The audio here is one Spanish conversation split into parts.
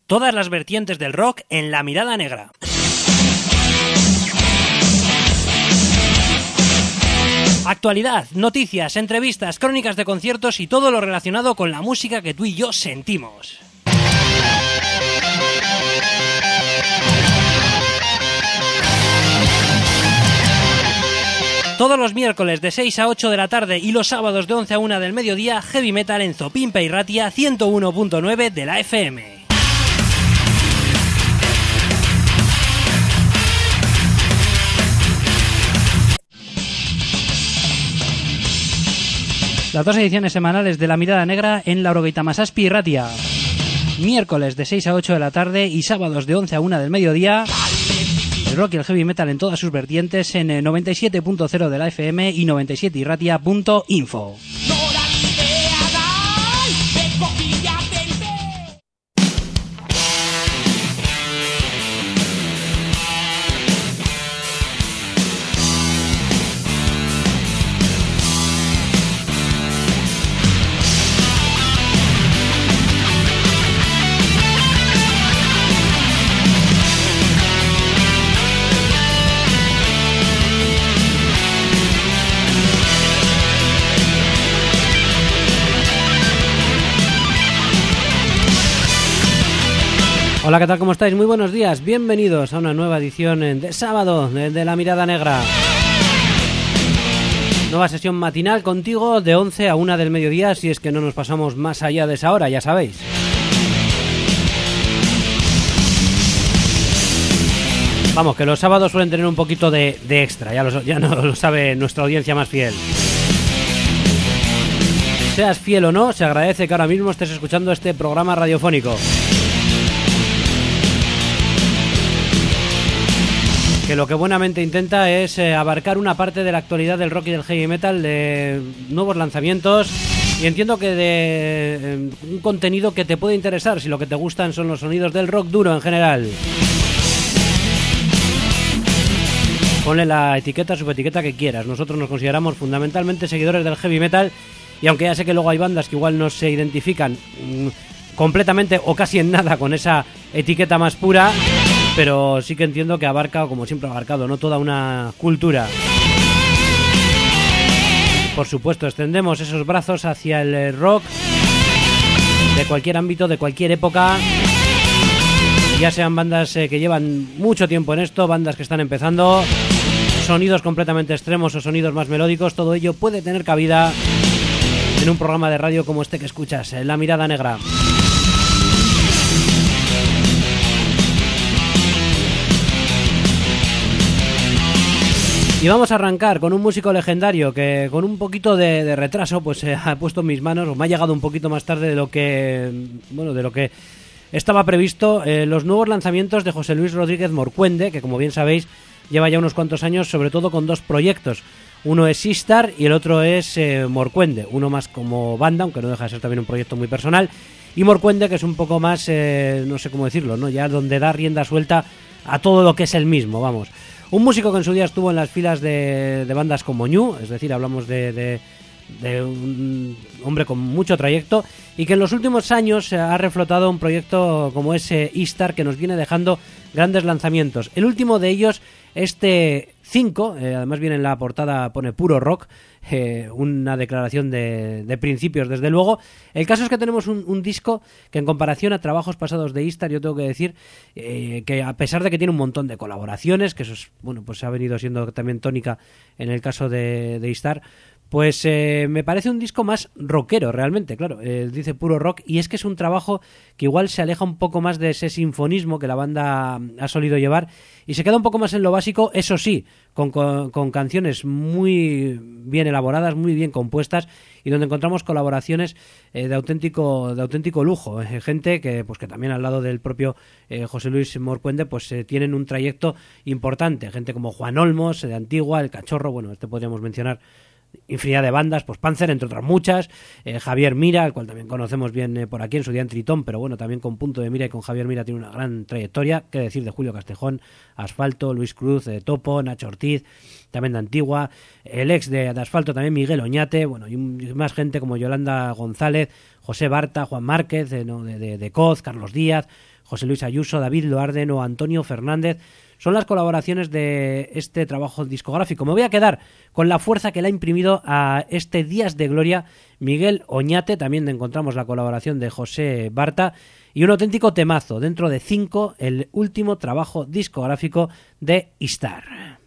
Todas las vertientes del rock en La Mirada Negra. Actualidad, noticias, entrevistas, crónicas de conciertos y todo lo relacionado con la música que tú y yo sentimos. Todos los miércoles de 6 a 8 de la tarde y los sábados de 11 a 1 del mediodía, Heavy Metal en Zopimpa y Ratia 101.9 de la FM. Las dos ediciones semanales de La Mirada Negra en Laurogeita Masazpi y Ratia. Miércoles de 6 a 8 de la tarde y sábados de 11 a 1 del mediodía. El rock y el heavy metal en todas sus vertientes en 97.0 de la FM y 97irratia.info. Hola, ¿qué tal? ¿Cómo estáis? Muy buenos días. Bienvenidos a una nueva edición de sábado de La Mirada Negra. Nueva sesión matinal contigo de 11 a 1 del mediodía, si es que no nos pasamos más allá de esa hora, ya sabéis. Vamos, que los sábados suelen tener un poquito de extra, ya no lo sabe nuestra audiencia más fiel. Seas fiel o no, se agradece que ahora mismo estés escuchando este programa radiofónico. Que lo que buenamente intenta es abarcar una parte de la actualidad del rock y del heavy metal, de nuevos lanzamientos, y entiendo que de un contenido que te puede interesar si lo que te gustan son los sonidos del rock duro en general. Ponle la etiqueta, subetiqueta que quieras. Nosotros nos consideramos fundamentalmente seguidores del heavy metal, y aunque ya sé que luego hay bandas que igual no se identifican completamente o casi en nada con esa etiqueta más pura, pero sí que entiendo que abarca, como siempre ha abarcado, ¿no?, toda una cultura. Por supuesto, extendemos esos brazos hacia el rock de cualquier ámbito, de cualquier época, ya sean bandas que llevan mucho tiempo en esto, bandas que están empezando, sonidos completamente extremos o sonidos más melódicos, todo ello puede tener cabida en un programa de radio como este que escuchas, La Mirada Negra. Y vamos a arrancar con un músico legendario que con un poquito de retraso pues se ha puesto en mis manos, o me ha llegado un poquito más tarde de lo que estaba previsto, los nuevos lanzamientos de José Luis Rodríguez Morcuende, que como bien sabéis lleva ya unos cuantos años, sobre todo con dos proyectos. Uno es Sistar y el otro es Morcuende, uno más como banda, aunque no deja de ser también un proyecto muy personal, y Morcuende, que es un poco más, no sé cómo decirlo, ¿no?, ya donde da rienda suelta a todo lo que es el mismo, vamos. Un músico que en su día estuvo en las filas de bandas como Ñu, es decir, hablamos de un hombre con mucho trayecto, y que en los últimos años ha reflotado un proyecto como ese Istar, que nos viene dejando grandes lanzamientos. El último de ellos, este 5, además viene en la portada, pone puro rock, una declaración de principios desde luego. El caso es que tenemos un disco que, en comparación a trabajos pasados de Istar, yo tengo que decir que, a pesar de que tiene un montón de colaboraciones, que eso es, bueno, pues ha venido siendo también tónica en el caso de Istar, pues me parece un disco más rockero realmente, claro, dice puro rock, y es que es un trabajo que igual se aleja un poco más de ese sinfonismo que la banda ha solido llevar y se queda un poco más en lo básico, eso sí, con canciones muy bien elaboradas, muy bien compuestas, y donde encontramos colaboraciones de auténtico lujo, gente que también al lado del propio José Luis Morcuende pues tienen un trayecto importante, gente como Juan Olmos de Antigua, El Cachorro, bueno, podríamos mencionar infinidad de bandas, pues Panzer, entre otras muchas, Javier Mira, al cual también conocemos bien por aquí en su día en Tritón, pero bueno, también con Punto de Mira y con Javier Mira tiene una gran trayectoria, qué decir de Julio Castejón, Asfalto, Luis Cruz, Topo, Nacho Ortiz, también de Antigua, el ex de Asfalto también, Miguel Oñate, bueno, y más gente como Yolanda González, José Barta, Juan Márquez, de Coz, Carlos Díaz, José Luis Ayuso, David Loarden o Antonio Fernández son las colaboraciones de este trabajo discográfico. Me voy a quedar con la fuerza que le ha imprimido a este Días de Gloria Miguel Oñate. También encontramos la colaboración de José Barta y un auténtico temazo, dentro de 5, el último trabajo discográfico de Istar.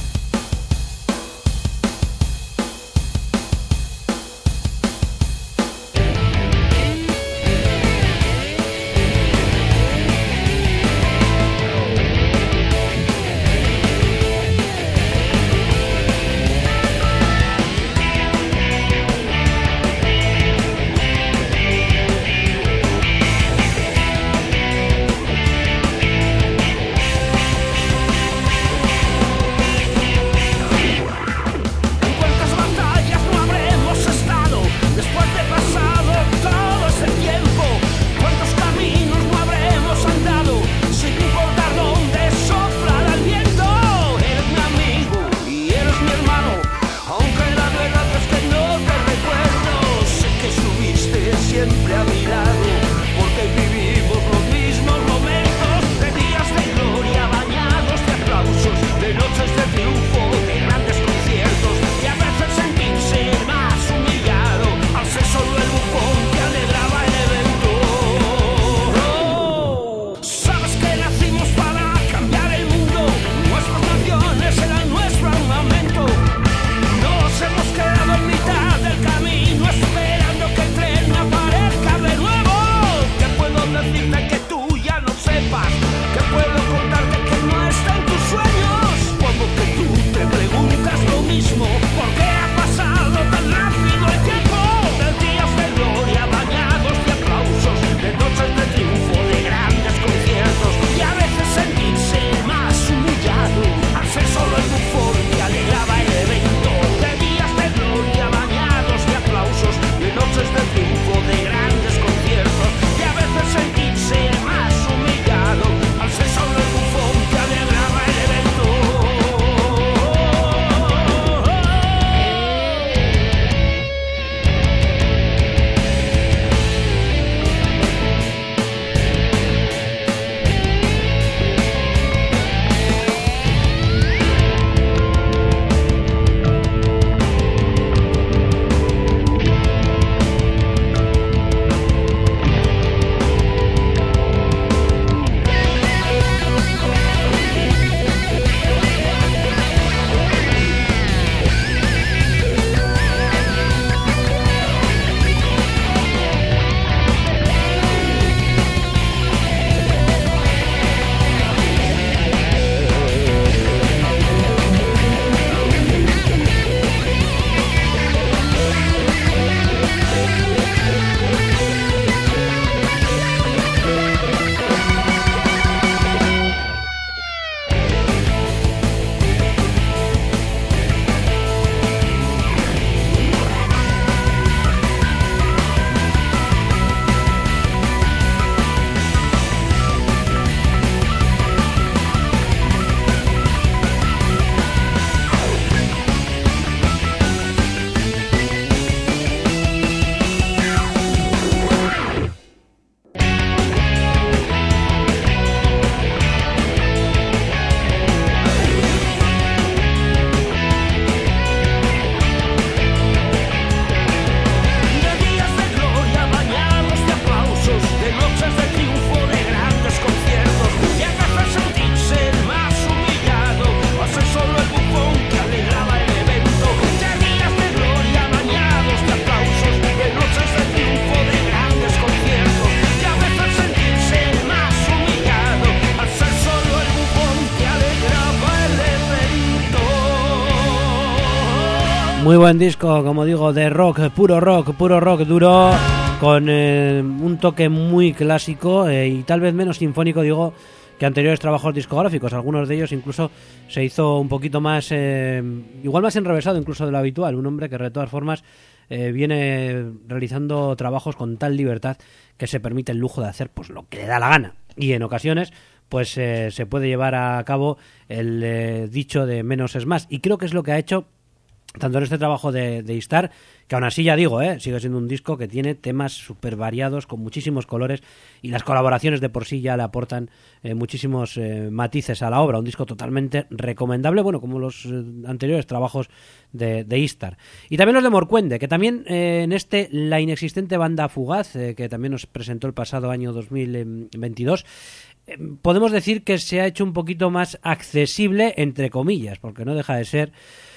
Muy buen disco, como digo, de rock, puro rock duro, con un toque muy clásico y tal vez menos sinfónico, digo, que anteriores trabajos discográficos. Algunos de ellos incluso se hizo un poquito más, igual más enrevesado incluso de lo habitual. Un hombre que de todas formas viene realizando trabajos con tal libertad que se permite el lujo de hacer pues lo que le da la gana. Y en ocasiones pues se puede llevar a cabo el dicho de menos es más. Y creo que es lo que ha hecho tanto en este trabajo de Istar, que aún así ya digo, sigue siendo un disco que tiene temas súper variados, con muchísimos colores, y las colaboraciones de por sí ya le aportan muchísimos matices a la obra. Un disco totalmente recomendable, bueno, como los anteriores trabajos de Istar. Y también los de Morcuende, que también en La inexistente banda fugaz, que también nos presentó el pasado año 2022, podemos decir que se ha hecho un poquito más accesible, entre comillas, porque no deja de ser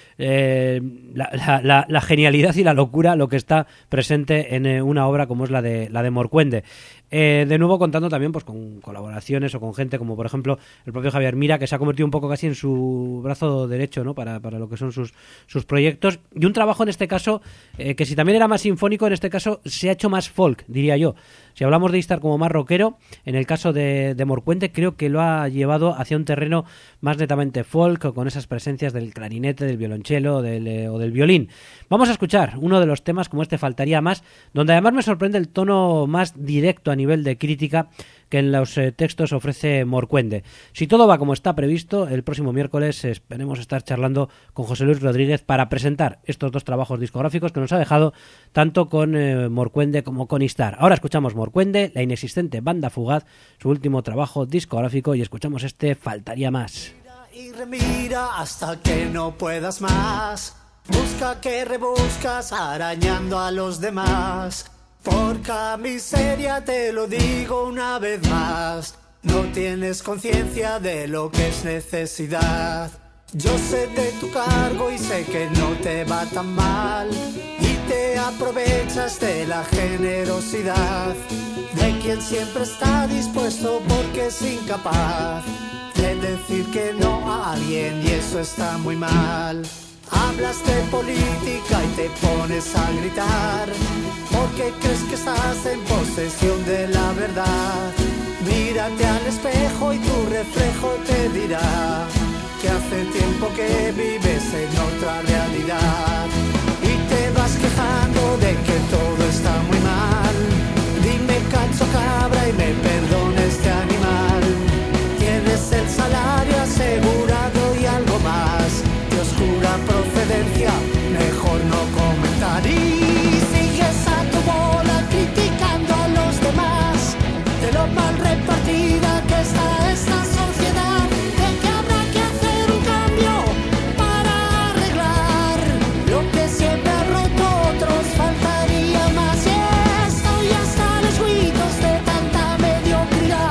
la genialidad y la locura lo que está presente en una obra como es la de Morcuende. De nuevo contando también pues con colaboraciones o con gente como por ejemplo el propio Javier Mira, que se ha convertido un poco casi en su brazo derecho, ¿no? para lo que son sus proyectos, y un trabajo en este caso que si también era más sinfónico, en este caso se ha hecho más folk, diría yo. Si hablamos de Istar como más rockero, en el caso de Morcuende creo que lo ha llevado hacia un terreno más netamente folk, con esas presencias del clarinete, del violonchelo o del violín. Vamos a escuchar uno de los temas como este, Faltaría Más, donde además me sorprende el tono más directo a nivel de crítica que en los textos ofrece Morcuende. Si todo va como está previsto, el próximo miércoles esperemos estar charlando con José Luis Rodríguez para presentar estos dos trabajos discográficos que nos ha dejado tanto con Morcuende como con Istar. Ahora escuchamos Morcuende, La inexistente banda fugaz, su último trabajo discográfico, y escuchamos este Faltaría Más. Y remira hasta que no puedas más. Busca que rebuscas arañando a los demás. Porca miseria, te lo digo una vez más. No tienes conciencia de lo que es necesidad. Yo sé de tu cargo y sé que no te va tan mal. Y te aprovechas de la generosidad de quien siempre está dispuesto porque es incapaz de decir que no a alguien, y eso está muy mal. Hablas de política y te pones a gritar porque crees que estás en posesión de la verdad. Mírate al espejo y tu reflejo te dirá que hace tiempo que vives en otra realidad. Y te vas quejando de que todo está muy mal. Dime cacho cabra y me perdona este animal. Tienes el salario asegurado y algo más de oscura procedencia, mejor no comentar. Y sigues a tu bola criticando a los demás de lo mal repartida que está esta sociedad, de que habrá que hacer un cambio para arreglar lo que siempre ha roto otros. Faltaría más, y estoy hasta los gritos de tanta mediocridad.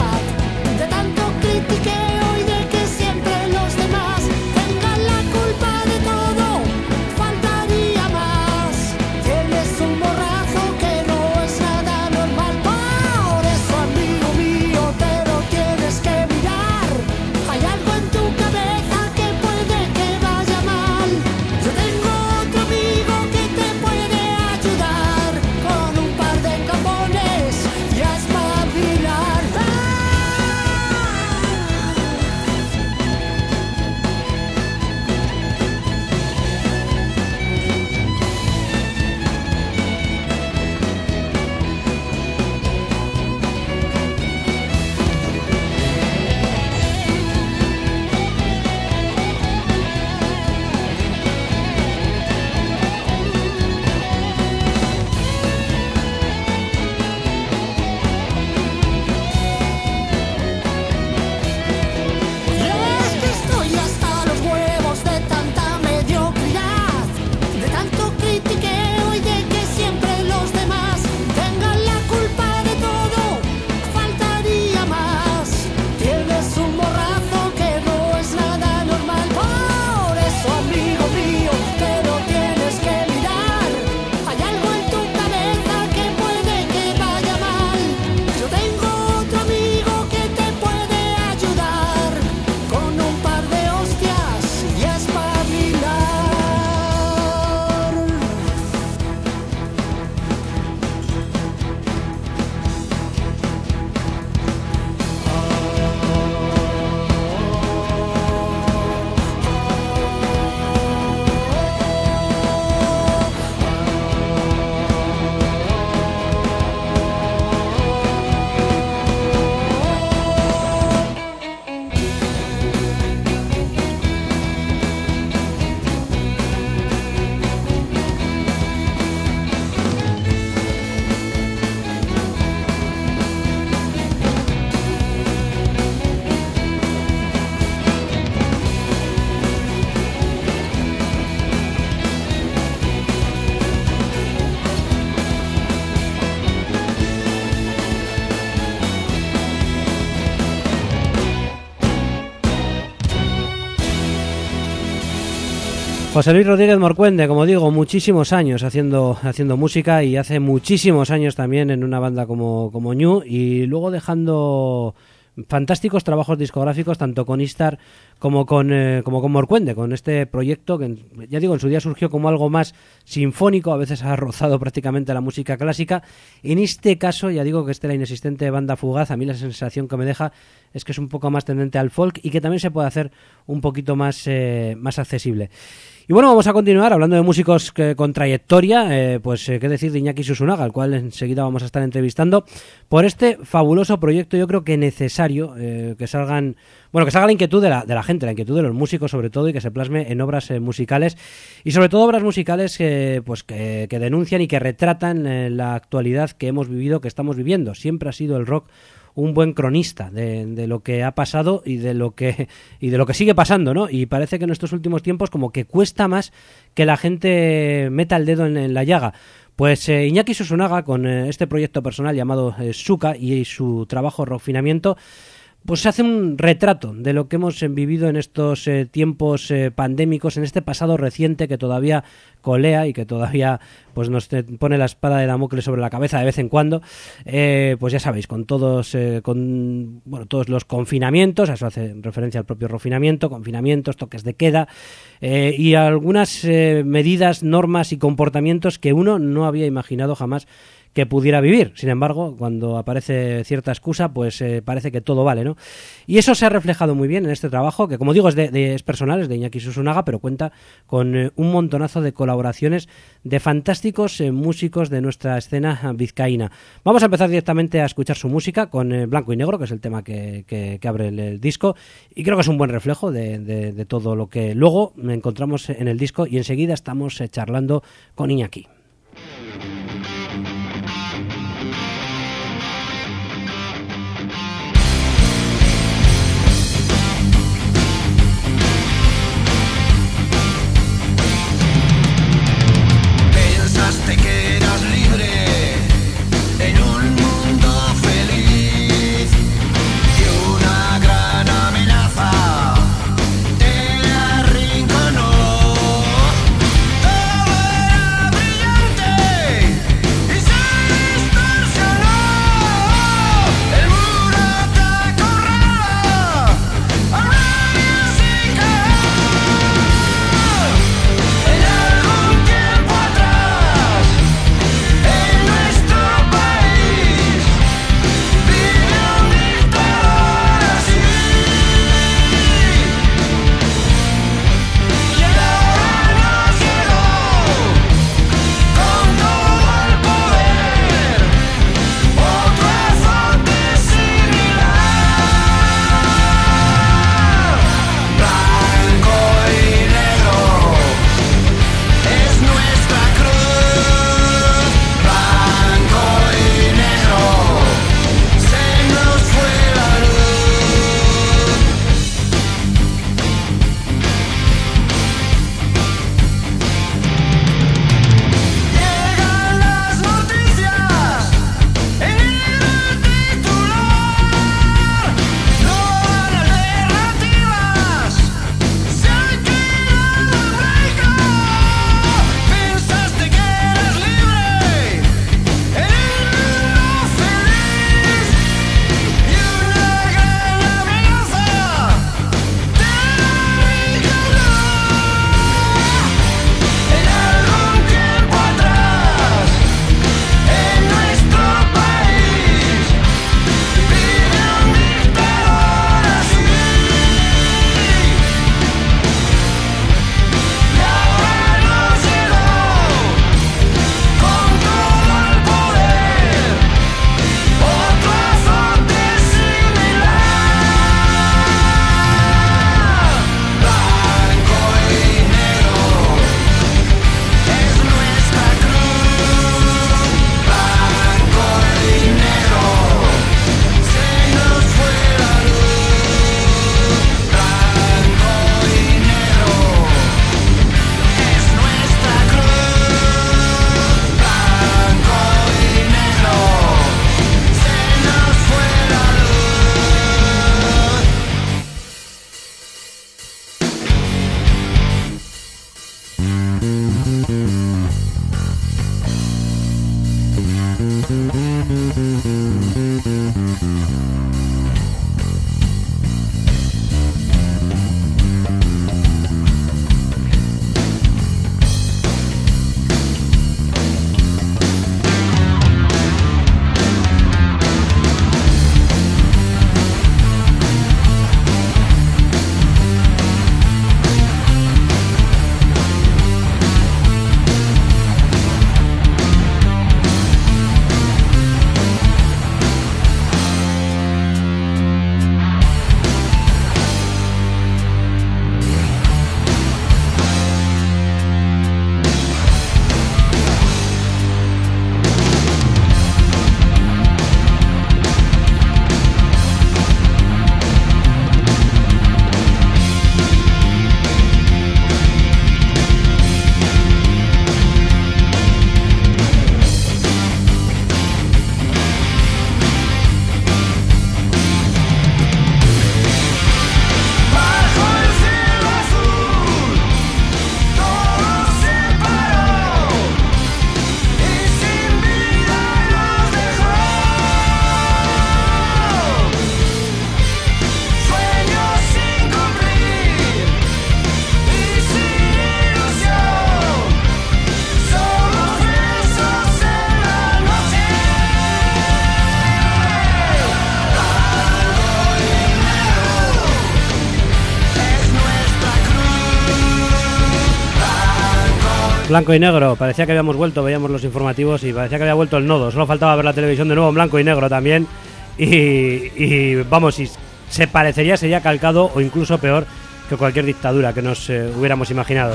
José Luis Rodríguez Morcuende, como digo, muchísimos años haciendo música, y hace muchísimos años también en una banda como Ñu, y luego dejando fantásticos trabajos discográficos tanto con Istar como con Morcuende, con este proyecto que, ya digo, en su día surgió como algo más sinfónico, a veces ha rozado prácticamente la música clásica. En este caso, ya digo que la inexistente Banda Fugaz, a mí la sensación que me deja es que es un poco más tendente al folk y que también se puede hacer un poquito más accesible. Y bueno, vamos a continuar hablando de músicos con trayectoria, qué decir de Iñaki Susunaga, al cual enseguida vamos a estar entrevistando por este fabuloso proyecto. Yo creo que necesario que salga la inquietud de la gente, la inquietud de los músicos sobre todo, y que se plasme en obras musicales, y sobre todo obras musicales que denuncian y que retratan la actualidad que hemos vivido, que estamos viviendo. Siempre ha sido el rock un buen cronista de lo que ha pasado y de lo que sigue pasando, ¿no? Y parece que en estos últimos tiempos como que cuesta más que la gente meta el dedo en la llaga. Pues Iñaki Susunaga, con este proyecto personal llamado Suka y su trabajo Rockfinamiento, pues hace un retrato de lo que hemos vivido en estos tiempos pandémicos, en este pasado reciente que todavía colea y que todavía pues nos pone la espada de Damocles sobre la cabeza de vez en cuando. Pues ya sabéis, con todos los confinamientos, a eso hace referencia al propio confinamientos, toques de queda, y algunas medidas, normas y comportamientos que uno no había imaginado jamás que pudiera vivir. Sin embargo, cuando aparece cierta excusa, pues parece que todo vale, ¿no? Y eso se ha reflejado muy bien en este trabajo, que como digo es personal, es de Iñaki Susunaga, pero cuenta con un montonazo de colaboraciones de fantásticos músicos de nuestra escena vizcaína. Vamos a empezar directamente a escuchar su música con Blanco y Negro, que es el tema que abre el disco, y creo que es un buen reflejo de todo lo que luego encontramos en el disco, y enseguida estamos charlando con Iñaki. Que eras libre en un mundo feliz, y una gran amenaza te arrinconó. Todo era brillar. Blanco y negro, parecía que habíamos vuelto, veíamos los informativos y parecía que había vuelto el nodo. Solo faltaba ver la televisión de nuevo en blanco y negro también. Y vamos, si se parecería, sería calcado o incluso peor que cualquier dictadura que nos hubiéramos imaginado.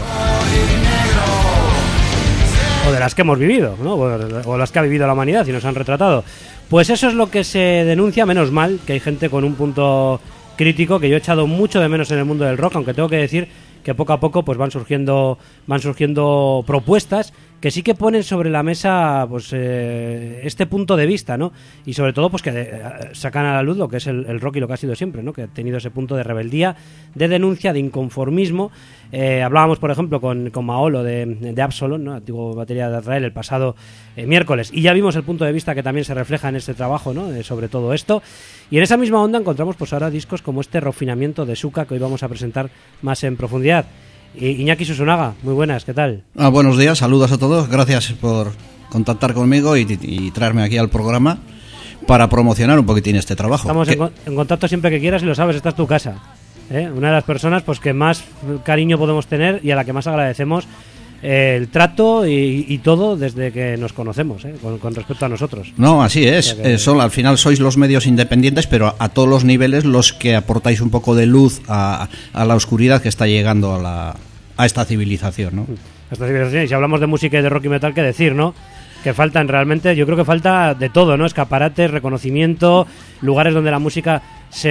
O de las que hemos vivido, ¿no? O las que ha vivido la humanidad y nos han retratado. Pues eso es lo que se denuncia, menos mal que hay gente con un punto crítico que yo he echado mucho de menos en el mundo del rock, aunque tengo que decir que poco a poco pues van surgiendo propuestas que sí que ponen sobre la mesa pues este punto de vista, ¿no? Y sobre todo pues que sacan a la luz lo que es el rock y lo que ha sido siempre, ¿no? Que ha tenido ese punto de rebeldía, de denuncia, de inconformismo. Hablábamos, por ejemplo, con Maolo de Absalom, ¿no? Antiguo batería de Azrael, el pasado miércoles, y ya vimos el punto de vista que también se refleja en este trabajo, ¿no? Sobre todo esto. Y en esa misma onda encontramos pues ahora discos como este Refinamiento de Suka, que hoy vamos a presentar más en profundidad. Iñaki Susunaga, muy buenas, ¿qué tal? Buenos días, saludos a todos, gracias por contactar conmigo y traerme aquí al programa para promocionar un poquitín este trabajo. Estamos en contacto siempre que quieras y lo sabes, esta es tu casa, ¿eh? Una de las personas pues que más cariño podemos tener y a la que más agradecemos el trato y todo desde que nos conocemos, con respecto a nosotros. No, así es. Al final sois los medios independientes, pero a todos los niveles los que aportáis un poco de luz a la oscuridad que está llegando a esta civilización, ¿no? Esta civilización, y si hablamos de música y de rock y metal, ¿qué decir, no? Que faltan realmente, yo creo que falta de todo, ¿no? Escaparates, reconocimiento, lugares donde la música se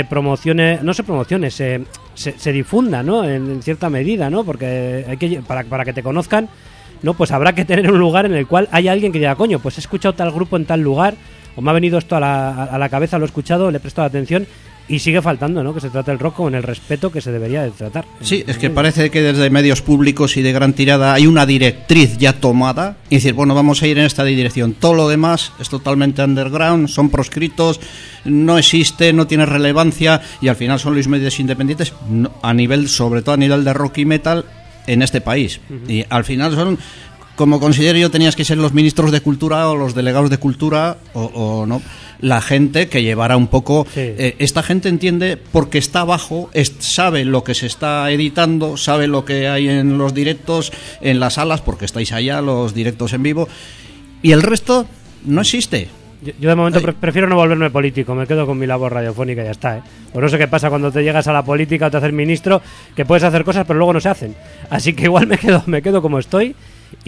difunda, ¿no? En cierta medida, ¿no? Porque hay que para que te conozcan, ¿no? Pues habrá que tener un lugar en el cual haya alguien que diga, coño, pues he escuchado tal grupo en tal lugar, o me ha venido esto a la cabeza, lo he escuchado, le he prestado atención. Y sigue faltando, ¿no? Que se trate el rock con el respeto que se debería de tratar. Sí, es que parece que desde medios públicos y de gran tirada hay una directriz ya tomada y decir, bueno, vamos a ir en esta dirección. Todo lo demás es totalmente underground, son proscritos, no existe, no tiene relevancia y al final son los medios independientes sobre todo a nivel de rock y metal en este país. Uh-huh. Y al final son, como considero yo, tenías que ser los ministros de cultura o los delegados de cultura o no, la gente que llevara un poco. Sí. Esta gente entiende porque está abajo, sabe lo que se está editando, sabe lo que hay en los directos, en las salas, porque estáis allá, los directos en vivo, y el resto no existe. Yo de momento prefiero no volverme político, me quedo con mi labor radiofónica y ya está, ¿eh? Pues no sé qué pasa cuando te llegas a la política o te haces ministro, que puedes hacer cosas pero luego no se hacen. Así que igual me quedo como estoy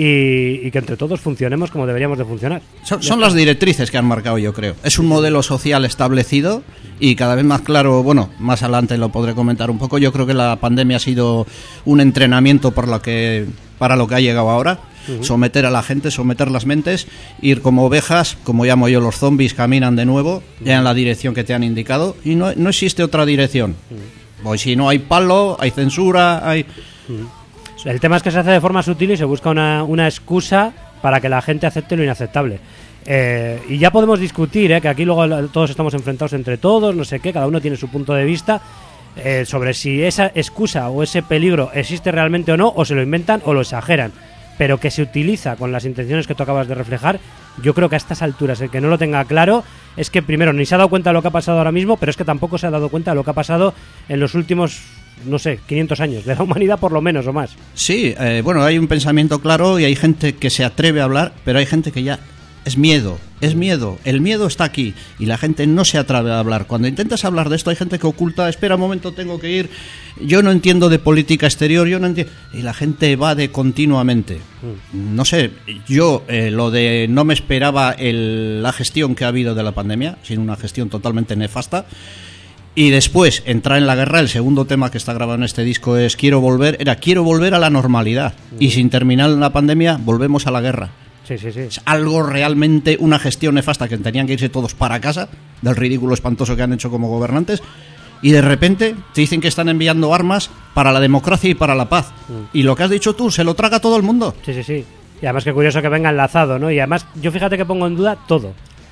y que entre todos funcionemos como deberíamos de funcionar. Son las directrices que han marcado, yo creo. Es un modelo social establecido y cada vez más claro, bueno, más adelante lo podré comentar un poco. Yo creo que la pandemia ha sido un entrenamiento para lo que ha llegado ahora. Uh-huh. Someter a la gente, someter las mentes, ir como ovejas, como llamo yo, los zombies caminan de nuevo, ya en la dirección que te han indicado, y no existe otra dirección. Uh-huh. Pues si no hay palo, hay censura, hay... Uh-huh. El tema es que se hace de forma sutil y se busca una excusa para que la gente acepte lo inaceptable. Y ya podemos discutir, que aquí luego todos estamos enfrentados entre todos, no sé qué, cada uno tiene su punto de vista, sobre si esa excusa o ese peligro existe realmente o no, o se lo inventan o lo exageran. Pero que se utiliza con las intenciones que tú acabas de reflejar, yo creo que a estas alturas el que no lo tenga claro es que primero ni se ha dado cuenta de lo que ha pasado ahora mismo, pero es que tampoco se ha dado cuenta de lo que ha pasado en los últimos, no sé, 500 años, de la humanidad por lo menos o más. Sí, bueno, hay un pensamiento claro y hay gente que se atreve a hablar, pero hay gente que ya es miedo, el miedo está aquí y la gente no se atreve a hablar. Cuando intentas hablar de esto hay gente que oculta, espera un momento, tengo que ir, yo no entiendo de política exterior, yo no entiendo, y la gente evade continuamente. No sé, yo lo de no me esperaba la gestión que ha habido de la pandemia, sino una gestión totalmente nefasta. Y después, entrar en la guerra, el segundo tema que está grabado en este disco es quiero volver a la normalidad. Y sin terminar la pandemia, volvemos a la guerra. Sí. Es algo realmente, una gestión nefasta, que tenían que irse todos para casa, del ridículo espantoso que han hecho como gobernantes, y de repente te dicen que están enviando armas para la democracia y para la paz. Y lo que has dicho tú, se lo traga todo el mundo. Sí. Y además qué curioso que venga enlazado, ¿no? Y además, yo fíjate que pongo en duda todo.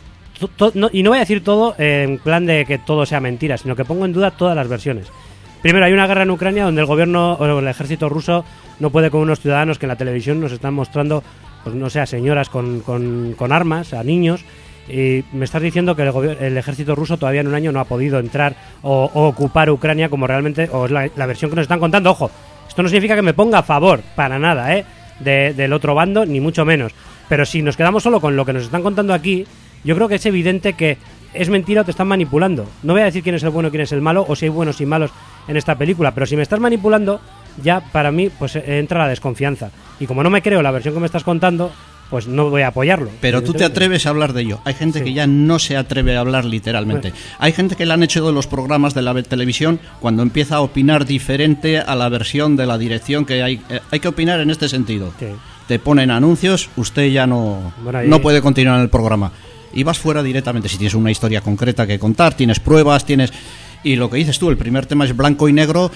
Y no voy a decir todo en plan de que todo sea mentira, sino que pongo en duda todas las versiones. Primero, hay una guerra en Ucrania donde el gobierno o el ejército ruso no puede con unos ciudadanos que en la televisión nos están mostrando, pues no sé, a señoras con armas, a niños, y me estás diciendo que el ejército ruso todavía en un año no ha podido entrar o ocupar Ucrania como realmente, o es la versión que nos están contando. Ojo, esto no significa que me ponga a favor, para nada, del otro bando, ni mucho menos. Pero si nos quedamos solo con lo que nos están contando aquí, yo creo que es evidente que es mentira o te están manipulando. No voy a decir quién es el bueno y quién es el malo, o si hay buenos y malos en esta película, pero si me estás manipulando, ya para mí pues entra la desconfianza. Y como no me creo la versión que me estás contando, pues no voy a apoyarlo. Pero tú te atreves a hablar de ello. Hay gente que ya no se atreve a hablar literalmente. Hay gente que le han hecho de los programas de la televisión cuando empieza a opinar diferente a la versión de la dirección que hay que opinar en este sentido. Sí. Te ponen anuncios, usted ya no puede continuar en el programa. Y vas fuera directamente. Si tienes una historia concreta que contar, tienes pruebas, tienes... Y lo que dices tú, el primer tema es blanco y negro,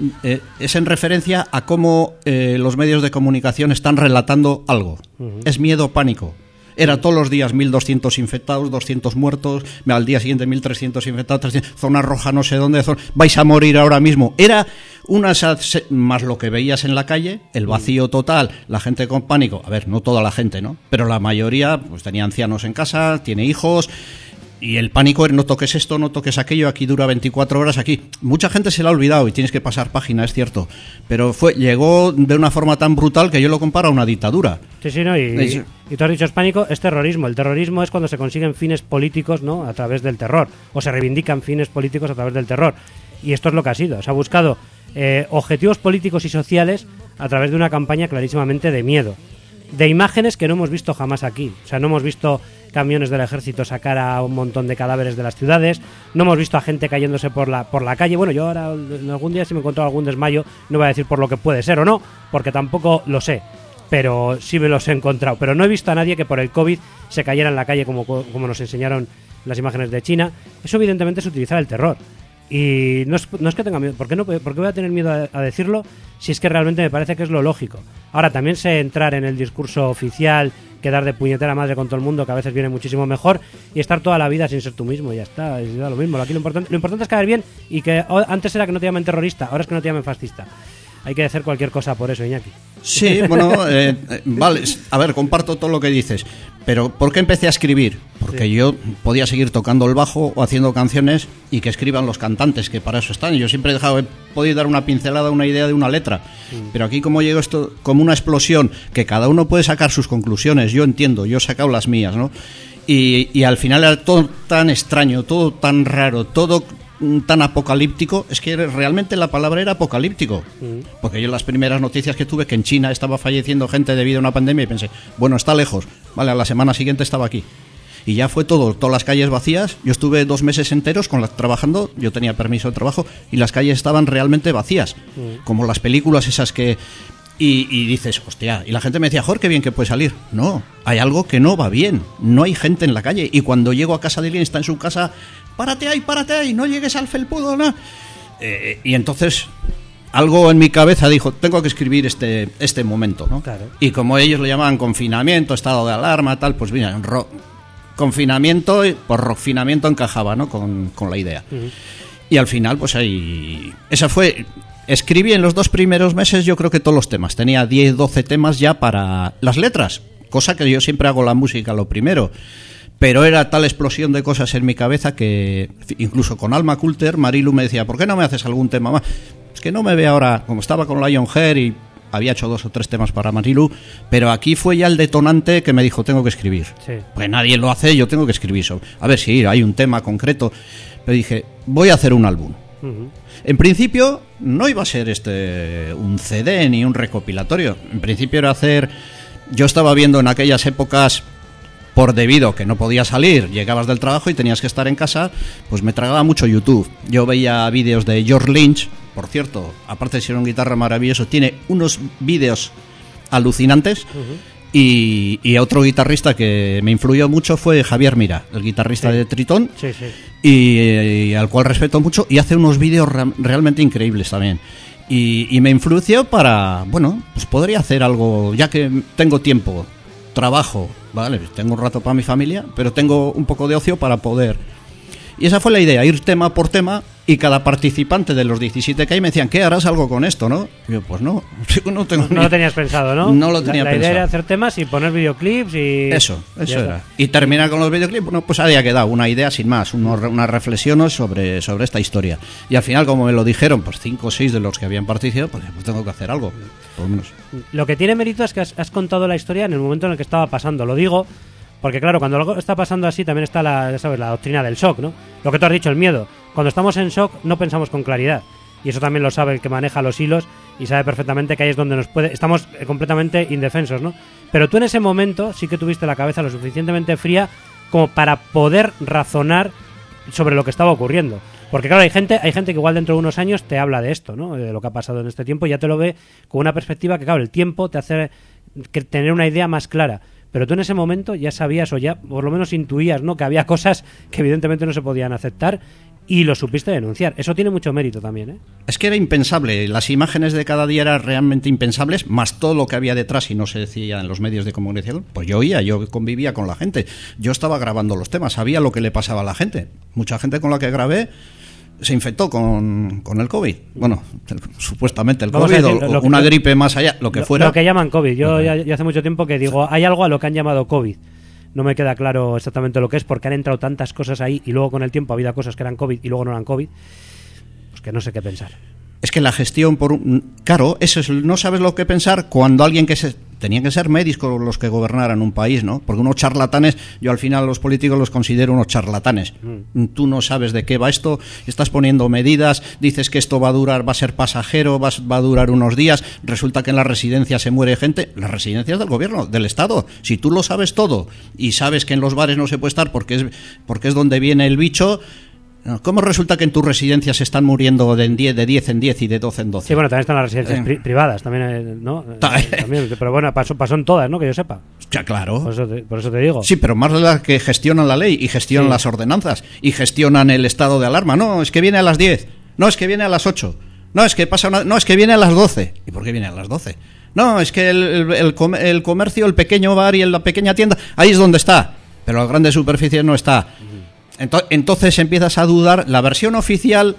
es en referencia a cómo los medios de comunicación están relatando algo. Es miedo, pánico. Era todos los días 1.200 infectados, 200 muertos, al día siguiente 1.300 infectados, 300, zona roja no sé dónde, vais a morir ahora mismo. Era más lo que veías en la calle, el vacío total, la gente con pánico. A ver, no toda la gente, ¿no? Pero la mayoría pues tenía ancianos en casa, tiene hijos... Y el pánico es no toques esto, no toques aquello, aquí dura 24 horas, aquí. Mucha gente se la ha olvidado y tienes que pasar página, es cierto. Pero llegó de una forma tan brutal que yo lo comparo a una dictadura. Sí, no, y tú has dicho es pánico, es terrorismo. El terrorismo es cuando se consiguen fines políticos, ¿no?, a través del terror. O se reivindican fines políticos a través del terror. Y esto es lo que ha sido. Se ha buscado objetivos políticos y sociales a través de una campaña clarísimamente de miedo. De imágenes que no hemos visto jamás aquí. O sea, no hemos visto camiones del ejército sacar a un montón de cadáveres de las ciudades, no hemos visto a gente cayéndose por la calle. Bueno, yo ahora algún día si me encuentro algún desmayo, no voy a decir por lo que puede ser o no, porque tampoco lo sé, pero sí me los he encontrado. Pero no he visto a nadie que por el COVID se cayera en la calle como nos enseñaron las imágenes de China. Eso evidentemente es utilizar el terror. Y no es que tenga miedo. ¿Por qué voy a tener miedo a decirlo si es que realmente me parece que es lo lógico? Ahora, también sé entrar en el discurso oficial, quedar de puñetera madre con todo el mundo, que a veces viene muchísimo mejor, y estar toda la vida sin ser tú mismo, y ya está, es lo mismo. Aquí lo importante es caer bien, y que antes era que no te llamen terrorista, ahora es que no te llamen fascista. Hay que hacer cualquier cosa por eso, Iñaki. Sí, bueno, vale, a ver, comparto todo lo que dices, pero ¿por qué empecé a escribir? Porque yo podía seguir tocando el bajo o haciendo canciones y que escriban los cantantes, que para eso están. Yo siempre he podido dar una pincelada, una idea de una letra, pero aquí como llegó esto como una explosión, que cada uno puede sacar sus conclusiones, yo entiendo, yo he sacado las mías, ¿no? Y al final era todo tan extraño, todo tan raro, todo tan apocalíptico. Es que realmente la palabra era apocalíptico, porque yo las primeras noticias que tuve que en China estaba falleciendo gente debido a una pandemia y pensé, bueno, está lejos, vale, a la semana siguiente estaba aquí y ya fue todas las calles vacías. Yo estuve 2 meses enteros trabajando, yo tenía permiso de trabajo y las calles estaban realmente vacías, como las películas esas que... Y dices, hostia, y la gente me decía, Jorge, qué bien que puede salir. No, hay algo que no va bien, no hay gente en la calle. Y cuando llego a casa de alguien, está en su casa, párate ahí, no llegues al felpudo, ¿no? Y entonces algo en mi cabeza dijo, tengo que escribir este momento, ¿no? Claro. Y como ellos lo llamaban confinamiento, estado de alarma, tal, pues mira, confinamiento, por rockfinamiento encajaba, ¿no?, con la idea. Y al final, pues ahí... Esa fue... Escribí en los 2 primeros meses, yo creo que todos los temas. Tenía 10, 12 temas ya para las letras, cosa que yo siempre hago la música lo primero. Pero era tal explosión de cosas en mi cabeza que, incluso con Alma Coulter, Marilu me decía, ¿por qué no me haces algún tema más? Es que no me ve ahora, como estaba con Lionheart y había hecho 2 o 3 temas para Marilu, pero aquí fue ya el detonante que me dijo, tengo que escribir. Sí. Pues nadie lo hace, yo tengo que escribir sobre. A ver si hay un tema concreto. Pero dije, voy a hacer un álbum. En principio no iba a ser un CD ni un recopilatorio. En principio era hacer... Yo estaba viendo en aquellas épocas, debido que no podía salir, llegabas del trabajo y tenías que estar en casa, pues me tragaba mucho YouTube. Yo veía vídeos de George Lynch, por cierto, aparte de ser un guitarra maravilloso, tiene unos vídeos alucinantes. Y otro guitarrista que me influyó mucho fue Javier Mira, el guitarrista de Tritón, y al cual respeto mucho, y hace unos vídeos realmente increíbles también. Y me influenció para, bueno, pues podría hacer algo, ya que tengo tiempo, trabajo, vale, tengo un rato para mi familia, pero tengo un poco de ocio para poder... Y esa fue la idea, ir tema por tema, y cada participante de los 17 que hay me decían, ¿qué harás algo con esto, no? Y yo, pues no, no tengo No lo tenías pensado, ¿no? No lo tenía la pensado. idea era hacer temas y poner videoclips y... Eso ya era. está. Y terminar con los videoclips, bueno, pues había quedado una idea sin más, unas reflexiones sobre esta historia. Y al final, como me lo dijeron, pues 5 o 6 de los que habían participado, pues tengo que hacer algo, por lo menos. Lo que tiene mérito es que has contado la historia en el momento en el que estaba pasando. Lo digo porque, claro, cuando algo está pasando así también está ya sabes, la doctrina del shock, ¿no? Lo que tú has dicho, el miedo. Cuando estamos en shock no pensamos con claridad. Y eso también lo sabe el que maneja los hilos y sabe perfectamente que ahí es donde estamos completamente indefensos, ¿no? Pero tú en ese momento sí que tuviste la cabeza lo suficientemente fría como para poder razonar sobre lo que estaba ocurriendo. Porque claro, hay gente que igual dentro de unos años te habla de esto, ¿no? De lo que ha pasado en este tiempo y ya te lo ve con una perspectiva que, claro, el tiempo te hace tener una idea más clara. Pero tú en ese momento ya sabías o ya por lo menos intuías, ¿no? Que había cosas que evidentemente no se podían aceptar y lo supiste denunciar. Eso tiene mucho mérito también, ¿eh? Es que era impensable, las imágenes de cada día eran realmente impensables, más todo lo que había detrás y no se decía en los medios de comunicación. Pues yo oía, yo convivía con la gente, yo estaba grabando los temas, sabía lo que le pasaba a la gente. Mucha gente con la que grabé se infectó con el COVID. Bueno, supuestamente el Vamos a COVID decir, o una gripe más allá, lo que fuera. Lo que llaman COVID. Yo ya hace mucho tiempo que digo, hay algo a lo que han llamado COVID. No me queda claro exactamente lo que es porque han entrado tantas cosas ahí y luego con el tiempo ha habido cosas que eran COVID y luego no eran COVID. Pues que no sé qué pensar. Es que la gestión claro, eso es, no sabes lo que pensar cuando alguien tenían que ser médicos los que gobernaran un país, ¿no? Porque unos charlatanes, yo al final los políticos los considero unos charlatanes. Tú no sabes de qué va esto, estás poniendo medidas, dices que esto va a ser pasajero, va a durar unos días, resulta que en las residencias se muere gente, las residencias del gobierno, del Estado. Si tú lo sabes todo y sabes que en los bares no se puede estar porque es donde viene el bicho, ¿cómo resulta que en tus residencias se están muriendo de 10 en 10 y de 12 en 12? Sí, bueno, también están las residencias privadas, también, ¿no? También, pero bueno, pasó en todas, ¿no? Que yo sepa. Ya, claro. Por eso te digo. Sí, pero más de las que gestionan la ley y gestionan las ordenanzas y gestionan el estado de alarma. No, es que viene a las 10. No, es que viene a las 8. No, es que no, es que viene a las 12. ¿Y por qué viene a las 12? No, es que el comercio, el pequeño bar y la pequeña tienda, ahí es donde está. Pero las grandes superficies no está. Entonces empiezas a dudar. La versión oficial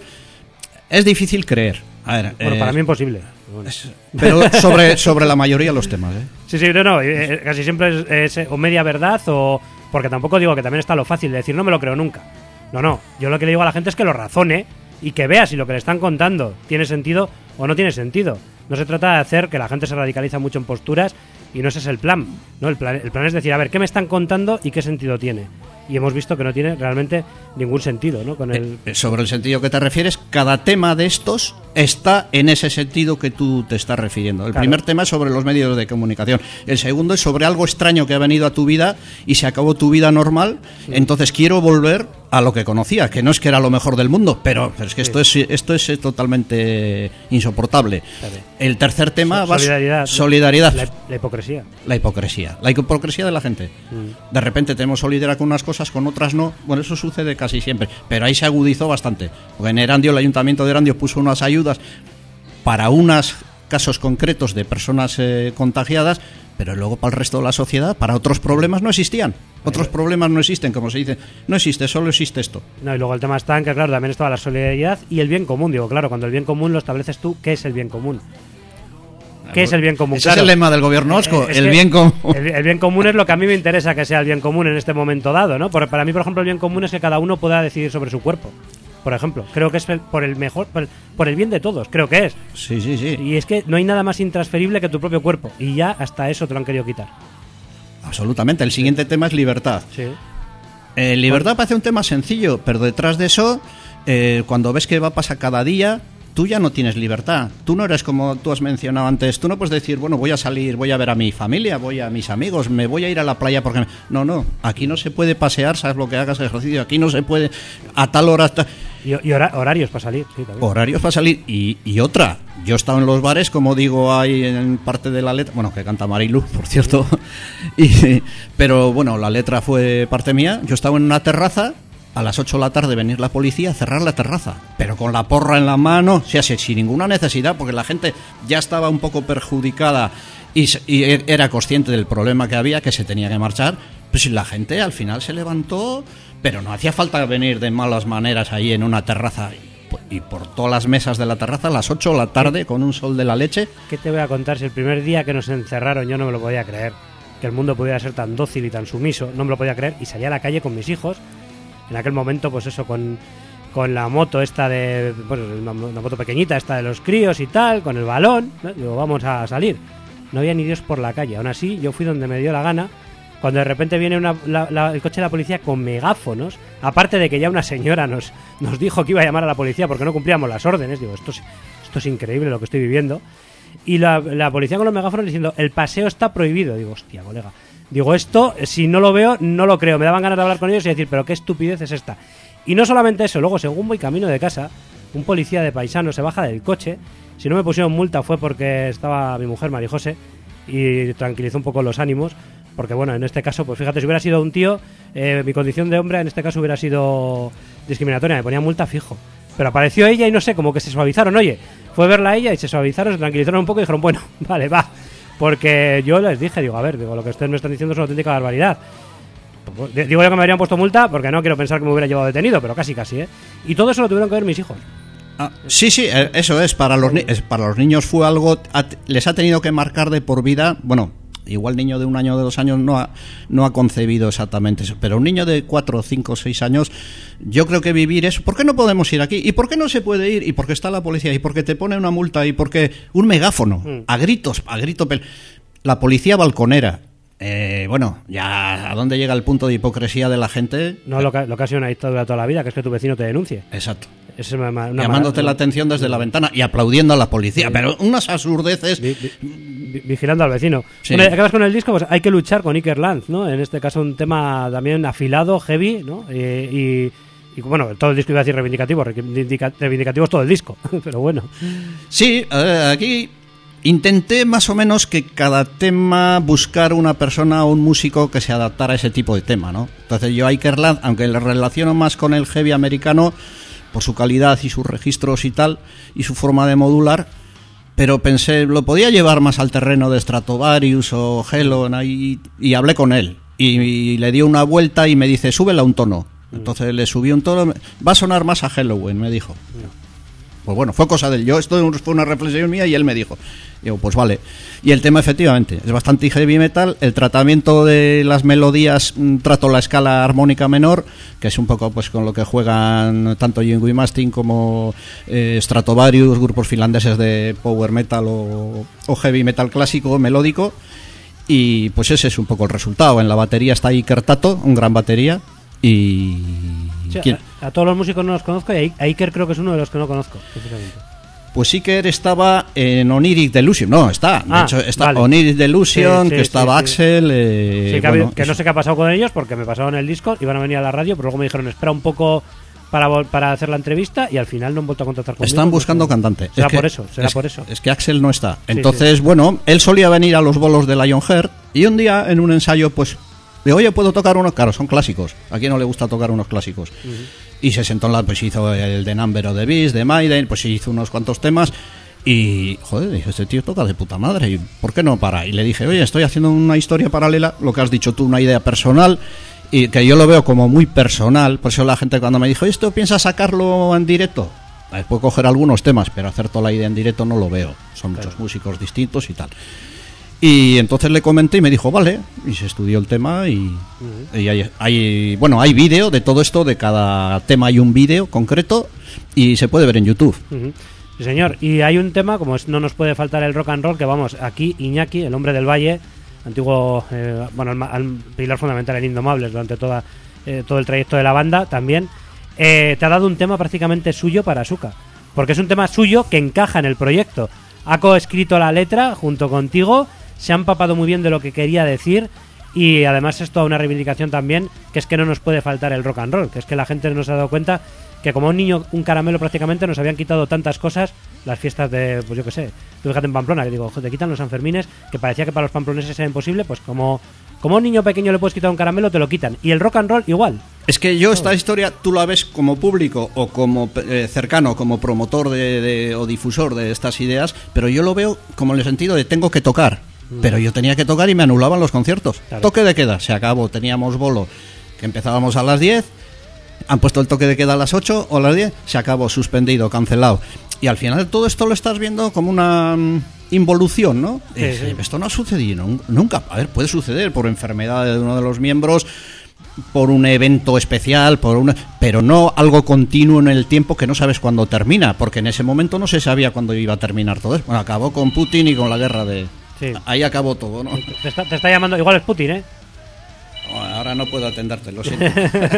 es difícil creer. A ver, bueno, para mí imposible. Bueno. Pero sobre la mayoría de los temas, ¿eh? Sí, no, casi siempre es o media verdad o... Porque tampoco digo que también está lo fácil de decir no me lo creo nunca. No, yo lo que le digo a la gente es que lo razone y que vea si lo que le están contando tiene sentido o no tiene sentido. No se trata de hacer que la gente se radicaliza mucho en posturas y no ese es el plan, ¿no? El plan es decir, a ver, ¿qué me están contando y qué sentido tiene? Y hemos visto que no tiene realmente ningún sentido, ¿no? Sobre el sentido que te refieres, cada tema de estos está en ese sentido que tú te estás refiriendo. El primer tema es sobre los medios de comunicación. El segundo es sobre algo extraño que ha venido a tu vida y se acabó tu vida normal. Sí. Entonces quiero volver a lo que conocía, que no es que era lo mejor del mundo, pero es que esto es totalmente insoportable. El tercer tema solidaridad. La hipocresía. La hipocresía de la gente. De repente tenemos solidaridad con unas cosas, con otras no. Bueno, eso sucede casi siempre, pero ahí se agudizó bastante. Porque en Erandio, el ayuntamiento de Erandio puso unas ayudas para unos casos concretos de personas contagiadas, pero luego para el resto de la sociedad, para otros problemas no existían. Otros problemas no existen, como se dice. No existe, solo existe esto. No, y luego el tema está en que, claro, también estaba la solidaridad y el bien común. Digo, claro, cuando el bien común lo estableces tú, ¿qué es el bien común? ¿Qué es el bien común? Ese es el lema del gobierno vasco, el bien común. El bien común es lo que a mí me interesa que sea el bien común en este momento dado, ¿no? Para mí, por ejemplo, el bien común es que cada uno pueda decidir sobre su cuerpo. Por ejemplo, creo que es por el bien de todos, creo que es. Sí. Y es que no hay nada más intransferible que tu propio cuerpo. Y ya hasta eso te lo han querido quitar. Absolutamente. El siguiente tema es libertad. Sí. Libertad parece un tema sencillo, pero detrás de eso, cuando ves que va a pasar cada día, tú ya no tienes libertad. Tú no eres como tú has mencionado antes. Tú no puedes decir, bueno, voy a salir, voy a ver a mi familia, voy a mis amigos, me voy a ir a la playa porque... No. Aquí no se puede pasear, sabes lo que hagas ejercicio. Aquí no se puede a tal hora... Y horarios para salir. Sí, también. Horarios para salir. Y otra, yo he estado en los bares, como digo, hay en parte de la letra... Bueno, que canta Marilu, por cierto. Pero bueno, la letra fue parte mía. Yo estaba en una terraza... A las 8 de la tarde venir la policía a cerrar la terraza, pero con la porra en la mano, o sea, sin ninguna necesidad, porque la gente ya estaba un poco perjudicada y era consciente del problema que había, que se tenía que marchar. Pues la gente al final se levantó, pero no hacía falta venir de malas maneras ahí en una terraza. y por todas las mesas de la terraza a las 8 de la tarde con un sol de la leche. ¿Qué te voy a contar? Si el primer día que nos encerraron yo no me lo podía creer, que el mundo pudiera ser tan dócil y tan sumiso, no me lo podía creer, y salí a la calle con mis hijos, en aquel momento pues eso, con la moto esta de, bueno, una moto pequeñita esta de los críos y tal, con el balón, ¿no? Digo, vamos a salir. No había ni Dios por la calle, aún así yo fui donde me dio la gana, cuando de repente viene el coche de la policía con megáfonos, aparte de que ya una señora nos dijo que iba a llamar a la policía porque no cumplíamos las órdenes. Digo, esto es increíble lo que estoy viviendo. Y la policía con los megáfonos diciendo, el paseo está prohibido. Digo, hostia, colega. Digo, esto, si no lo veo, no lo creo. Me daban ganas de hablar con ellos y decir, pero qué estupidez es esta. Y no solamente eso, luego según voy camino de casa, un policía de paisano se baja del coche. Si no me pusieron multa fue porque estaba mi mujer, María José, y tranquilizó un poco los ánimos. Porque bueno, en este caso, pues fíjate, si hubiera sido un tío, mi condición de hombre en este caso hubiera sido discriminatoria, me ponía multa fijo. Pero apareció ella y no sé, como que se suavizaron, oye, fue verla a ella y se suavizaron, se tranquilizaron un poco y dijeron, bueno, vale, va. Porque yo les dije, digo, a ver, lo que ustedes me están diciendo es una auténtica barbaridad. Digo yo que me habrían puesto multa porque no quiero pensar que me hubiera llevado detenido, pero casi, ¿eh? Y todo eso lo tuvieron que ver mis hijos. Ah, sí, eso es, para los niños fue algo, les ha tenido que marcar de por vida, bueno... Igual niño de 1 año o de 2 años no ha concebido exactamente eso, pero un niño de 4, 5, 6 años, yo creo que vivir eso, ¿por qué no podemos ir aquí? ¿Y por qué no se puede ir? ¿Y por qué está la policía? ¿Y por qué te pone una multa? ¿Y por qué un megáfono? A grito, la policía balconera. Bueno, ya ¿a dónde llega el punto de hipocresía de la gente? No, lo que ha sido una dictadura toda la vida, que es que tu vecino te denuncie. Exacto. Es llamándote la atención desde la ventana y aplaudiendo a la policía, pero unas absurdeces. Vigilando al vecino. Sí. Bueno, acabas con el disco, pues hay que luchar con Iker Lanz, ¿no? En este caso un tema también afilado, heavy, ¿no? Y bueno, todo el disco iba a decir reivindicativo es todo el disco, pero bueno. Sí, aquí intenté más o menos que cada tema buscar una persona o un músico que se adaptara a ese tipo de tema, ¿no? Entonces yo a Iker Lanz, aunque le relaciono más con el heavy americano por su calidad y sus registros y tal, y su forma de modular, pero pensé, lo podía llevar más al terreno de Stratovarius o Hellon, y hablé con él, y le dio una vuelta y me dice, súbela un tono. Entonces le subí un tono, va a sonar más a Helloween, me dijo. Pues bueno, fue cosa de él. Esto fue una reflexión mía y él me dijo. Digo, pues vale. Y el tema efectivamente es bastante heavy metal. El tratamiento de las melodías, trato la escala armónica menor, que es un poco pues con lo que juegan tanto Yngwie Malmsteen como Stratovarius, grupos finlandeses de power metal o heavy metal clásico, melódico. Y pues ese es un poco el resultado. En la batería está Iker Tato, un gran batería. Y... Sí, a todos los músicos no los conozco y a Iker creo que es uno de los que no conozco, precisamente. Pues Iker estaba en Oniric Delusion. No, está. De hecho, está vale. Oniric Delusion, que estaba Axel. Que no sé qué ha pasado con ellos porque me pasaron el disco, iban a venir a la radio, pero luego me dijeron espera un poco para hacer la entrevista y al final no han vuelto a contactar conmigo. Están buscando cantante. Será por eso. Es que Axel no está. Entonces, bueno, él solía venir a los bolos de Lionheart y un día en un ensayo, pues, de oye, ¿puedo tocar unos? Claro, son clásicos. ¿A quién no le gusta tocar unos clásicos? Y se sentó pues hizo el de Number of the Beast, de Maiden, pues hizo unos cuantos temas. Y, joder, dije, este tío toca de puta madre, ¿y por qué no para? Y le dije, oye, estoy haciendo una historia paralela, lo que has dicho tú, una idea personal, y que yo lo veo como muy personal. Por eso la gente cuando me dijo, ¿esto piensas sacarlo en directo? Puedo coger algunos temas, pero hacer toda la idea en directo no lo veo. Son muchos músicos distintos y tal. Y entonces le comenté y me dijo, vale, y se estudió el tema y hay vídeo de todo esto, de cada tema hay un vídeo concreto y se puede ver en YouTube. Sí, señor, y hay un tema, como no nos puede faltar el rock and roll, que vamos, aquí Iñaki, el hombre del Valle, antiguo, pilar fundamental en Indomables durante todo el trayecto de la banda, también, te ha dado un tema prácticamente suyo para Asuka, porque es un tema suyo que encaja en el proyecto. Ha coescrito la letra junto contigo, se ha empapado muy bien de lo que quería decir y además es toda una reivindicación también, que es que no nos puede faltar el rock and roll, que es que la gente no se ha dado cuenta que como un niño, un caramelo prácticamente, nos habían quitado tantas cosas, las fiestas de, pues yo qué sé, tú fíjate en Pamplona, que digo, te quitan los Sanfermines, que parecía que para los pamploneses era imposible, pues como a un niño pequeño le puedes quitar un caramelo, te lo quitan. Y el rock and roll igual. Es que yo esta historia, tú la ves como público o como cercano, como promotor o difusor de estas ideas, pero yo lo veo como en el sentido de tengo que tocar. Pero yo tenía que tocar y me anulaban los conciertos. Claro. Toque de queda, se acabó, teníamos bolo, que empezábamos a las 10 Han puesto el toque de queda a las 8 o a las 10, se acabó, suspendido, cancelado. Y al final todo esto lo estás viendo como una involución, ¿no? Sí. Esto no ha sucedido nunca. A ver, puede suceder por enfermedad de uno de los miembros, por un evento especial, pero no algo continuo en el tiempo que no sabes cuándo termina, porque en ese momento no se sabía cuándo iba a terminar todo eso. Bueno, acabó con Putin y con la guerra de... Sí. Ahí acabó todo, ¿no? Te está llamando, igual es Putin, ¿eh? Ahora no puedo atenderte, lo siento.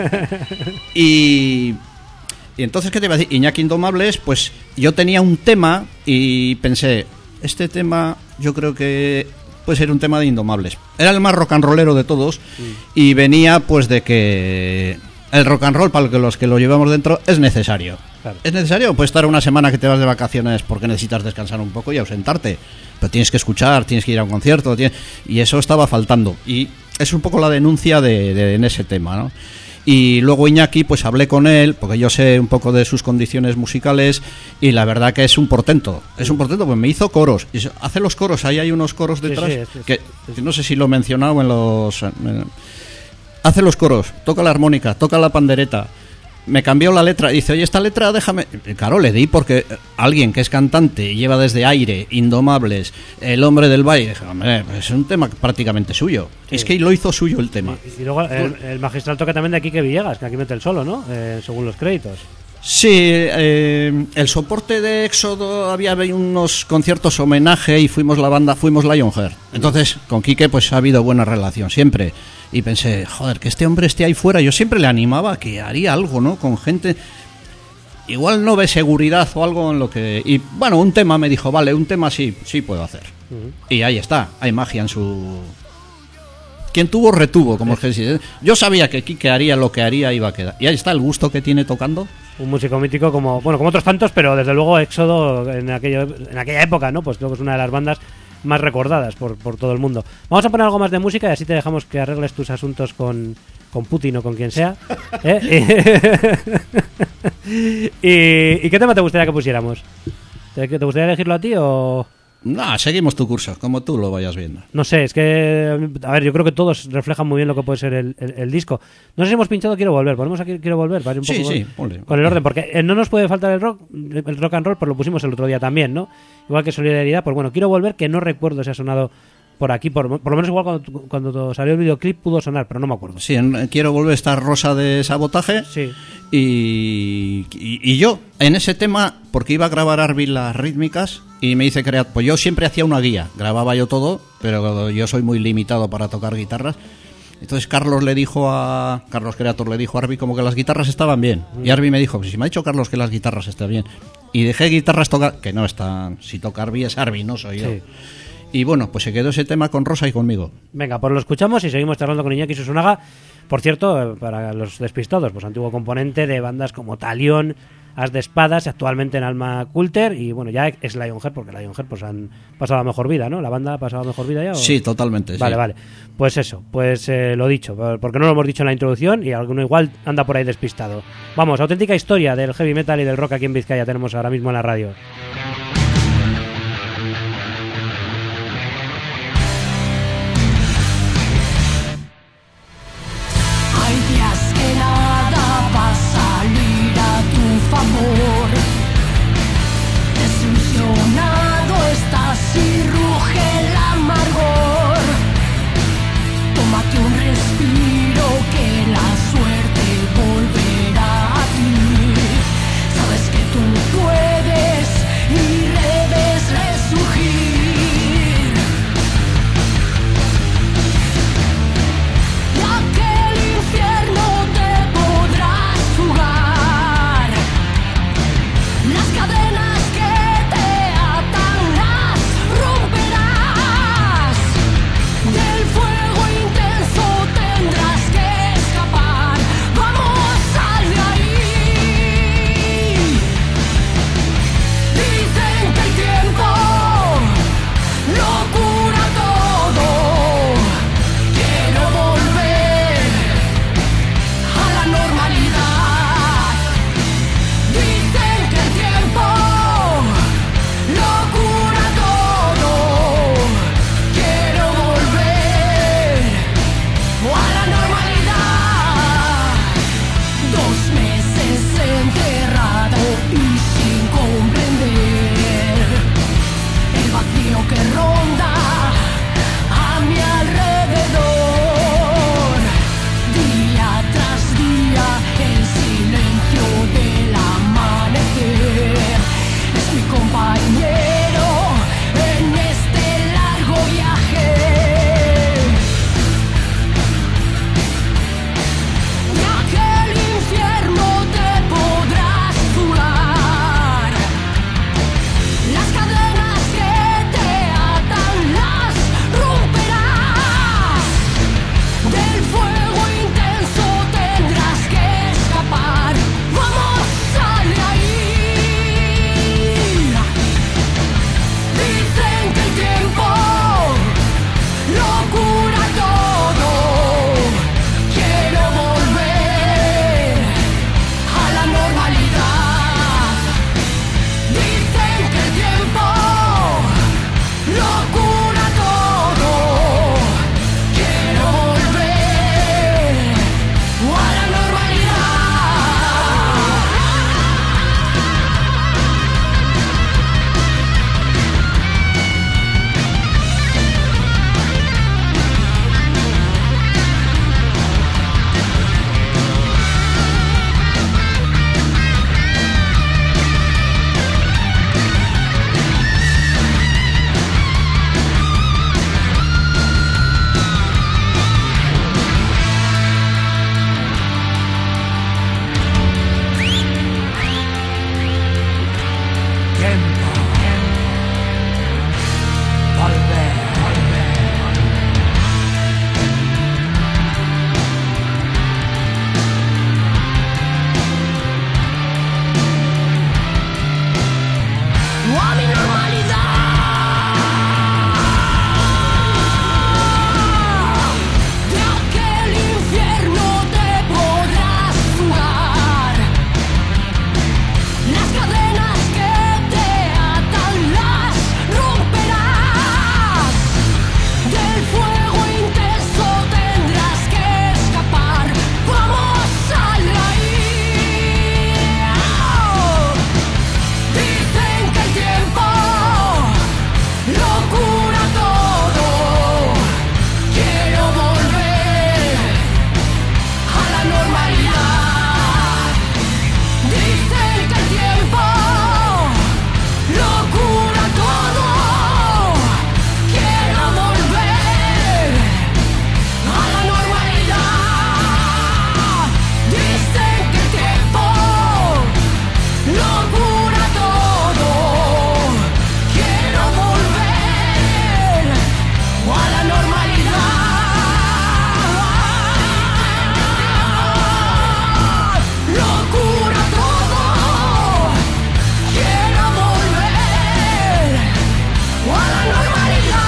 Y entonces, ¿qué te iba a decir? Iñaki Indomables, pues yo tenía un tema y pensé, este tema yo creo que puede ser un tema de Indomables. Era el más rock and rollero de todos y venía pues de que el rock and roll, para los que lo llevamos dentro, es necesario. Claro. Es necesario, puedes estar una semana que te vas de vacaciones porque necesitas descansar un poco y ausentarte, pero tienes que escuchar, tienes que ir a un concierto, y eso estaba faltando. Y es un poco la denuncia en ese tema, ¿no? Y luego Iñaki, pues hablé con él, porque yo sé un poco de sus condiciones musicales, y la verdad que es un portento, pues me hizo coros, y hace los coros, ahí hay unos coros detrás, Sí. que no sé si lo he mencionado en los... hace los coros, toca la armónica, toca la pandereta, me cambió la letra, dice, oye, esta letra déjame... Claro, le di porque alguien que es cantante, lleva desde Aire, Indomables, El hombre del baile, dije, hombre, pues es un tema prácticamente suyo. Sí. Es que lo hizo suyo el tema. Y luego el magistral toque también de Quique Villegas, que aquí mete el solo, ¿no? Según los créditos. Sí, el soporte de Éxodo, había unos conciertos homenaje y fuimos Lionheart. Entonces, con Quique pues ha habido buena relación siempre. Y pensé, joder, que este hombre esté ahí fuera. Yo siempre le animaba a que haría algo, ¿no? Con gente... Igual no ve seguridad o algo en lo que... Y bueno, un tema me dijo, vale, un tema sí puedo hacer. Y ahí está, hay magia en su... Quien tuvo, retuvo, como es que dice. Yo sabía que Quique haría lo que haría, iba a quedar. Y ahí está el gusto que tiene tocando. Un músico mítico como otros tantos, pero desde luego Éxodo en aquella época, ¿no? Pues creo que es una de las bandas más recordadas por todo el mundo. Vamos a poner algo más de música y así te dejamos que arregles tus asuntos con Putin o con quien sea. ¿Y qué tema te gustaría que pusiéramos? ¿Te gustaría elegirlo a ti o...? No, seguimos tu curso, como tú lo vayas viendo. No sé, es que... A ver, yo creo que todos reflejan muy bien lo que puede ser el disco. No sé si hemos pinchado Quiero Volver. ¿Ponemos aquí Quiero Volver? Para ir un poco ponle. Con el orden, porque no nos puede faltar el rock and roll, pues lo pusimos el otro día también, ¿no? Igual que Solidaridad, pues bueno, Quiero Volver, que no recuerdo si ha sonado por aquí, por lo menos igual cuando salió el videoclip pudo sonar, pero no me acuerdo. Sí, Quiero Volver, esta Rosa de Sabotaje. Sí. Y yo, en ese tema, porque iba a grabar Arby las rítmicas, y me dice, pues yo siempre hacía una guía, grababa yo todo, pero yo soy muy limitado para tocar guitarras. Entonces Carlos Creator le dijo a Arby como que las guitarras estaban bien. Y Arby me dijo, pues si me ha dicho Carlos que las guitarras están bien. Y dejé guitarras tocar, que no están, si toca Arby es Arby, no soy yo. Y bueno, pues se quedó ese tema con Rosa y conmigo. Venga, pues lo escuchamos y seguimos charlando con Iñaki Susunaga. Por cierto, para los despistados, pues antiguo componente de bandas como Talión, As de Espadas, actualmente en Alma Coulter, y bueno, ya es Lionheart, porque Lionheart pues han pasado a mejor vida, ¿no? ¿La banda ha pasado a mejor vida ya? ¿O? Sí, totalmente. Vale. Pues eso, lo dicho, porque no lo hemos dicho en la introducción y alguno igual anda por ahí despistado. Vamos, auténtica historia del heavy metal y del rock aquí en Vizcaya tenemos ahora mismo en la radio. Favor, desilusionado estás y ruge el amargor. Tómate un respiro que la suerte volverá a ti. Sabes que tú puedes compañero en este largo viaje. De aquel infierno te podrás fugar. Las cadenas que te atan las romperás. Del fuego intenso tendrás que escapar. Vamos, sale ahí. Dicen que el tiempo lo cura todo. Quiero volver a la normalidad. Dicen que el tiempo lo cura todo. Quiero volver a la normalidad. Tiempo. Volver. A mi normalidad. De aquel infierno te podrás fugar. Las cadenas que te atan las romperás. Del fuego intenso tendrás que escapar. Vamos, sal de ahí. Dicen que el tiempo lo cura todo. Quiero volver a la normalidad. Dicen que el tiempo lo cura todo. Quiero volver a la normalidad. Dicen que el tiempo lo cura todo. Quiero volver a la normalidad. Lo cura todo. Quiero volver a la normalidad.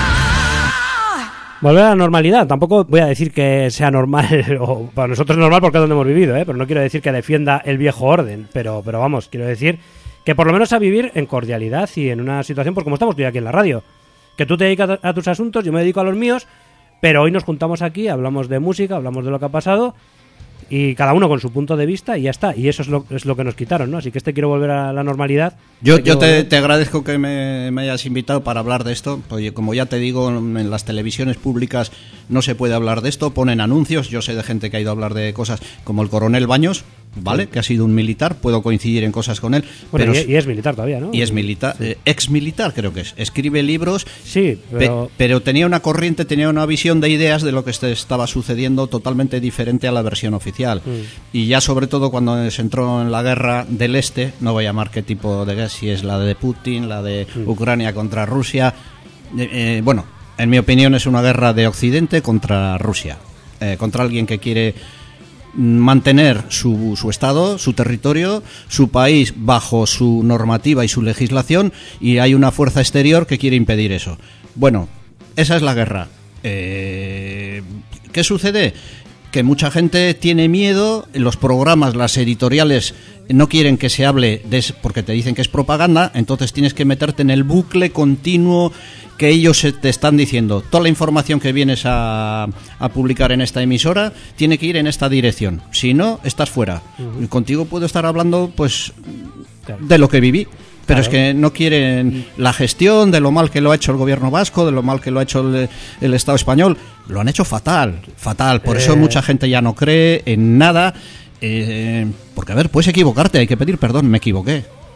Volver a la normalidad. Tampoco voy a decir que sea normal, o para nosotros es normal porque es donde hemos vivido, pero no quiero decir que defienda el viejo orden. Pero vamos, quiero decir que por lo menos a vivir en cordialidad y en una situación, pues como estamos tú y aquí en la radio. Que tú te dedicas a tus asuntos, yo me dedico a los míos, pero hoy nos juntamos aquí, hablamos de música, hablamos de lo que ha pasado, y cada uno con su punto de vista y ya está. Y eso es lo que nos quitaron, ¿no? Así que quiero volver a la normalidad. Yo te agradezco que me hayas invitado para hablar de esto. Oye, como ya te digo, en las televisiones públicas no se puede hablar de esto, ponen anuncios. Yo sé de gente que ha ido a hablar de cosas como el coronel Baños, ¿vale? Que ha sido un militar, puedo coincidir en cosas con él. Bueno, pero y es militar todavía, ¿no? Y es militar, Sí. ex militar creo que es. Escribe libros, Sí, pero tenía una corriente, tenía una visión de ideas de lo que estaba sucediendo totalmente diferente a la versión oficial. Y ya sobre todo cuando se entró en la guerra del Este, no voy a llamar qué tipo de guerra, si es la de Putin, la de Ucrania contra Rusia. Bueno, en mi opinión es una guerra de Occidente contra Rusia, contra alguien que quiere mantener su estado, su territorio, su país bajo su normativa y su legislación, y hay una fuerza exterior que quiere impedir eso. Bueno, esa es la guerra. ¿Qué sucede? Que mucha gente tiene miedo, los programas, las editoriales no quieren que se hable de eso porque te dicen que es propaganda, entonces tienes que meterte en el bucle continuo que ellos te están diciendo. Toda la información que vienes a publicar en esta emisora tiene que ir en esta dirección, si no, estás fuera. Y contigo puedo estar hablando pues de lo que viví. Pero es que no quieren la gestión de lo mal que lo ha hecho el gobierno vasco, de lo mal que lo ha hecho el Estado español. Lo han hecho fatal, fatal. Por eso mucha gente ya no cree en nada. Porque, a ver, puedes equivocarte, hay que pedir perdón, me equivoqué.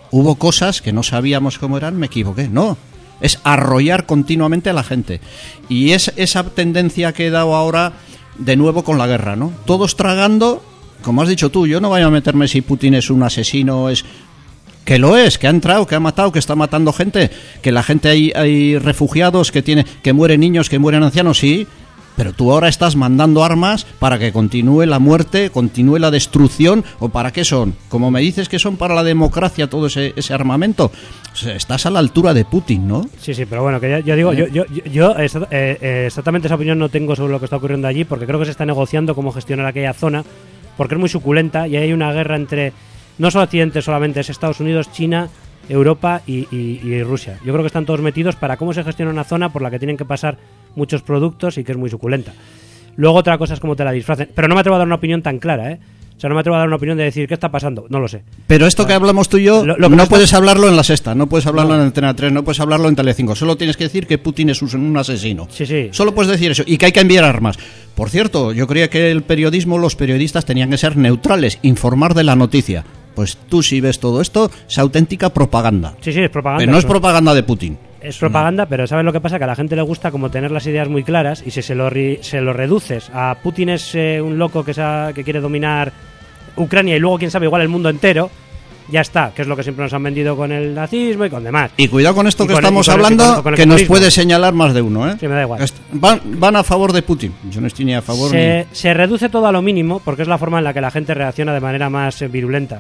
hubo cosas que no sabíamos cómo eran, me equivoqué. No, es arrollar continuamente a la gente. Y es esa tendencia que he dado ahora de nuevo con la guerra, ¿no? Todos tragando, como has dicho tú, yo no voy a meterme si Putin es un asesino, es... Que lo es, que ha entrado, que ha matado, que está matando gente, que la gente hay refugiados, que mueren niños, que mueren ancianos, sí, pero tú ahora estás mandando armas para que continúe la muerte, continúe la destrucción, ¿o para qué son? Como me dices que son para la democracia todo ese armamento, o sea, estás a la altura de Putin, ¿no? Sí, pero bueno, que yo digo, yo exactamente esa opinión no tengo sobre lo que está ocurriendo allí, porque creo que se está negociando cómo gestionar aquella zona, porque es muy suculenta y hay una guerra entre... No solo Occidente solamente, es Estados Unidos, China, Europa y Rusia. Yo creo que están todos metidos para cómo se gestiona una zona por la que tienen que pasar muchos productos y que es muy suculenta. Luego otra cosa es cómo te la disfracen. Pero no me atrevo a dar una opinión tan clara, ¿eh? O sea, no me atrevo a dar una opinión de decir qué está pasando. No lo sé. Pero esto que hablamos tú y yo, no puedes hablarlo en La Sexta, no puedes hablarlo en Antena 3, no puedes hablarlo en Telecinco. Solo tienes que decir que Putin es un asesino. Sí. Solo puedes decir eso. Y que hay que enviar armas. Por cierto, yo creía que los periodistas tenían que ser neutrales, informar de la noticia. Pues tú si ves todo esto, es auténtica propaganda. Sí, es propaganda. Pero no es propaganda de Putin. Es propaganda, pero ¿sabes lo que pasa? Que a la gente le gusta como tener las ideas muy claras y si se lo reduces a Putin es un loco que quiere dominar Ucrania y luego, quién sabe, igual el mundo entero, ya está, que es lo que siempre nos han vendido con el nazismo y con demás. Y cuidado con esto que estamos hablando, que nos puede señalar más de uno, ¿eh? Sí, me da igual. Van a favor de Putin. Yo no estoy ni a favor se reduce todo a lo mínimo porque es la forma en la que la gente reacciona de manera más virulenta.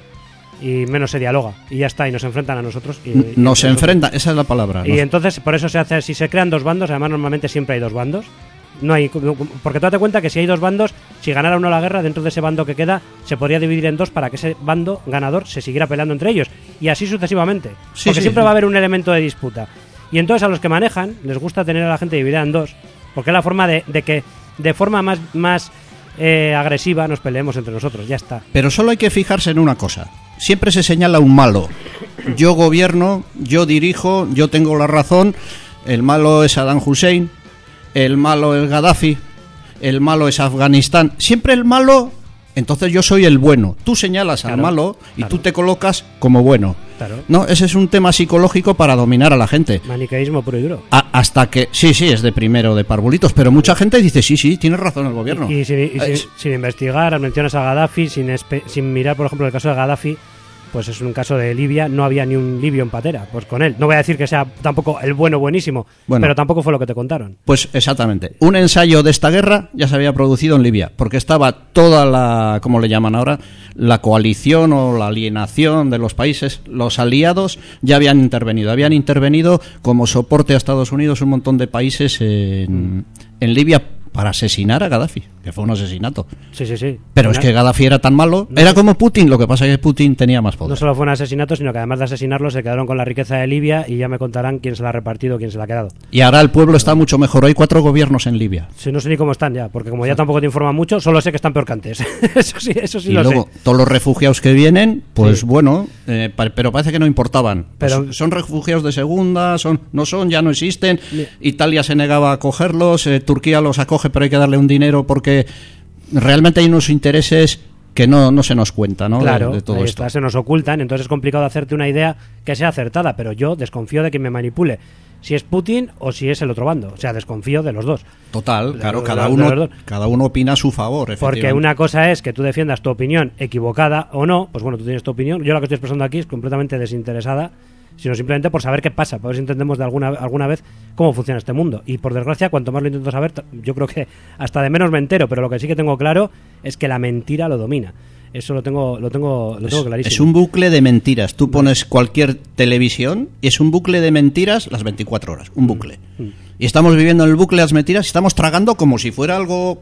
Y menos se dialoga y ya está, y nos enfrentan a nosotros nos enfrentan, esa es la palabra. Y entonces por eso se hace, si se crean dos bandos, además normalmente siempre hay dos bandos, no hay, porque tú date cuenta que si hay dos bandos, si ganara uno la guerra, dentro de ese bando que queda se podría dividir en dos para que ese bando ganador se siguiera peleando entre ellos y así sucesivamente, porque siempre va a haber un elemento de disputa. Y entonces a los que manejan les gusta tener a la gente dividida en dos, porque es la forma de que de forma más agresiva nos peleemos entre nosotros, ya está. Pero solo hay que fijarse en una cosa. Siempre se señala un malo. Yo gobierno, yo dirijo, yo tengo la razón. El malo es Saddam Hussein, el malo es Gaddafi, el malo es Afganistán. Siempre el malo, entonces yo soy el bueno. Tú señalas al malo y tú te colocas como bueno. Claro. No, ese es un tema psicológico para dominar a la gente. Maniqueísmo puro y duro. Hasta que... Sí, es de primero de parvulitos, pero mucha gente dice, sí, tienes razón el gobierno. Y sin investigar, mencionas a Gaddafi, sin mirar, por ejemplo, el caso de Gaddafi, pues es un caso de Libia, no había ni un libio en patera, pues con él. No voy a decir que sea tampoco el buenísimo, pero tampoco fue lo que te contaron. Pues exactamente. Un ensayo de esta guerra ya se había producido en Libia, porque estaba toda la, ¿cómo le llaman ahora? La coalición o la alienación de los países, los aliados ya habían intervenido como soporte a Estados Unidos un montón de países en Libia para asesinar a Gaddafi, que fue un asesinato. Sí. Pero es que Gaddafi era tan malo, era como Putin, lo que pasa es que Putin tenía más poder. No solo fue un asesinato, sino que además de asesinarlo se quedaron con la riqueza de Libia y ya me contarán quién se la ha repartido, quién se la ha quedado. Y ahora el pueblo está mucho mejor, hay 4 gobiernos en Libia. Sí, no sé ni cómo están ya, porque como ya tampoco te informan mucho, solo sé que están peor que antes. eso sí y lo luego, sé. Todos los refugiados que vienen, pues bueno, pero parece que no importaban. Pero pues son refugiados de segunda, ya no existen. Italia se negaba a acogerlos, Turquía los acoge, pero hay que darle un dinero porque realmente hay unos intereses que no se nos cuenta, ¿no? Claro, de todo esto. Se nos ocultan, entonces es complicado hacerte una idea que sea acertada, pero yo desconfío de que me manipule si es Putin o si es el otro bando, o sea, desconfío de los dos. Total, claro, cada uno opina a su favor, porque una cosa es que tú defiendas tu opinión equivocada o no, pues bueno, tú tienes tu opinión, yo la que estoy expresando aquí es completamente desinteresada, sino simplemente por saber qué pasa, para ver si entendemos de alguna vez cómo funciona este mundo. Y por desgracia, cuanto más lo intento saber, yo creo que hasta de menos me entero, pero lo que sí que tengo claro es que la mentira lo domina. Eso lo tengo clarísimo. Es un bucle de mentiras. Tú pones cualquier televisión y es un bucle de mentiras las 24 horas, un bucle. Y estamos viviendo en el bucle de las mentiras y estamos tragando como si fuera algo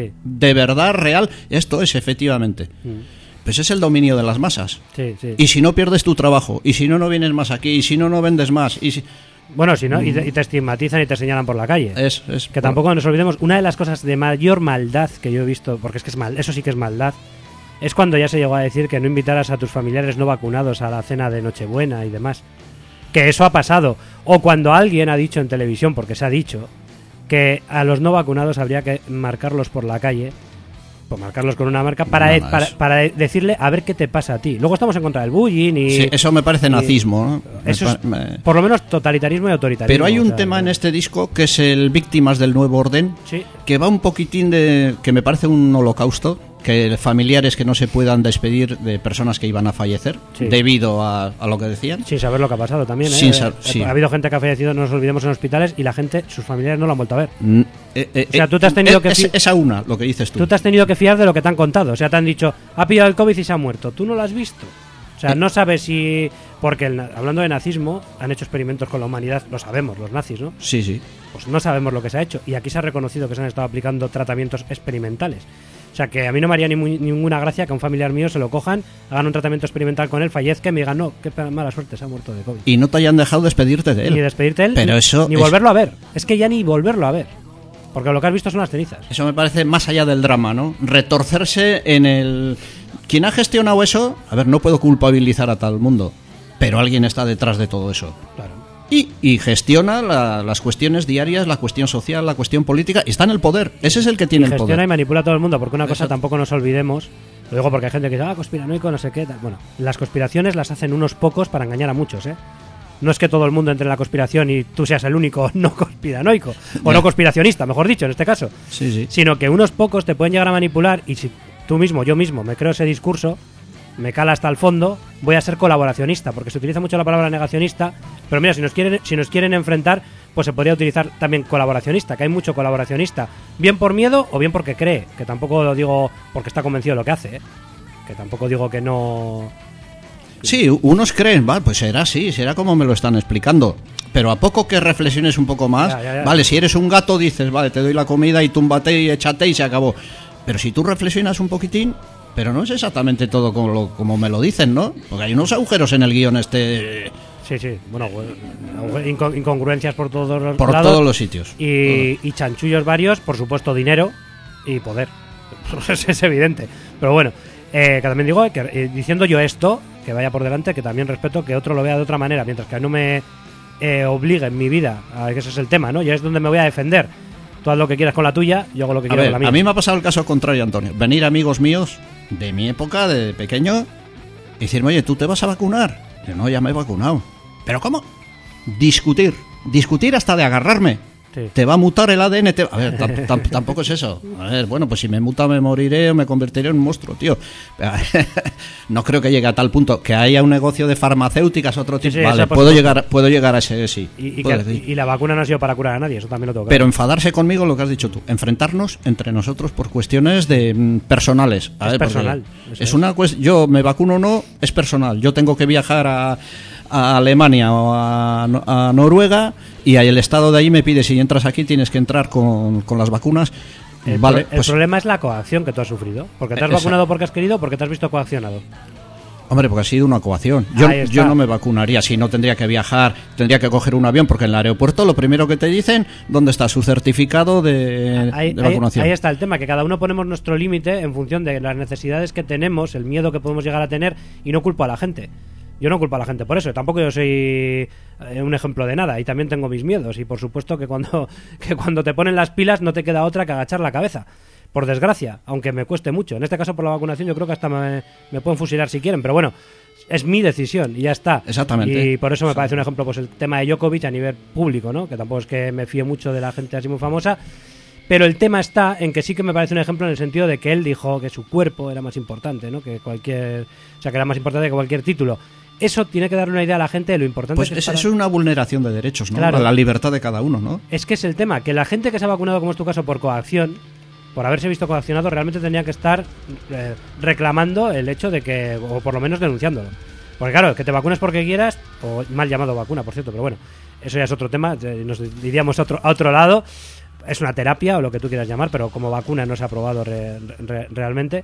de verdad, real. Esto es, efectivamente. Pues es el dominio de las masas. Sí. Y si no pierdes tu trabajo, y si no vienes más aquí, y si no vendes más, y si... Bueno, si no, y te estigmatizan y te señalan por la calle. Que tampoco nos olvidemos, una de las cosas de mayor maldad que yo he visto, porque es que eso sí que es maldad, es cuando ya se llegó a decir que no invitaras a tus familiares no vacunados a la cena de Nochebuena y demás. Que eso ha pasado. O cuando alguien ha dicho en televisión, porque se ha dicho, que a los no vacunados habría que marcarlos por la calle pues marcarlos con una marca Nada más. para decirle a ver qué te pasa a ti. Luego estamos en contra del bullying y... Sí, eso me parece nazismo, ¿no? Eso es, por lo menos, totalitarismo y autoritarismo. Pero hay o un sea, tema en este disco que es el Víctimas del Nuevo Orden, Sí. que va un poquitín de... que me parece un holocausto, que familiares que no se puedan despedir de personas que iban a fallecer Sí. debido a lo que decían. Sin saber lo que ha pasado también, ¿eh? Sin sí. Ha habido gente que ha fallecido, no nos olvidemos, en hospitales y la gente, sus familiares no lo han vuelto a ver. O sea, tú te has tenido que esa una, lo que dices tú. Tú te has tenido que fiar de lo que te han contado. O sea, te han dicho, ha pillado el COVID y se ha muerto. Tú no lo has visto. O sea, no sabes si... Porque hablando de nazismo, han hecho experimentos con la humanidad, lo sabemos, los nazis, ¿no? Sí, sí. Pues no sabemos lo que se ha hecho. Y aquí se ha reconocido que se han estado aplicando tratamientos experimentales. O sea, que a mí no me haría ninguna gracia que a un familiar mío se lo cojan, hagan un tratamiento experimental con él, fallezca y me digan, no, qué mala suerte, se ha muerto de COVID. Y no te hayan dejado despedirte de él. Ni despedirte de él, Pero eso ni es- volverlo a ver. Es que ya ni volverlo a ver. Porque lo que has visto son las cenizas. Eso me parece más allá del drama, ¿no? Retorcerse en el... Quien ha gestionado eso, a ver, no puedo culpabilizar a tal mundo, pero alguien está detrás de todo eso. Claro. Y gestiona las cuestiones diarias, la cuestión social, la cuestión política, y está en el poder. Ese es el que tiene el Gestiona poder. y manipula a todo el mundo, porque una cosa Exacto. tampoco nos olvidemos. Lo digo porque hay gente que dice, conspiranoico, no sé qué. Tal. Bueno, las conspiraciones las hacen unos pocos para engañar a muchos, ¿eh? No es que todo el mundo entre en la conspiración y tú seas el único no conspiranoico, o Ya. no conspiracionista, mejor dicho, en este caso. Sí, sí. Sino que unos pocos te pueden llegar a manipular y si tú mismo, yo mismo, me creo ese discurso, me cala hasta el fondo, voy a ser colaboracionista, porque se utiliza mucho la palabra negacionista, pero mira, si nos quieren enfrentar, pues se podría utilizar también colaboracionista, que hay mucho colaboracionista, bien por miedo o bien porque cree, que tampoco lo digo porque está convencido de lo que hace, ¿eh? Que tampoco digo que no... Sí, unos creen, vale, pues será así, será como me lo están explicando. Pero a poco que reflexiones un poco más, Ya. vale, si eres un gato dices, vale, te doy la comida y túmbate y échate y se acabó. Pero si tú reflexionas un poquitín, pero no es exactamente todo como me lo dicen, ¿no? Porque hay unos agujeros en el guión este... Sí, bueno, incongruencias por todos los Por lados todos los sitios. y chanchullos varios, por supuesto dinero y poder. Es evidente. Pero bueno, que también digo que diciendo yo esto, que vaya por delante, que también respeto que otro lo vea de otra manera, mientras que no me obligue en mi vida, que ese es el tema, ¿no? Ya es donde me voy a defender. Tú haz lo que quieras con la tuya, yo hago lo que A quiero ver, con la mía. a mí me ha pasado el caso contrario, Antonio. Venir amigos míos de mi época, de pequeño, y decirme, oye, ¿tú te vas a vacunar? Yo, no, ya me he vacunado. ¿Pero cómo? Discutir hasta de agarrarme. Sí. Te va a mutar el ADN. A ver, tampoco es eso. A ver, bueno, pues si me muta me moriré o me convertiré en un monstruo, tío. No creo que llegue a tal punto. Que haya un negocio de farmacéuticas, otro tipo. sí, vale, eso por puedo supuesto. llegar a ese, sí. Y Puedo decir. la vacuna no ha sido para curar a nadie, eso también lo tengo que Pero enfadarse conmigo, lo que has dicho tú, enfrentarnos entre nosotros por cuestiones de personales. A Es ver, porque personal, eso Es una yo me vacuno o no, es personal. Yo tengo que viajar a Alemania o a Noruega y ahí el Estado de ahí me pide si entras aquí tienes que entrar con las vacunas. El Vale, pues, problema es la coacción que tú has sufrido. Porque te has Exacto. vacunado porque has querido o porque te has visto coaccionado. hombre, porque ha sido una coacción. Ahí está. Yo no me vacunaría si no tendría que viajar, tendría que coger un avión porque en el aeropuerto lo primero que te dicen, ¿dónde está su certificado de vacunación? Ahí está el tema, que cada uno ponemos nuestro límite en función de las necesidades que tenemos, el miedo que podemos llegar a tener, y no culpo a la gente. Yo no culpo a la gente por eso, tampoco yo soy un ejemplo de nada, y también tengo mis miedos, y por supuesto que cuando te ponen las pilas no te queda otra que agachar la cabeza, por desgracia, aunque me cueste mucho. En este caso por la vacunación yo creo que hasta me pueden fusilar si quieren, pero bueno, es mi decisión y ya está. Exactamente. Y por eso me parece un ejemplo pues el tema de Djokovic a nivel público, ¿no? Que tampoco es que me fíe mucho de la gente así muy famosa, pero el tema está en que sí que me parece un ejemplo en el sentido de que él dijo que su cuerpo era más importante, ¿no? Que que era más importante que cualquier título. Eso tiene que darle una idea a la gente de lo importante Pues que es eso es una vulneración de derechos, ¿no? Claro. La libertad de cada uno, ¿no? Es que es el tema, que la gente que se ha vacunado, como es tu caso, por coacción, por haberse visto coaccionado, realmente tendría que estar reclamando el hecho de que, o por lo menos denunciándolo. Porque claro, que te vacunes porque quieras, o mal llamado vacuna, por cierto, pero bueno, eso ya es otro tema, nos diríamos a otro lado. Es una terapia o lo que tú quieras llamar, pero como vacuna no se ha aprobado realmente.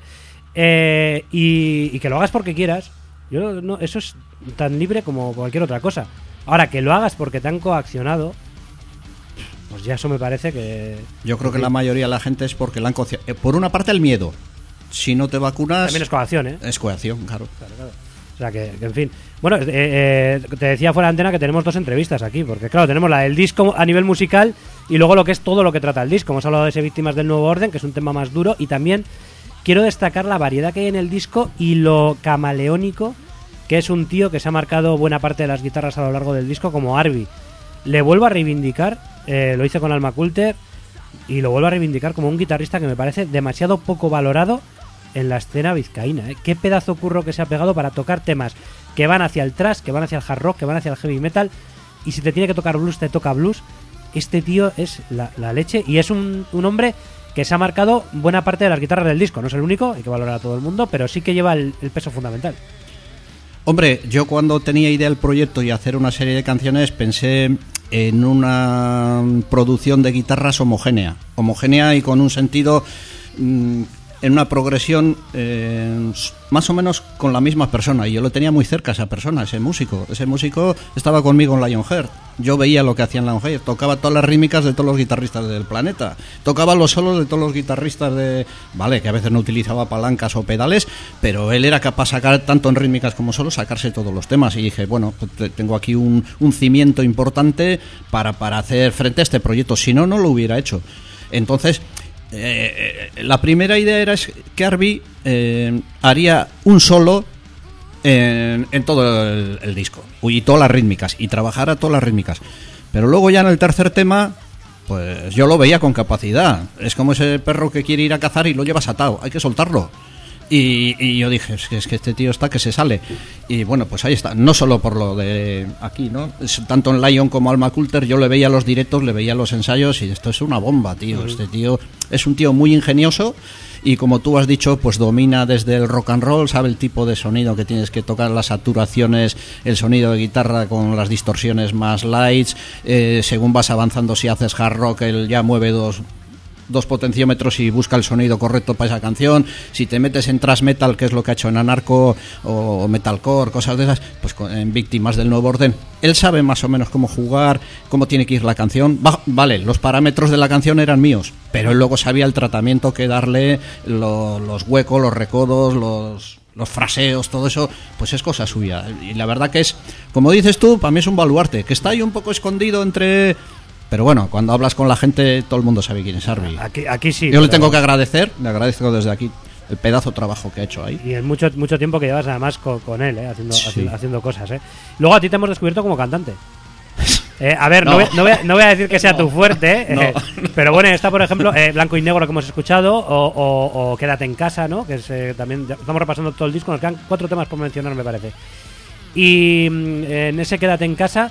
Y que lo hagas porque quieras, eso es tan libre como cualquier otra cosa. Ahora, que lo hagas porque te han coaccionado, pues ya eso me parece que... Yo creo que la mayoría de la gente es porque la han coaccionado. Por una parte el miedo. Si no te vacunas... También es coacción, ¿eh? Es coacción, claro. O sea que en fin. Bueno, te decía fuera de antena que tenemos dos entrevistas aquí, porque claro, tenemos la del disco a nivel musical y luego lo que es todo lo que trata el disco. Hemos hablado de ese Víctimas del Nuevo Orden, que es un tema más duro, y también quiero destacar la variedad que hay en el disco y lo camaleónico que es un tío que se ha marcado buena parte de las guitarras a lo largo del disco, como Arvi. Le vuelvo a reivindicar, lo hice con Alma Coulter, y lo vuelvo a reivindicar como un guitarrista que me parece demasiado poco valorado en la escena vizcaína. Qué pedazo curro que se ha pegado para tocar temas que van hacia el thrash, que van hacia el hard rock, que van hacia el heavy metal, y si te tiene que tocar blues, te toca blues. Este tío es la leche, y es un hombre que se ha marcado buena parte de las guitarras del disco. No es el único, hay que valorar a todo el mundo, pero sí que lleva el peso fundamental. Hombre, yo cuando tenía idea del proyecto y hacer una serie de canciones pensé en una producción de guitarras homogénea y con un sentido, en una progresión más o menos con la misma persona, y yo lo tenía muy cerca, esa persona, ese músico estaba conmigo en Lionheart. Yo veía lo que hacía en Lionheart, tocaba todas las rítmicas de todos los guitarristas del planeta, tocaba los solos de todos los guitarristas vale, que a veces no utilizaba palancas o pedales, pero él era capaz de sacar tanto en rítmicas como solos, sacarse todos los temas, y dije, bueno, pues tengo aquí un cimiento importante para hacer frente a este proyecto, si no, no lo hubiera hecho. Entonces, la primera idea era que Arvi haría un solo en todo el disco y todas las rítmicas, y trabajara todas las rítmicas, pero luego ya en el tercer tema pues yo lo veía con capacidad. Es como ese perro que quiere ir a cazar y lo llevas atado, hay que soltarlo. Y yo dije, es que este tío está que se sale. Y bueno, pues ahí está. No solo por lo de aquí, ¿no? Tanto en Lion como Alma Coulter, yo le veía los directos, le veía los ensayos, y esto es una bomba, tío. Este tío es un tío muy ingenioso, y como tú has dicho, pues domina desde el rock and roll, sabe el tipo de sonido que tienes que tocar, las saturaciones, el sonido de guitarra con las distorsiones más lights. Según vas avanzando, si haces hard rock, él ya mueve dos potenciómetros y busca el sonido correcto para esa canción. Si te metes en thrash metal, que es lo que ha hecho en Anarco o metalcore, cosas de esas, pues en Víctimas del Nuevo Orden, él sabe más o menos cómo jugar, cómo tiene que ir la canción. Vale, los parámetros de la canción eran míos, pero él luego sabía el tratamiento que darle, los huecos, los recodos, los fraseos, todo eso, pues es cosa suya. Y la verdad que es, como dices tú, para mí es un baluarte, que está ahí un poco escondido entre... Pero bueno, cuando hablas con la gente, todo el mundo sabe quién es Arvi. Aquí sí. Yo le tengo que agradecer, le agradezco desde aquí el pedazo de trabajo que ha hecho ahí. Y en mucho tiempo que llevas además con él, haciendo cosas. Luego a ti te hemos descubierto como cantante. A ver, no voy a decir que sea tu fuerte, pero bueno, está por ejemplo Blanco y Negro, que hemos escuchado, o Quédate en casa, ¿no? Que es también, estamos repasando todo el disco, nos quedan 4 temas por mencionar, me parece. Y en ese Quédate en casa,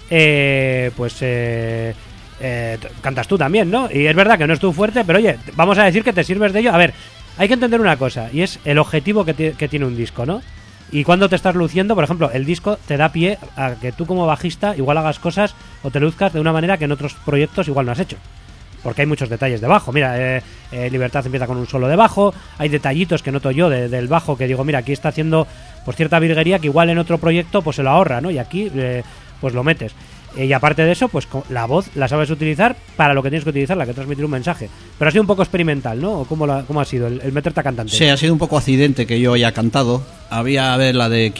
cantas tú también, ¿no? Y es verdad que no es tu fuerte, pero oye, vamos a decir que te sirves de ello. A ver, hay que entender una cosa, y es el objetivo que tiene un disco, ¿no? Y cuando te estás luciendo, por ejemplo, el disco te da pie a que tú como bajista igual hagas cosas o te luzcas de una manera que en otros proyectos igual no has hecho. Porque hay muchos detalles de bajo. Mira, Libertad empieza con un solo de bajo. Hay detallitos que noto yo del bajo que digo, mira, aquí está haciendo pues cierta virguería que igual en otro proyecto pues se lo ahorra, ¿no? Y aquí pues lo metes. Y aparte de eso, pues la voz la sabes utilizar para lo que tienes que utilizarla, que transmitir un mensaje. Pero ha sido un poco experimental, ¿no? ¿Cómo ha sido el meterte a cantante? Sí, ha sido un poco accidente que yo haya cantado. Había, a ver, la de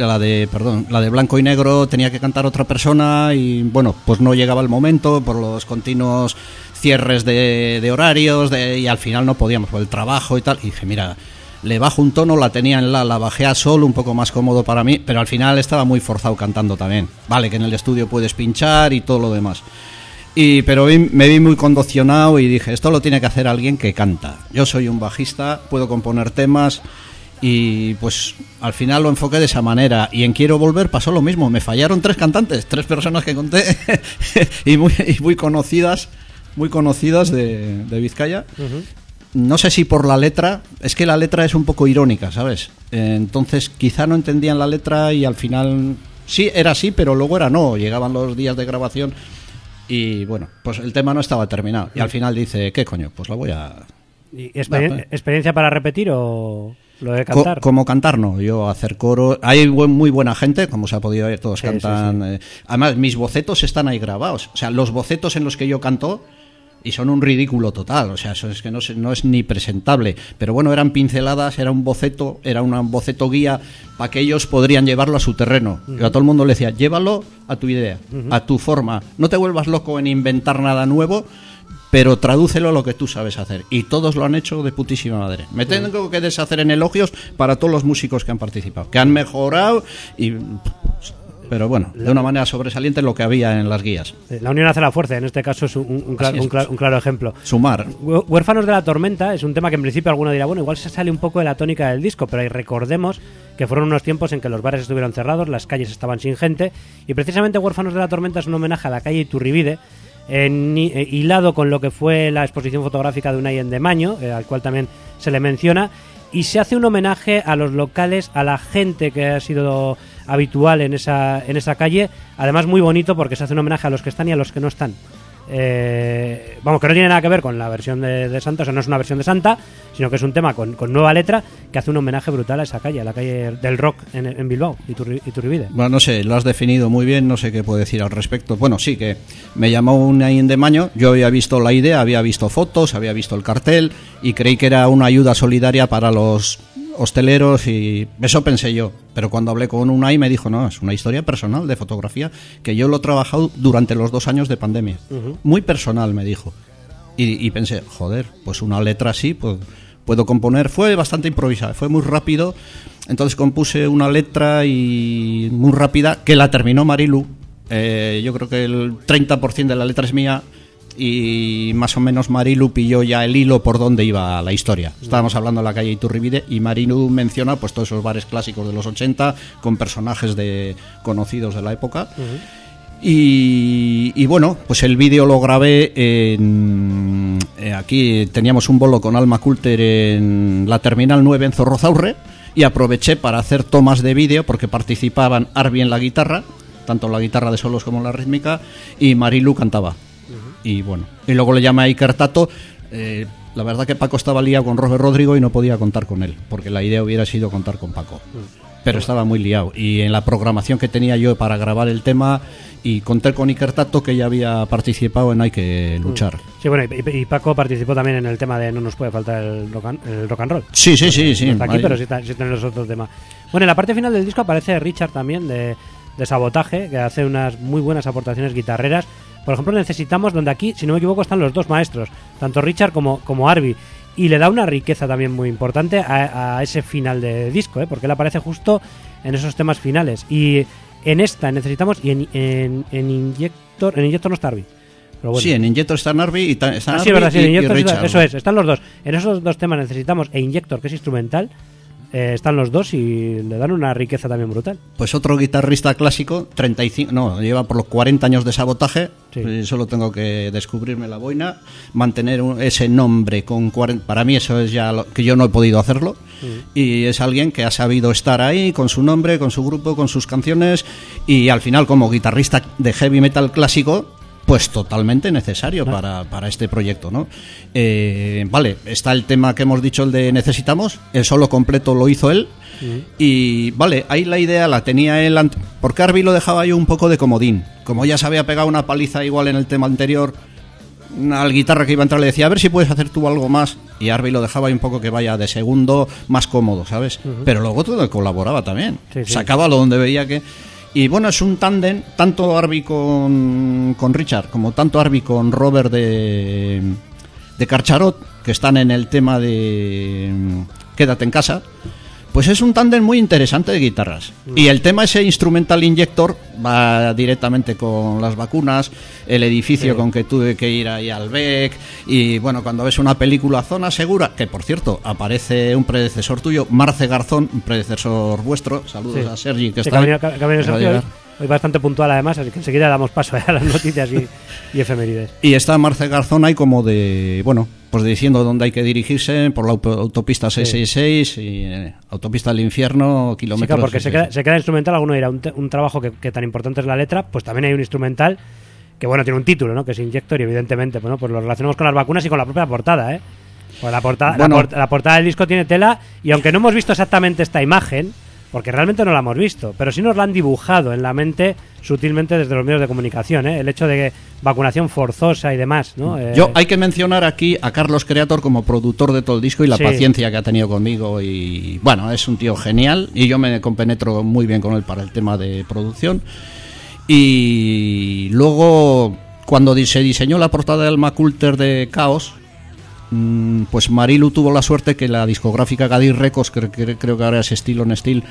Blanco y Negro tenía que cantar otra persona, y bueno, pues no llegaba el momento por los continuos cierres de horarios, y al final no podíamos por el trabajo y tal. Y dije, mira, le bajo un tono, la tenía en la bajé a sol, un poco más cómodo para mí, pero al final estaba muy forzado cantando también. Vale, que en el estudio puedes pinchar y todo lo demás. Pero me vi muy condicionado y dije, esto lo tiene que hacer alguien que canta. Yo soy un bajista, puedo componer temas, y pues al final lo enfoqué de esa manera. Y en Quiero Volver pasó lo mismo, me fallaron 3 cantantes, 3 personas que conté y muy conocidas de Vizcaya. Uh-huh. No sé si por la letra, es que la letra es un poco irónica, ¿sabes? Entonces quizá no entendían la letra, y al final sí, era así, pero luego era no. Llegaban los días de grabación y bueno, pues el tema no estaba terminado. Y al final dice, ¿qué coño? Pues la voy a... ¿Y experiencia para repetir o lo de cantar? Como cantar no, yo hacer coro... Hay muy buena gente, como se ha podido ver, todos cantan... Sí. Además, mis bocetos están ahí grabados. O sea, los bocetos en los que yo canto... Y son un ridículo total, o sea, eso es que no es ni presentable. Pero bueno, eran pinceladas, era un boceto guía para que ellos podrían llevarlo a su terreno. Uh-huh. Yo a todo el mundo le decía, llévalo a tu idea, uh-huh, a tu forma. No te vuelvas loco en inventar nada nuevo, pero tradúcelo a lo que tú sabes hacer. Y todos lo han hecho de putísima madre. Me tengo que deshacer en elogios para todos los músicos que han participado, que han mejorado y... Pero bueno, de una manera sobresaliente lo que había en las guías. La unión hace la fuerza, en este caso es un claro ejemplo. Sumar. Huérfanos de la tormenta es un tema que en principio alguno dirá, bueno, igual se sale un poco de la tónica del disco, pero recordemos que fueron unos tiempos en que los bares estuvieron cerrados, las calles estaban sin gente, y precisamente Huérfanos de la tormenta es un homenaje a la calle Iturribide, hilado con lo que fue la exposición fotográfica de Unai Endemaño, al cual también se le menciona, y se hace un homenaje a los locales, a la gente que ha sido habitual en esa calle, además muy bonito porque se hace un homenaje a los que están y a los que no están. Vamos, que no tiene nada que ver con la versión de Santa, o sea, no es una versión de Santa, sino que es un tema con nueva letra que hace un homenaje brutal a esa calle, a la calle del rock en Bilbao, Iturribide. Bueno, no sé, lo has definido muy bien, no sé qué puedo decir al respecto. Bueno, sí, que me llamó Unai Endemaño, yo había visto la idea, había visto fotos, había visto el cartel y creí que era una ayuda solidaria para los hosteleros y eso pensé yo, pero cuando hablé con Unai me dijo, no, es una historia personal de fotografía que yo lo he trabajado durante los 2 años de pandemia, muy personal, me dijo, y pensé, joder, pues una letra así, pues puedo componer. Fue bastante improvisada, fue muy rápido, entonces compuse una letra y muy rápida que la terminó Marilu. Yo creo que el 30% de la letra es mía y más o menos Marilu pilló ya el hilo por donde iba la historia. Estábamos hablando de la calle Iturribide y Marilu menciona pues todos esos bares clásicos de los 80 con personajes conocidos de la época. Y bueno, pues el vídeo lo grabé aquí teníamos un bolo con Alma Coulter en la Terminal 9 en Zorrozaurre y aproveché para hacer tomas de vídeo porque participaban Arbi en la guitarra, tanto la guitarra de solos como la rítmica, y Marilu cantaba. Y bueno, y luego le llamé a Iker Tato. La verdad que Paco estaba liado con Robert Rodrigo y no podía contar con él, porque la idea hubiera sido contar con Paco. Pero estaba muy liado. Y en la programación que tenía yo para grabar el tema, y conté con Iker Tato, que ya había participado en Hay que luchar. Sí, bueno, y Paco participó también en el tema de No nos puede faltar el rock and roll. Sí. No está aquí, pero sí tiene los otros temas. Bueno, en la parte final del disco aparece Richard también, de Sabotaje, que hace unas muy buenas aportaciones guitarreras. Por ejemplo, Necesitamos, donde aquí, si no me equivoco, están los dos maestros, tanto Richard como Arbi, y le da una riqueza también muy importante a ese final de disco, porque él aparece justo en esos temas finales. Y en esta Necesitamos, y en Injector no está Arbi. Pero bueno. Sí, en Injector está Arbi y está Arbi, sí, verdad, sí, y Injector, Richard. Eso es, están los dos. En esos dos temas Necesitamos e Injector, que es instrumental, están los dos y le dan una riqueza también brutal. Pues otro guitarrista clásico, lleva por los 40 años de Sabotaje, sí. Solo tengo que descubrirme la boina, mantener ese nombre con 40, para mí eso es ya que yo no he podido hacerlo, y es alguien que ha sabido estar ahí con su nombre, con su grupo, con sus canciones, y al final como guitarrista de heavy metal clásico, pues totalmente necesario para este proyecto, ¿no? Vale, está el tema que hemos dicho, el de Necesitamos, el solo completo lo hizo él, y vale, ahí la idea la tenía él, porque Arbi lo dejaba yo un poco de comodín, como ya se había pegado una paliza igual en el tema anterior, al guitarra que iba a entrar le decía, a ver si puedes hacer tú algo más, y Arbi lo dejaba ahí un poco que vaya de segundo, más cómodo, ¿sabes? Pero luego todo colaboraba también, sacaba lo donde veía que... Y bueno, es un tándem, tanto Arbi con Richard como tanto Arbi con Robert de Carcharot, que están en el tema de Quédate en casa. Pues es un tándem muy interesante de guitarras. Y el tema ese instrumental Injector va directamente con las vacunas, el edificio con que tuve que ir ahí al BEC, y bueno, cuando ves una película Zona Segura, que por cierto aparece un predecesor tuyo, Marce Garzón, un predecesor vuestro, saludos a Sergi que está ahí. Sergio hoy bastante puntual además, así que enseguida damos paso a las noticias y efemérides. Y está Marce Garzón ahí como de, bueno, pues diciendo dónde hay que dirigirse, por la autopista 666 y autopista del infierno, kilómetros. Sí, claro, porque se queda instrumental, alguno dirá, un trabajo que tan importante es la letra, pues también hay un instrumental que, bueno, tiene un título, ¿no? Que es Injector, y evidentemente, bueno, pues lo relacionamos con las vacunas y con la propia portada, ¿eh? Pues la portada del disco tiene tela, y aunque no hemos visto exactamente esta imagen, porque realmente no la hemos visto, pero sí nos la han dibujado en la mente sutilmente desde los medios de comunicación, el hecho de que vacunación forzosa y demás, ¿no? Yo hay que mencionar aquí a Carlos Creator como productor de todo el disco y la paciencia que ha tenido conmigo, y bueno, es un tío genial y yo me compenetro muy bien con él para el tema de producción. Y luego cuando se diseñó la portada del Maculter de Caos, pues Marilu tuvo la suerte que la discográfica Gadir Records, creo que ahora es Steel on Steel,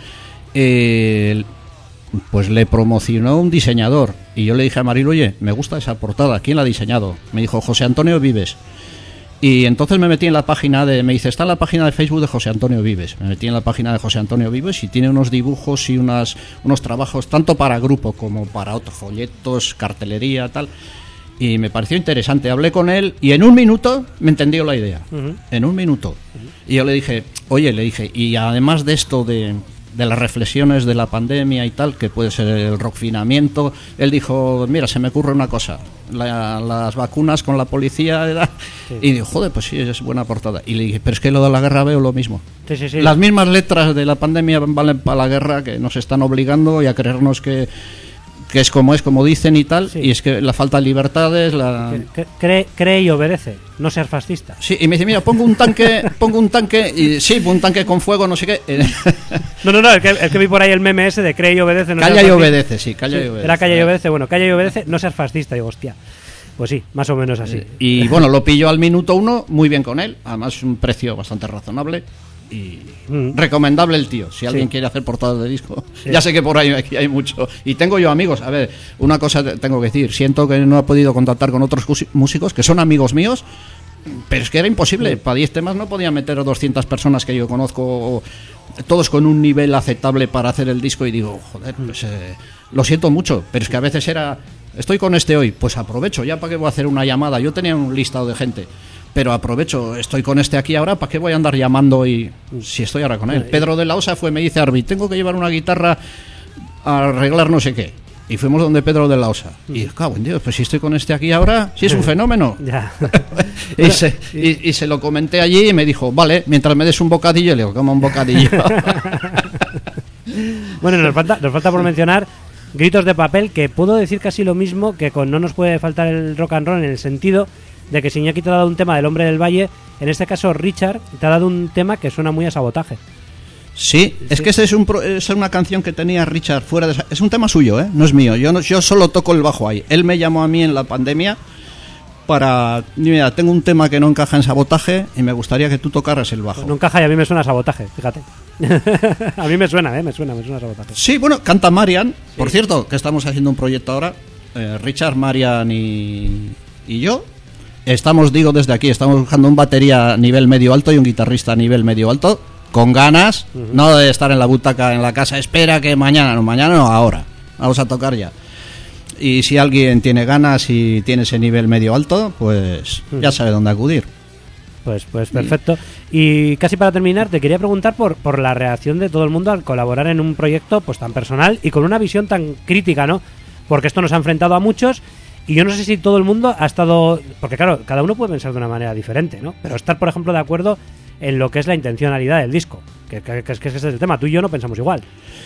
pues le promocionó un diseñador. Y yo le dije a Marilu, oye, me gusta esa portada, ¿quién la ha diseñado? Me dijo, José Antonio Vives. Y entonces me metí en la página me dice, está en la página de Facebook de José Antonio Vives. Me metí en la página de José Antonio Vives y tiene unos dibujos y unos trabajos tanto para grupo como para otros, folletos, cartelería, tal. Y me pareció interesante. Hablé con él y en un minuto me entendió la idea. En un minuto. Y yo le dije, oye, y además de esto de las reflexiones de la pandemia y tal, que puede ser el rockfinamiento, él dijo, mira, se me ocurre una cosa, las vacunas con la policía, sí. Y dijo, joder, pues sí, es buena portada. Y le dije, pero es que lo de la guerra veo lo mismo. Sí. Las mismas letras de la pandemia valen para la guerra, que nos están obligando y a creernos que es como dicen y tal, sí. Y es que la falta de libertades, cree y obedece, no seas fascista. Sí, y me dice, mira, pongo un tanque, y sí, un tanque con fuego, no sé qué. No, el que vi por ahí el meme ese de cree y obedece, no calla seas y fascista. Obedece, sí, calla y obedece. Era calla y obedece, bueno, calla y obedece, no seas fascista, digo, hostia. Pues sí, más o menos así. Y bueno, lo pilló al minuto 1, muy bien con él, además es un precio bastante razonable. Y recomendable el tío, si alguien quiere hacer portadas de disco. Sí. Ya sé que por ahí aquí hay mucho. Y tengo yo amigos, a ver, una cosa tengo que decir, siento que no he podido contactar con otros músicos que son amigos míos, pero es que era imposible. Para 10 temas no podía meter a 200 personas que yo conozco, todos con un nivel aceptable para hacer el disco, y digo, joder, pues lo siento mucho, pero es que a veces estoy con este hoy, pues aprovecho, ya para qué voy a hacer una llamada. Yo tenía un listado de gente, pero aprovecho, estoy con este aquí ahora, ¿para qué voy a andar llamando si estoy ahora con él? Pedro de la Osa me dice, Arbi, tengo que llevar una guitarra a arreglar no sé qué. Y fuimos donde Pedro de la Osa. Y cago en Dios, pues si estoy con este aquí ahora, sí es un fenómeno. Ya. y se lo comenté allí y me dijo, vale, mientras me des un bocadillo, le digo, como un bocadillo. Bueno, nos falta por mencionar Gritos de Papel, que puedo decir casi lo mismo que con No nos puede faltar el rock and roll, en el sentido de que si Iñaki te ha dado un tema del Hombre del Valle, en este caso Richard te ha dado un tema que suena muy a Sabotaje. Sí, es que ese es una canción que tenía Richard fuera de... Es un tema suyo, no es mío. Yo solo toco el bajo ahí. Él me llamó a mí en la pandemia para... Mira, tengo un tema que no encaja en Sabotaje y me gustaría que tú tocaras el bajo. Pues no encaja y a mí me suena a Sabotaje, fíjate. A mí me suena a Sabotaje. Sí, bueno, canta Marian. Sí. Por cierto, que estamos haciendo un proyecto ahora. Richard, Marian y yo. Estamos buscando un batería a nivel medio alto y un guitarrista a nivel medio alto, con ganas, no de estar en la butaca en la casa, espera que mañana no, ahora, vamos a tocar ya. Y si alguien tiene ganas y tiene ese nivel medio alto, pues ya sabe dónde acudir. Pues perfecto. Y casi para terminar, te quería preguntar por la reacción de todo el mundo al colaborar en un proyecto pues tan personal y con una visión tan crítica, ¿no? Porque esto nos ha enfrentado a muchos. Y yo no sé si todo el mundo ha estado... Porque claro, cada uno puede pensar de una manera diferente, ¿no? Pero estar, por ejemplo, de acuerdo en lo que es la intencionalidad del disco. Que ese es el tema. Tú y yo no pensamos igual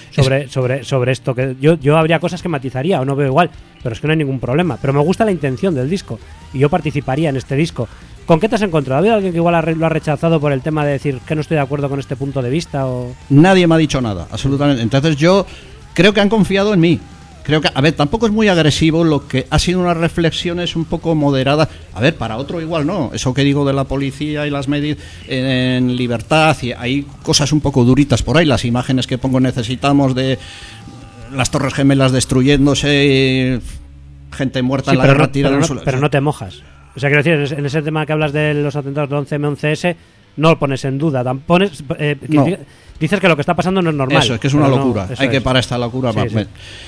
sobre esto. Que yo habría cosas que matizaría o no veo igual. Pero es que no hay ningún problema. Pero me gusta la intención del disco. Y yo participaría en este disco. ¿Con qué te has encontrado? ¿Ha habido alguien que igual lo ha rechazado por el tema de decir que no estoy de acuerdo con este punto de vista? O... Nadie me ha dicho nada, absolutamente. Entonces yo creo que han confiado en mí. Creo que, a ver, tampoco es muy agresivo, lo que ha sido unas reflexiones un poco moderadas. A ver, para otro igual no. Eso que digo de la policía y las medidas en libertad, y hay cosas un poco duritas por ahí. Las imágenes que pongo necesitamos de las Torres Gemelas destruyéndose, gente muerta en la guerra tirada en el suelo. Pero no te mojas. O sea, quiero decir, en ese tema que hablas de los atentados del 11M-11S, no lo pones en duda. No. Dices que lo que está pasando no es normal. Eso, es que es una locura. Hay que parar esta locura. Sí.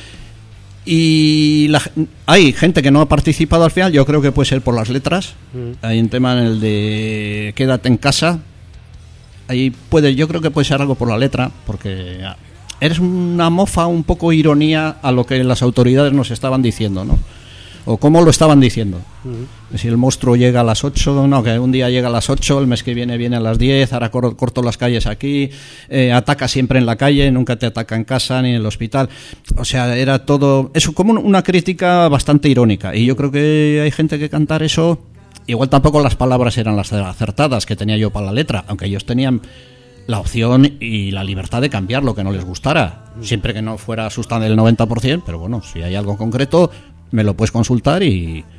Y hay gente que no ha participado al final. Yo creo que puede ser por las letras. Hay un tema en el de quédate en casa. Yo creo que puede ser algo por la letra, porque eres una mofa, un poco ironía a lo que las autoridades nos estaban diciendo, ¿no? O cómo lo estaban diciendo. Si el monstruo llega a las 8, no, que un día llega a las 8, el mes que viene a las 10, ahora corto las calles aquí, ataca siempre en la calle, nunca te ataca en casa ni en el hospital. O sea, era todo... Es como una crítica bastante irónica. Y yo creo que hay gente que cantar eso... Igual tampoco las palabras eran las acertadas que tenía yo para la letra, aunque ellos tenían la opción y la libertad de cambiar lo que no les gustara, siempre que no fuera sustancia del 90%, pero bueno, si hay algo concreto... me lo puedes consultar y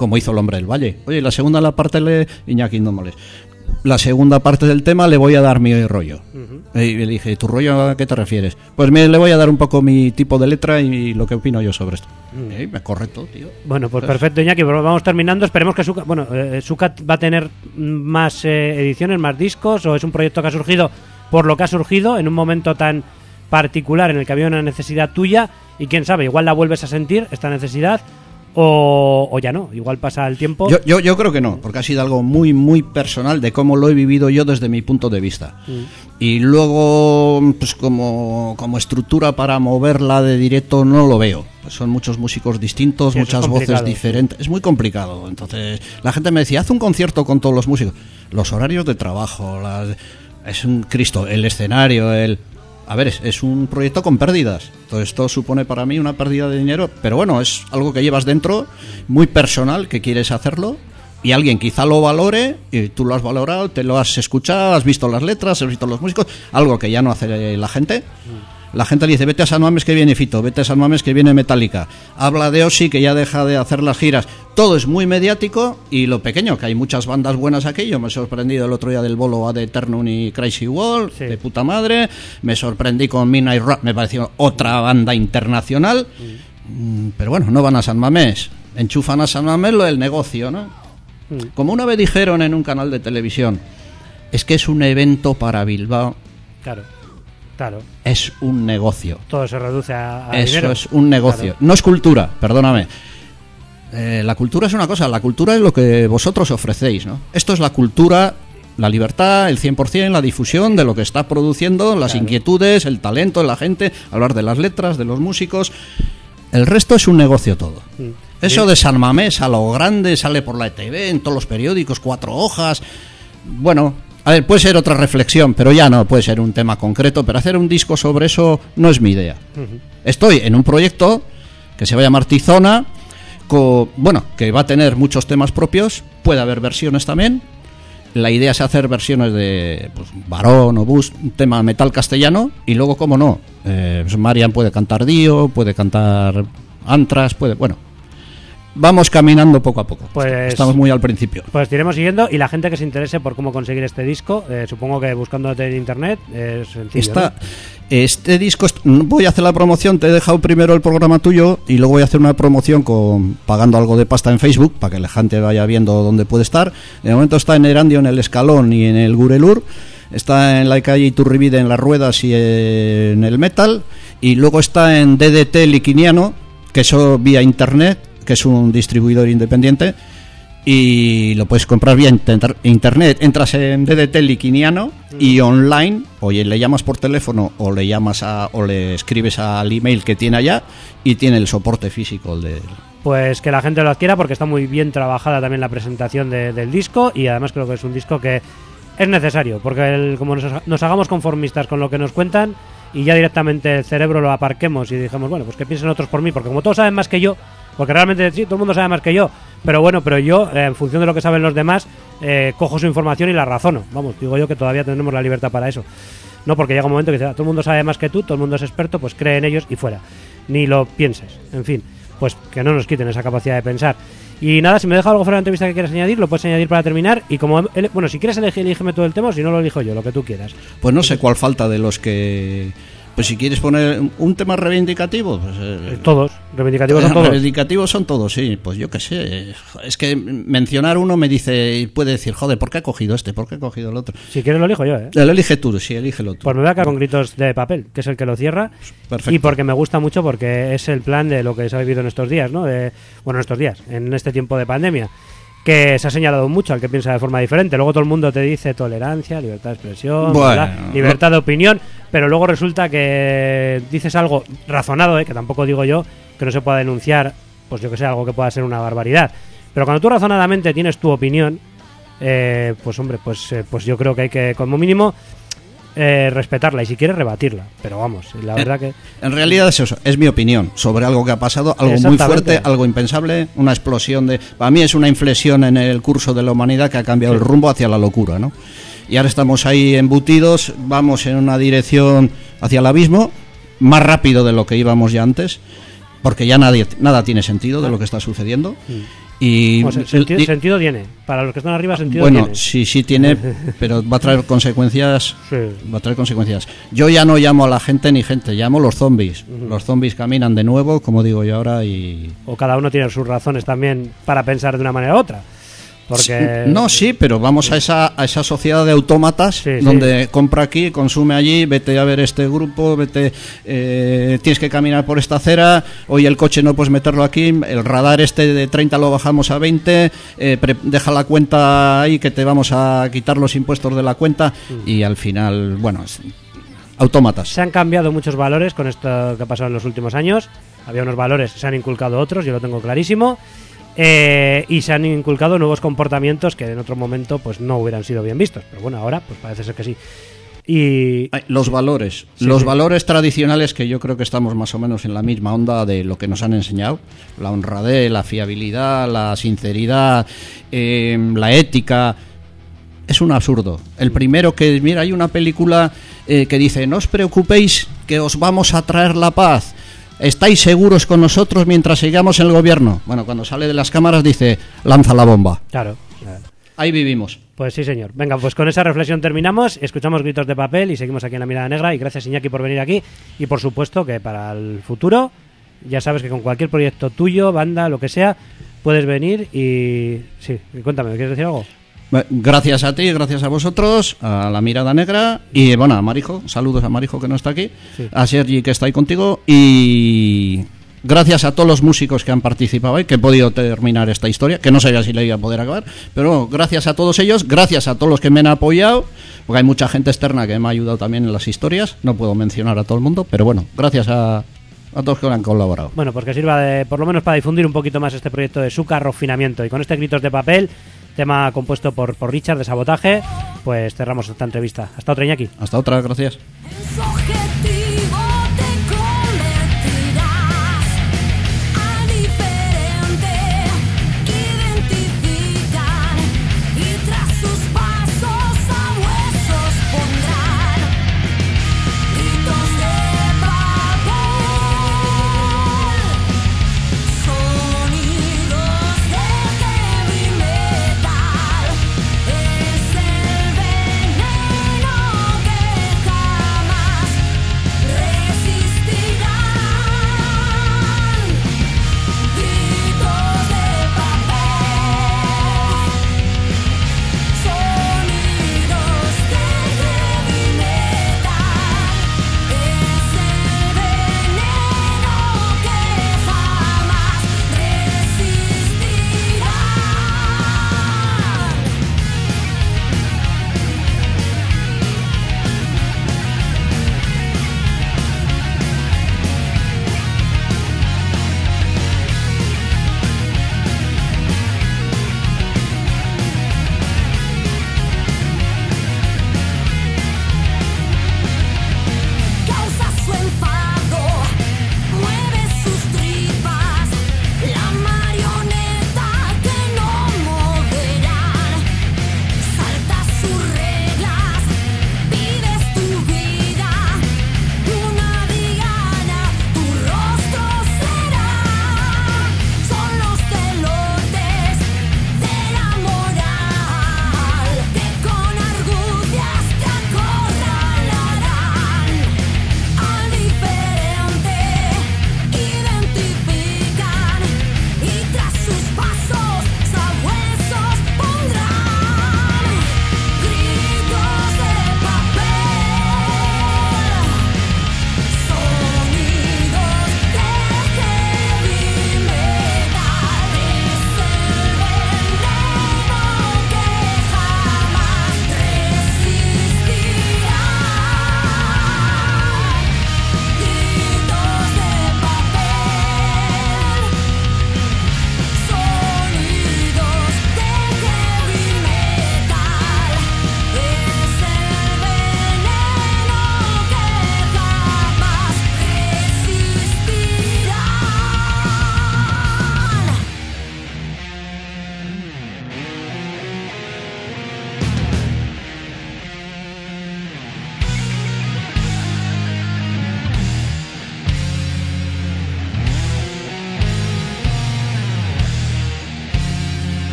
como hizo el Hombre del Valle. Oye, la segunda la parte de Iñaki Indómales. La segunda parte del tema le voy a dar mi rollo. Y le dije, ¿tu rollo a qué te refieres? Pues le voy a dar un poco mi tipo de letra y lo que opino yo sobre esto. Me correcto, tío. Bueno, pues perfecto, Iñaki, pero vamos terminando. Esperemos que Sucat va a tener más ediciones, más discos, o es un proyecto que ha surgido por lo que ha surgido en un momento tan particular en el que había una necesidad tuya y quién sabe, igual la vuelves a sentir, esta necesidad, o ya no, igual pasa el tiempo. Yo creo que no, porque ha sido algo muy, muy personal de cómo lo he vivido yo desde mi punto de vista. Y luego, pues como estructura para moverla de directo no lo veo. Pues son muchos músicos distintos, muchas voces diferentes. Es muy complicado. Entonces, la gente me decía, haz un concierto con todos los músicos. Los horarios de trabajo, es un Cristo, el escenario, A ver, es un proyecto con pérdidas. Todo esto supone para mí una pérdida de dinero, pero bueno, es algo que llevas dentro, muy personal, que quieres hacerlo, y alguien quizá lo valore, y tú lo has valorado, te lo has escuchado, has visto las letras, has visto los músicos, algo que ya no hace la gente. La gente le dice, vete a San Mamés que viene Fito, vete a San Mamés que viene Metallica. Habla de Ozzy que ya deja de hacer las giras. Todo es muy mediático y lo pequeño, que hay muchas bandas buenas aquí. Yo me he sorprendido el otro día del bolo a The Eternum y Crazy Wall, de puta madre. Me sorprendí con Midnight Rap, me pareció otra banda internacional. Pero bueno, no van a San Mamés. Enchufan a San Mamés lo del negocio, ¿no? Como una vez dijeron en un canal de televisión, es que es un evento para Bilbao. Claro. Es un negocio. Todo se reduce a eso dinero. Es un negocio. Claro. No es cultura, perdóname. La cultura es una cosa, la cultura es lo que vosotros ofrecéis, ¿no? Esto es la cultura, la libertad, el 100%, la difusión de lo que está produciendo, las inquietudes, el talento de la gente, hablar de las letras, de los músicos. El resto es un negocio todo. Eso de San Mamés a lo grande, sale por la ETV, en todos los periódicos, 4 hojas. Bueno, a ver, puede ser otra reflexión, pero ya no puede ser un tema concreto, pero hacer un disco sobre eso no es mi idea. Estoy en un proyecto que se va a llamar Tizona, que va a tener muchos temas propios, puede haber versiones también. La idea es hacer versiones de Barón o Bus, un tema metal castellano, y luego, cómo no, Marian puede cantar Dio, puede cantar Antras, vamos caminando poco a poco. Estamos muy al principio. Pues iremos siguiendo, y la gente que se interese por cómo conseguir este disco, supongo que buscándote en internet es sencillo, ¿no? Este disco, voy a hacer la promoción, te he dejado primero el programa tuyo y luego voy a hacer una promoción pagando algo de pasta en Facebook para que la gente vaya viendo dónde puede estar. De momento está en Erandio, en el Escalón y en el Gurelur. Está en la calle Iturribide, en las Ruedas y en el Metal. Y luego está en DDT Liquiniano, que eso vía internet, que es un distribuidor independiente, y lo puedes comprar vía internet. Entras en DDT Liquiniano y online, oye, le llamas por teléfono o le escribes al email que tiene allá y tiene el soporte físico Pues que la gente lo adquiera, porque está muy bien trabajada también la presentación del disco, y además creo que es un disco que es necesario, porque como nos hagamos conformistas con lo que nos cuentan y ya directamente el cerebro lo aparquemos y dijamos, bueno, pues que piensen otros por mí, porque como todos saben más que yo, porque realmente sí, todo el mundo sabe más que yo, pero yo, en función de lo que saben los demás, cojo su información y la razono. Vamos, digo yo que todavía tenemos la libertad para eso. No, porque llega un momento que dice, todo el mundo sabe más que tú, todo el mundo es experto, pues cree en ellos y fuera. Ni lo pienses. En fin, pues que no nos quiten esa capacidad de pensar. Y nada, si me deja algo fuera de la entrevista que quieras añadir, lo puedes añadir para terminar. Y como, si quieres elígeme todo el tema, o si no lo elijo yo, lo que tú quieras. Pues no sé cuál falta de los que... Pues si quieres poner un tema reivindicativo, pues, todos, reivindicativos son todos. Reivindicativos son todos, sí, pues yo qué sé. Es que mencionar uno puede decir, joder, ¿por qué ha cogido este? ¿Por qué ha cogido el otro? Si quieres lo elijo yo, Lo elige tú, sí, elígelo tú. Pues me voy a quedar con Gritos de Papel, que es el que lo cierra. Perfecto. Y porque me gusta mucho, porque es el plan de lo que se ha vivido en estos días, ¿no? En estos días, en este tiempo de pandemia, que se ha señalado mucho al que piensa de forma diferente. Luego todo el mundo te dice tolerancia, libertad de expresión, libertad de opinión, pero luego resulta que dices algo razonado, que tampoco digo yo que no se pueda denunciar, pues yo que sé, algo que pueda ser una barbaridad. Pero cuando tú razonadamente tienes tu opinión, pues hombre, pues yo creo que hay que, como mínimo, respetarla y si quieres rebatirla, pero vamos, la verdad que en realidad es eso, es mi opinión sobre algo que ha pasado, algo muy fuerte, algo impensable, una explosión para mí es una inflexión en el curso de la humanidad que ha cambiado el rumbo hacia la locura, ¿no? Y ahora estamos ahí embutidos, vamos en una dirección hacia el abismo, más rápido de lo que íbamos ya antes, porque ya nada tiene sentido de lo que está sucediendo. Y sentido tiene. Para los que están arriba, sentido bueno, tiene. sí tiene, pero va a traer consecuencias. Sí. Va a traer consecuencias. Yo ya no llamo a la gente ni gente, llamo a los zombies. Los zombies caminan de nuevo, como digo yo ahora, y... O cada uno tiene sus razones también para pensar de una manera u otra. Porque... No, sí, pero vamos a esa sociedad de autómatas donde compra aquí, consume allí, vete a ver este grupo, vete, tienes que caminar por esta acera, hoy el coche no puedes meterlo aquí, el radar este de 30 lo bajamos a 20, deja la cuenta ahí que te vamos a quitar los impuestos de la cuenta y al final, bueno, autómatas. Se han cambiado muchos valores con esto que ha pasado en los últimos años. Había unos valores, se han inculcado otros, yo lo tengo clarísimo. Y se han inculcado nuevos comportamientos que en otro momento pues no hubieran sido bien vistos, pero bueno, ahora pues parece ser que sí. Y los valores, valores tradicionales, que yo creo que estamos más o menos en la misma onda de lo que nos han enseñado: la honradez, la fiabilidad, la sinceridad, la ética. Es un absurdo. El primero que, mira, hay una película que dice: no os preocupéis, que os vamos a traer la paz. ¿Estáis seguros con nosotros mientras sigamos en el gobierno? Bueno, cuando sale de las cámaras dice: lanza la bomba. Claro. Ahí vivimos. Pues sí, señor. Venga, pues con esa reflexión terminamos. Escuchamos Gritos de Papel y seguimos aquí en La Mirada Negra. Y gracias, Iñaki, por venir aquí. Y por supuesto que para el futuro, ya sabes que con cualquier proyecto tuyo, banda, lo que sea, puedes venir y... Sí, cuéntame, ¿quieres decir algo? Gracias a ti, gracias a vosotros, a La Mirada Negra y bueno, a Marijo, saludos a Marijo que no está aquí, a Sergi que está ahí contigo y gracias a todos los músicos que han participado hoy, que he podido terminar esta historia, que no sabía si la iba a poder acabar, pero bueno, gracias a todos ellos, gracias a todos los que me han apoyado, porque hay mucha gente externa que me ha ayudado también en las historias, no puedo mencionar a todo el mundo, pero bueno, gracias a todos que han colaborado. Bueno, pues que sirva por lo menos para difundir un poquito más este proyecto de Súcar Refinamiento. Y con este Gritos de Papel, tema compuesto por Richard de Sabotaje, pues cerramos esta entrevista. Hasta otra, Iñaki. Hasta otra, gracias. En su objetivo te convertirás al diferente que identifican y tras sus pasos a huesos pondrán gritos de papel, sonidos de heavy metal, es el veneno que jamás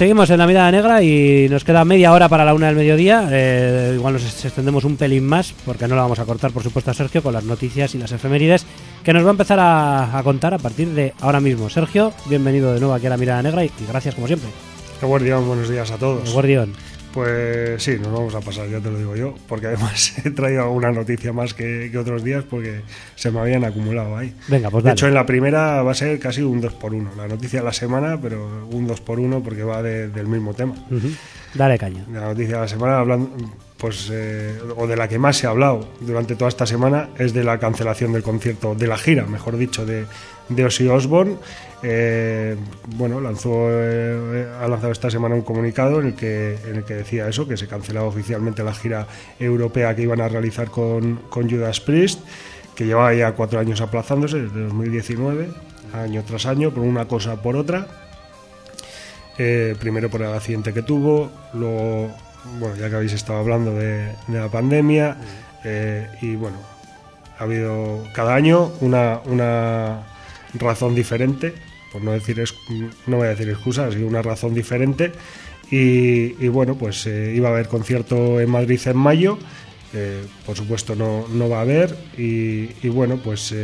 seguimos en la mirada negra y nos queda media hora para la 1 del mediodía. Igual nos extendemos un pelín más, porque no la vamos a cortar, por supuesto, a Sergio con las noticias y las efemérides que nos va a empezar a contar a partir de ahora mismo. Sergio, bienvenido de nuevo aquí a la mirada negra y gracias como siempre. Guardián, buenos días a todos. Guardián. Pues sí, nos vamos a pasar, ya te lo digo yo, porque además he traído alguna noticia más que otros días porque se me habían acumulado ahí. Venga, pues de dale. hecho, en la primera va a ser casi un 2x1, la noticia de la semana, pero un 2x1 porque va del mismo tema. Dale caña. La noticia de la semana, hablando, pues, o de la que más se ha hablado durante toda esta semana, es de la cancelación del concierto, de la gira, mejor dicho, de Ozzy Osbourne. Bueno, ha lanzado esta semana un comunicado en el que decía eso, que se cancelaba oficialmente la gira europea que iban a realizar con Judas Priest, que llevaba ya 4 años aplazándose desde 2019, año tras año, por una cosa o por otra. Primero por el accidente que tuvo, luego, bueno, ya que habéis estado hablando de la pandemia, y bueno, ha habido cada año una razón diferente, por no voy a decir excusa, ha sido una razón diferente, y bueno, pues iba a haber concierto en Madrid en mayo, por supuesto no va a haber, y bueno, pues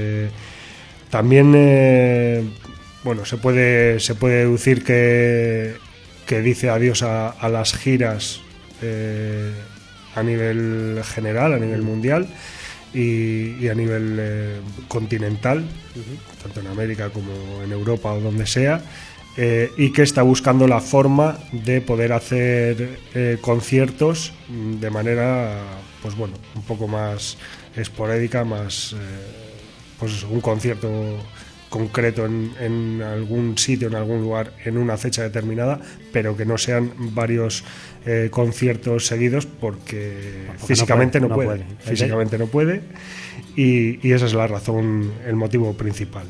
también bueno, se puede deducir que dice adiós a las giras a nivel general, a nivel mundial y a nivel continental, tanto en América como en Europa o donde sea, y que está buscando la forma de poder hacer conciertos de manera, pues bueno, un poco más esporádica, más pues eso, un concierto concreto en algún sitio, en algún lugar, en una fecha determinada, pero que no sean varios conciertos seguidos porque físicamente no puede. Físicamente no puede, y esa es la razón, el motivo principal.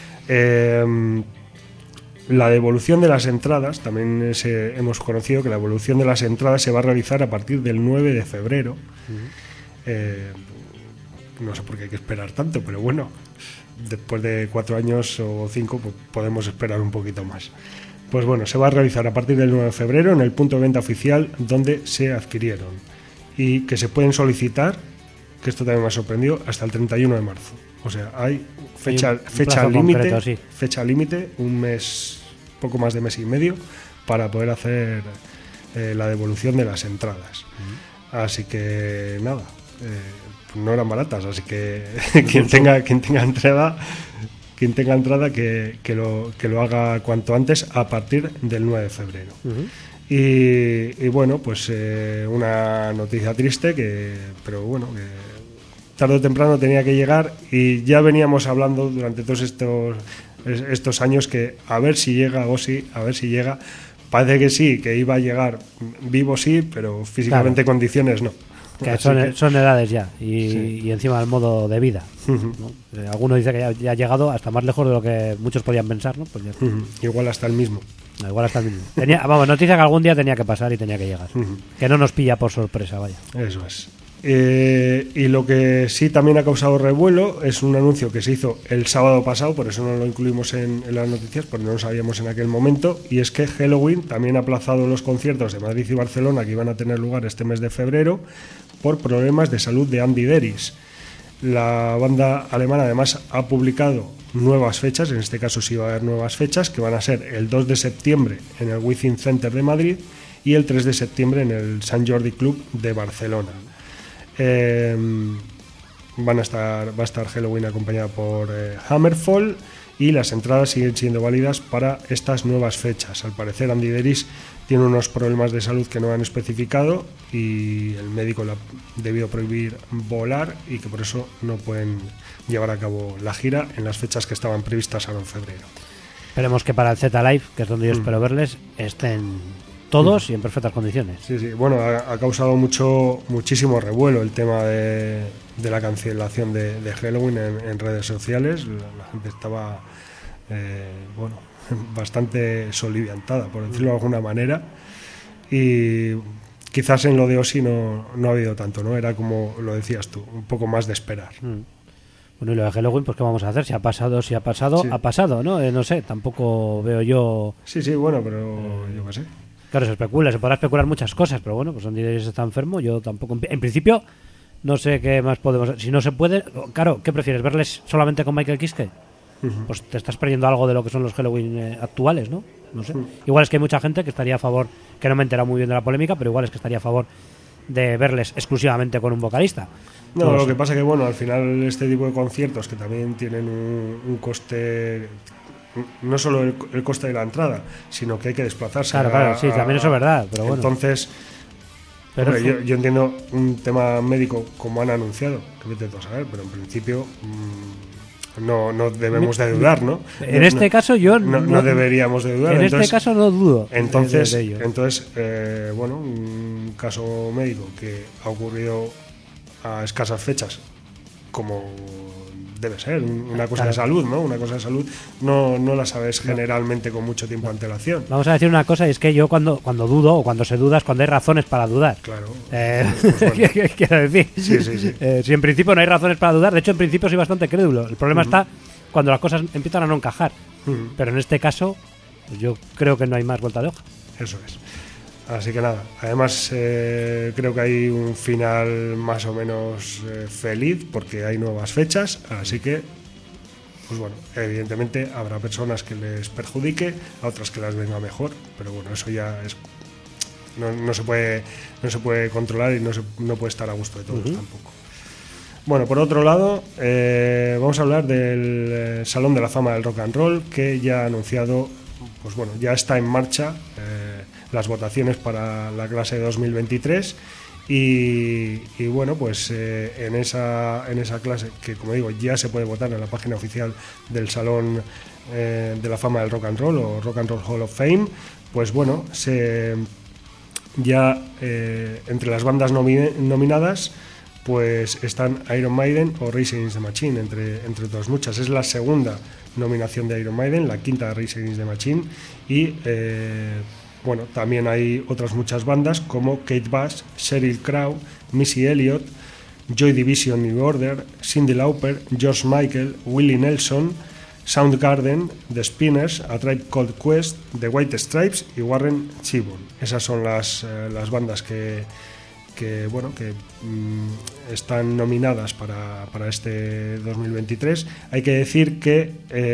La devolución de las entradas, también hemos conocido que la devolución de las entradas se va a realizar a partir del 9 de febrero. No sé por qué hay que esperar tanto, pero bueno, después de 4 años o 5 pues podemos esperar un poquito más. Pues bueno, se va a realizar a partir del 9 de febrero en el punto de venta oficial donde se adquirieron, y que se pueden solicitar, que esto también me ha sorprendido, hasta el 31 de marzo. O sea, hay fecha límite, concreto, sí. Fecha límite, un mes, poco más de mes y medio, para poder hacer la devolución de las entradas. Así que nada, no eran baratas, así que quien tenga entrada que lo haga cuanto antes, a partir del 9 de febrero. Y bueno, pues una noticia triste, pero bueno, que tarde o temprano tenía que llegar, y ya veníamos hablando durante todos estos años que a ver si llega Ozzy, a ver si llega. Parece que sí, que iba a llegar vivo, sí, pero físicamente, claro, condiciones no. Que son edades ya, y encima el modo de vida, ¿no? Alguno dice que ya ha llegado hasta más lejos de lo que muchos podían pensar, ¿no? Pues ya. Igual hasta el mismo. Noticia que algún día tenía que pasar y tenía que llegar. Que no nos pilla por sorpresa, vaya. Eso es. Y lo que sí también ha causado revuelo es un anuncio que se hizo el sábado pasado, por eso no lo incluimos en las noticias, porque no lo sabíamos en aquel momento, y es que Helloween también ha aplazado los conciertos de Madrid y Barcelona que iban a tener lugar este mes de febrero por problemas de salud de Andy Deris. La banda alemana además ha publicado nuevas fechas, en este caso sí va a haber nuevas fechas, que van a ser el 2 de septiembre en el Within Center de Madrid y el 3 de septiembre en el Sant Jordi Club de Barcelona. Va a estar Helloween acompañada por Hammerfall, y las entradas siguen siendo válidas para estas nuevas fechas. Al parecer Andy Deris tiene unos problemas de salud que no han especificado, y el médico le ha debido prohibir volar, y que por eso no pueden llevar a cabo la gira en las fechas que estaban previstas ahora en febrero. Esperemos que para el Z Live, que es donde yo espero verles, estén todos y en perfectas condiciones. Sí, bueno, ha causado muchísimo revuelo el tema de la cancelación de Helloween en redes sociales. La gente estaba bueno, bastante soliviantada, por decirlo de alguna manera, y quizás en lo de Ozzy no ha habido tanto, ¿no? Era como lo decías tú, un poco más de esperar. Bueno, y lo de Helloween, pues ¿qué vamos a hacer? Si ha pasado, sí. Ha pasado, ¿no? No sé, tampoco veo yo... Sí, bueno, pero yo qué sé. Claro, se podrá especular muchas cosas, pero bueno, pues Andy Davis está enfermo, yo tampoco. En principio, no sé qué más podemos. Si no se puede, claro, ¿qué prefieres? ¿Verles solamente con Michael Kiske? Pues te estás perdiendo algo de lo que son los Halloween actuales, ¿no? No sé. Igual es que hay mucha gente que estaría a favor, que no me he enterado muy bien de la polémica, pero igual es que estaría a favor de verles exclusivamente con un vocalista. No, lo que pasa que, bueno, al final este tipo de conciertos que también tienen un coste, no solo el coste de la entrada, sino que hay que desplazarse. Claro, sí, también eso es verdad, pero bueno. Entonces, Pero hombre, yo entiendo un tema médico como han anunciado, que vete tú a saber, pero en principio no debemos de dudar, ¿no? En este caso yo no deberíamos de dudar. En este caso no dudo. Entonces, de ello. Bueno, un caso médico que ha ocurrido a escasas fechas, como debe ser, una cosa Claro. de salud, ¿no? Una cosa de salud no la sabes generalmente con mucho tiempo de antelación. Vamos a decir una cosa, y es que yo cuando dudo, o cuando se duda, es cuando hay razones para dudar. Claro. Pues bueno. ¿Qué quiero decir? Sí. Si en principio no hay razones para dudar, de hecho en principio soy bastante crédulo. El problema está cuando las cosas empiezan a no encajar. Pero en este caso, pues yo creo que no hay más vuelta de hoja. Eso es. Así que nada, además creo que hay un final más o menos feliz porque hay nuevas fechas, así que, pues bueno, evidentemente habrá personas que les perjudique, a otras que las venga mejor, pero bueno, eso ya es no se puede controlar y no puede estar a gusto de todos tampoco. Bueno, por otro lado, vamos a hablar del Salón de la Fama del Rock and Roll, que ya ha anunciado, pues bueno, ya está en marcha las votaciones para la clase de 2023 y bueno, pues en esa clase, que como digo ya se puede votar en la página oficial del Salón de la Fama del Rock and Roll o Rock and Roll Hall of Fame, pues bueno, ya entre las bandas nominadas pues están Iron Maiden o Rage Against the Machine, entre otras muchas. Es la segunda nominación de Iron Maiden, la quinta de Rage Against the Machine y bueno, también hay otras muchas bandas como Kate Bush, Sheryl Crow, Missy Elliott, Joy Division, New Order, Cyndi Lauper, George Michael, Willie Nelson, Soundgarden, The Spinners, A Tribe Called Quest, The White Stripes y Warren Zevon. Esas son las bandas que están nominadas para este 2023. Hay que decir que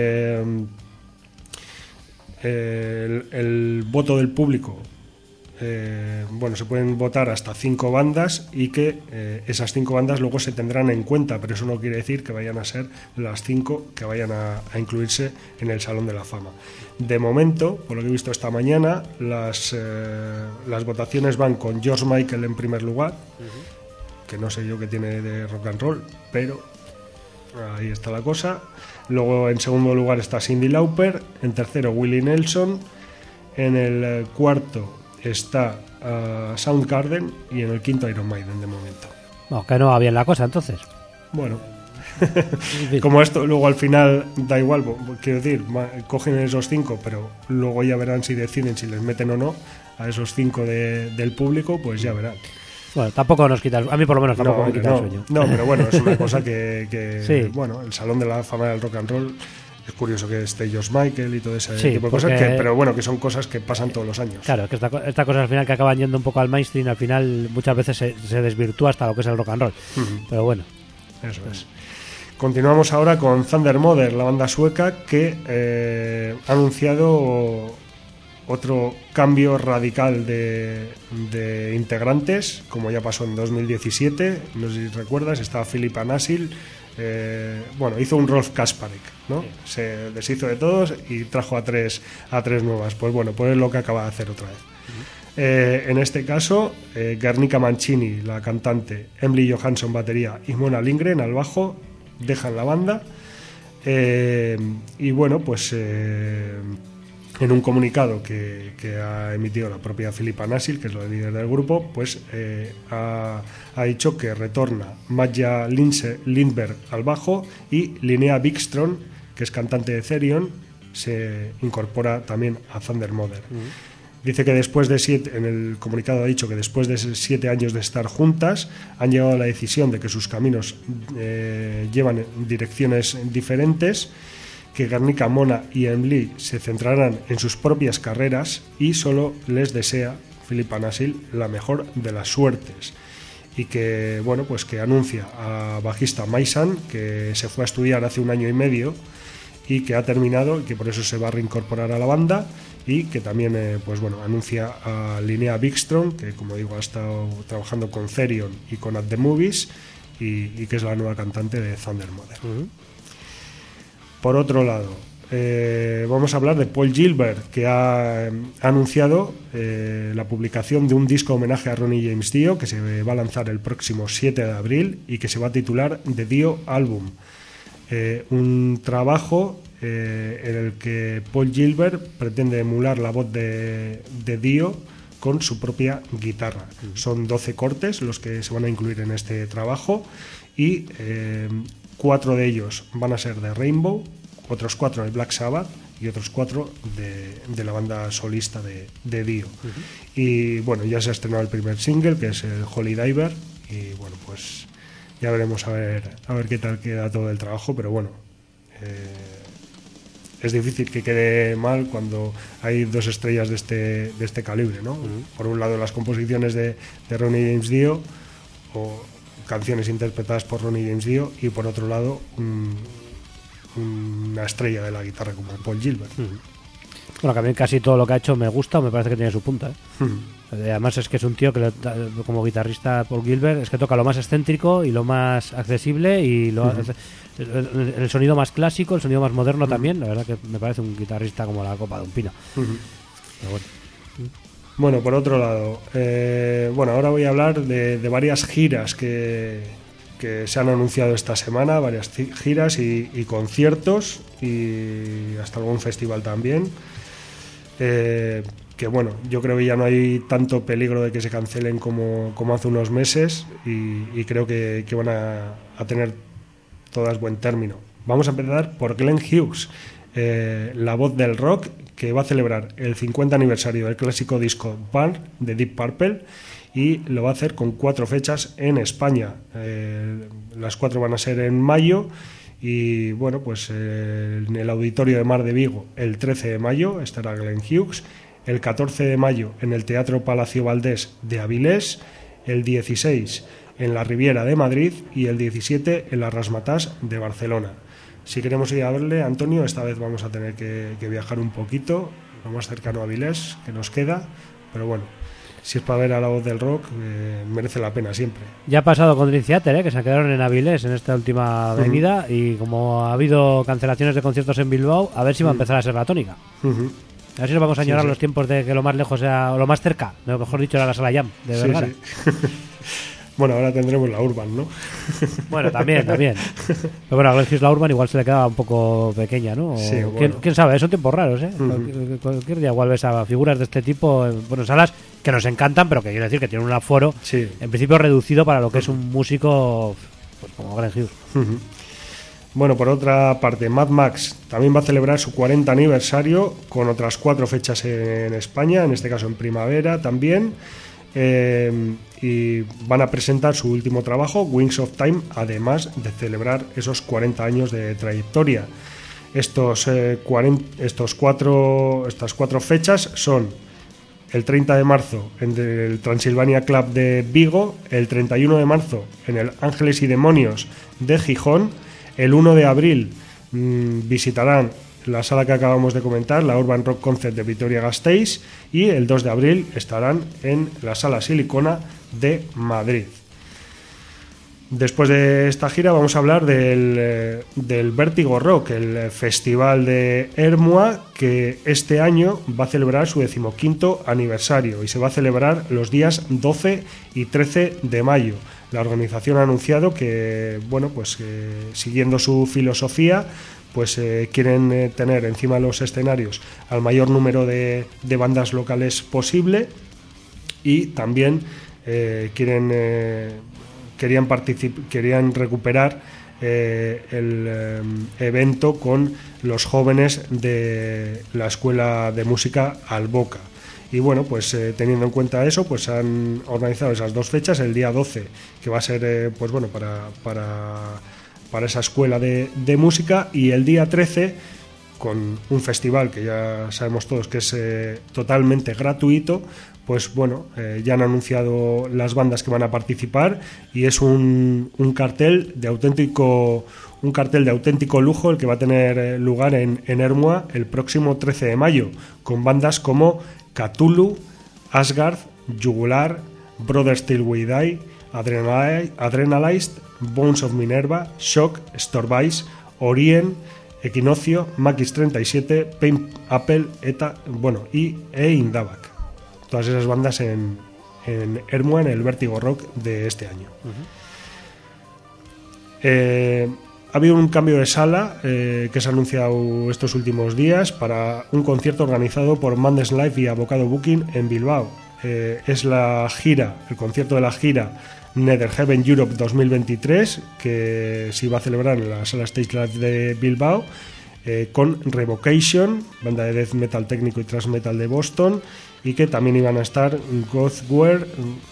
el voto del público, se pueden votar hasta 5 bandas y que esas 5 bandas luego se tendrán en cuenta, pero eso no quiere decir que vayan a ser las 5 que vayan a incluirse en el Salón de la Fama. De momento, por lo que he visto esta mañana, las votaciones van con George Michael en primer lugar, que no sé yo qué tiene de rock and roll, pero ahí está la cosa. Luego en segundo lugar está Cyndi Lauper, en tercero Willie Nelson, en el cuarto está Soundgarden y en el quinto Iron Maiden de momento. No, que no va bien la cosa entonces. Bueno, como esto luego al final da igual, quiero decir, cogen esos 5, pero luego ya verán si deciden si les meten o no a esos 5 del público, pues ya verán. Bueno, tampoco nos quita, a mí por lo menos tampoco me quita el sueño. No, pero bueno, es una cosa que Sí. Bueno, el Salón de la Fama del Rock and Roll, es curioso que esté George Michael y todo ese Sí, tipo de cosas, porque- pero bueno, que son cosas que pasan todos los años. Claro, que esta cosa al final que acaban yendo un poco al mainstream, al final muchas veces se desvirtúa hasta lo que es el rock and roll. Pero bueno, Eso es. Continuamos ahora con Thunder Mother, la banda sueca que ha anunciado otro cambio radical de integrantes, como ya pasó en 2017. No sé si recuerdas, estaba Philip Anassil. Hizo un Rolf Kasparek, ¿no? Se deshizo de todos y trajo a tres nuevas. Pues bueno, pues es lo que acaba de hacer otra vez. En este caso, Guernica Mancini, la cantante, Emily Johansson, batería, y Mona Lindgren al bajo, dejan la banda. Y bueno, pues en un comunicado que ha emitido la propia Philippa Nassil, que es la líder del grupo, pues ha dicho que retorna Maja Lindberg al bajo y Linnea Wikström, que es cantante de Therion, se incorpora también a Thunder Mother. Dice que después de en el comunicado ha dicho que después de 7 años de estar juntas han llegado a la decisión de que sus caminos llevan en direcciones diferentes, que Guernica, Mona y Emily se centrarán en sus propias carreras y solo les desea Philip Anasil la mejor de las suertes. Y que, bueno, pues que anuncia a bajista Maisan, que se fue a estudiar hace 1 año y medio y que ha terminado y que por eso se va a reincorporar a la banda, y que también pues bueno, anuncia a Linnea Wikström, que como digo ha estado trabajando con Therion y con At The Movies, y que es la nueva cantante de Thunder Mother. Por otro lado, vamos a hablar de Paul Gilbert, que ha anunciado la publicación de un disco homenaje a Ronnie James Dio, que se va a lanzar el próximo 7 de abril y que se va a titular The Dio Album. Un trabajo en el que Paul Gilbert pretende emular la voz de Dio con su propia guitarra. Son 12 cortes los que se van a incluir en este trabajo, y 4 de ellos van a ser de Rainbow, otros 4 de Black Sabbath y otros 4 de la banda solista de Dio. Y bueno, ya se ha estrenado el primer single, que es el Holy Diver, y bueno, pues ya veremos a ver qué tal queda todo el trabajo, pero bueno, es difícil que quede mal cuando hay 2 estrellas de este calibre, ¿no? Por un lado las composiciones de Ronnie James Dio, o canciones interpretadas por Ronnie James Dio, y por otro lado una estrella de la guitarra como Paul Gilbert. Bueno, que a mí casi todo lo que ha hecho me gusta, o me parece que tiene su punta, Además es que es un tío que como guitarrista, Paul Gilbert, es que toca lo más excéntrico y lo más accesible, y el sonido más clásico, el sonido más moderno también. La verdad que me parece un guitarrista como la copa de un pino. Pero bueno. Bueno, por otro lado, bueno, ahora voy a hablar de varias giras que se han anunciado esta semana, varias giras y conciertos, y hasta algún festival también. Que bueno, yo creo que ya no hay tanto peligro de que se cancelen como hace unos meses, y creo que van a tener todas buen término. Vamos a empezar por Glenn Hughes, la voz del rock, que va a celebrar el 50 aniversario del clásico disco Burn de Deep Purple, y lo va a hacer con 4 fechas en España. Las 4 van a ser en mayo, y bueno, pues en el Auditorio de Mar de Vigo el 13 de mayo estará Glenn Hughes, el 14 de mayo en el Teatro Palacio Valdés de Avilés, el 16 en la Riviera de Madrid y el 17 en la Razzmatazz de Barcelona. Si queremos ir a verle, Antonio, esta vez vamos a tener que viajar un poquito, lo más cercano a Avilés que nos queda, pero bueno, si es para ver a la voz del rock, merece la pena siempre. Ya ha pasado con Dream Theater, que se quedaron en Avilés en esta última venida, y como ha habido cancelaciones de conciertos en Bilbao, a ver si va a empezar a ser la tónica. A ver si nos vamos a añorar los tiempos de que lo más lejos sea, o lo más cerca, mejor dicho, era la Sala Jam de Vergara. Bueno, ahora tendremos la Urban, ¿no? Bueno, también. Pero bueno, a Glenn la Urban igual se le quedaba un poco pequeña, ¿no? Sí, bueno. ¿Quién sabe? Son tiempos raros, ¿eh? Cualquier día igual ves a figuras de este tipo en salas que nos encantan, pero que quiero decir que tienen un aforo en principio reducido para lo que es un músico pues como Glenn Hughes. Bueno, por otra parte, Mad Max también va a celebrar su 40 aniversario con otras 4 fechas en España, en este caso en primavera también. Y van a presentar su último trabajo, Wings of Time, además de celebrar esos 40 años de trayectoria. Estas 4 fechas son el 30 de marzo en el Transylvania Club de Vigo, el 31 de marzo en el Ángeles y Demonios de Gijón, el 1 de abril visitarán la sala que acabamos de comentar, la Urban Rock Concert de Vitoria-Gasteiz, y el 2 de abril estarán en la Sala Silicona de Madrid. Después de esta gira vamos a hablar del Vértigo Rock, el festival de Ermua, que este año va a celebrar su 15º aniversario y se va a celebrar los días 12 y 13 de mayo. La organización ha anunciado que, bueno, pues siguiendo su filosofía, pues quieren tener encima de los escenarios al mayor número de bandas locales posible, y también querían recuperar el evento con los jóvenes de la Escuela de Música Alboca. Y bueno, pues teniendo en cuenta eso, pues han organizado esas 2 fechas, el día 12, que va a ser pues bueno para esa escuela de música, y el día 13, con un festival que ya sabemos todos que es totalmente gratuito, pues bueno, ya han anunciado las bandas que van a participar y es un cartel de auténtico lujo el que va a tener lugar en Ermua el próximo 13 de mayo, con bandas como Cthulhu, Asgard, Jugular, Brothers Till We Die, Adrenalized, Bones of Minerva, Shock, Storvice, Orien, Equinoccio, Maquis 37, Pain Apple, ETA, bueno, e Indavac. Todas esas bandas en Ermua, en el Vértigo Rock de este año. Ha habido un cambio de sala que se ha anunciado estos últimos días para un concierto organizado por Madness Live y Avocado Booking en Bilbao. Es el concierto de la gira Nether Heaven Europe 2023, que se iba a celebrar en la sala Stage Live de Bilbao, con Revocation, banda de death metal técnico y thrash metal de Boston, y que también iban a estar Goatware,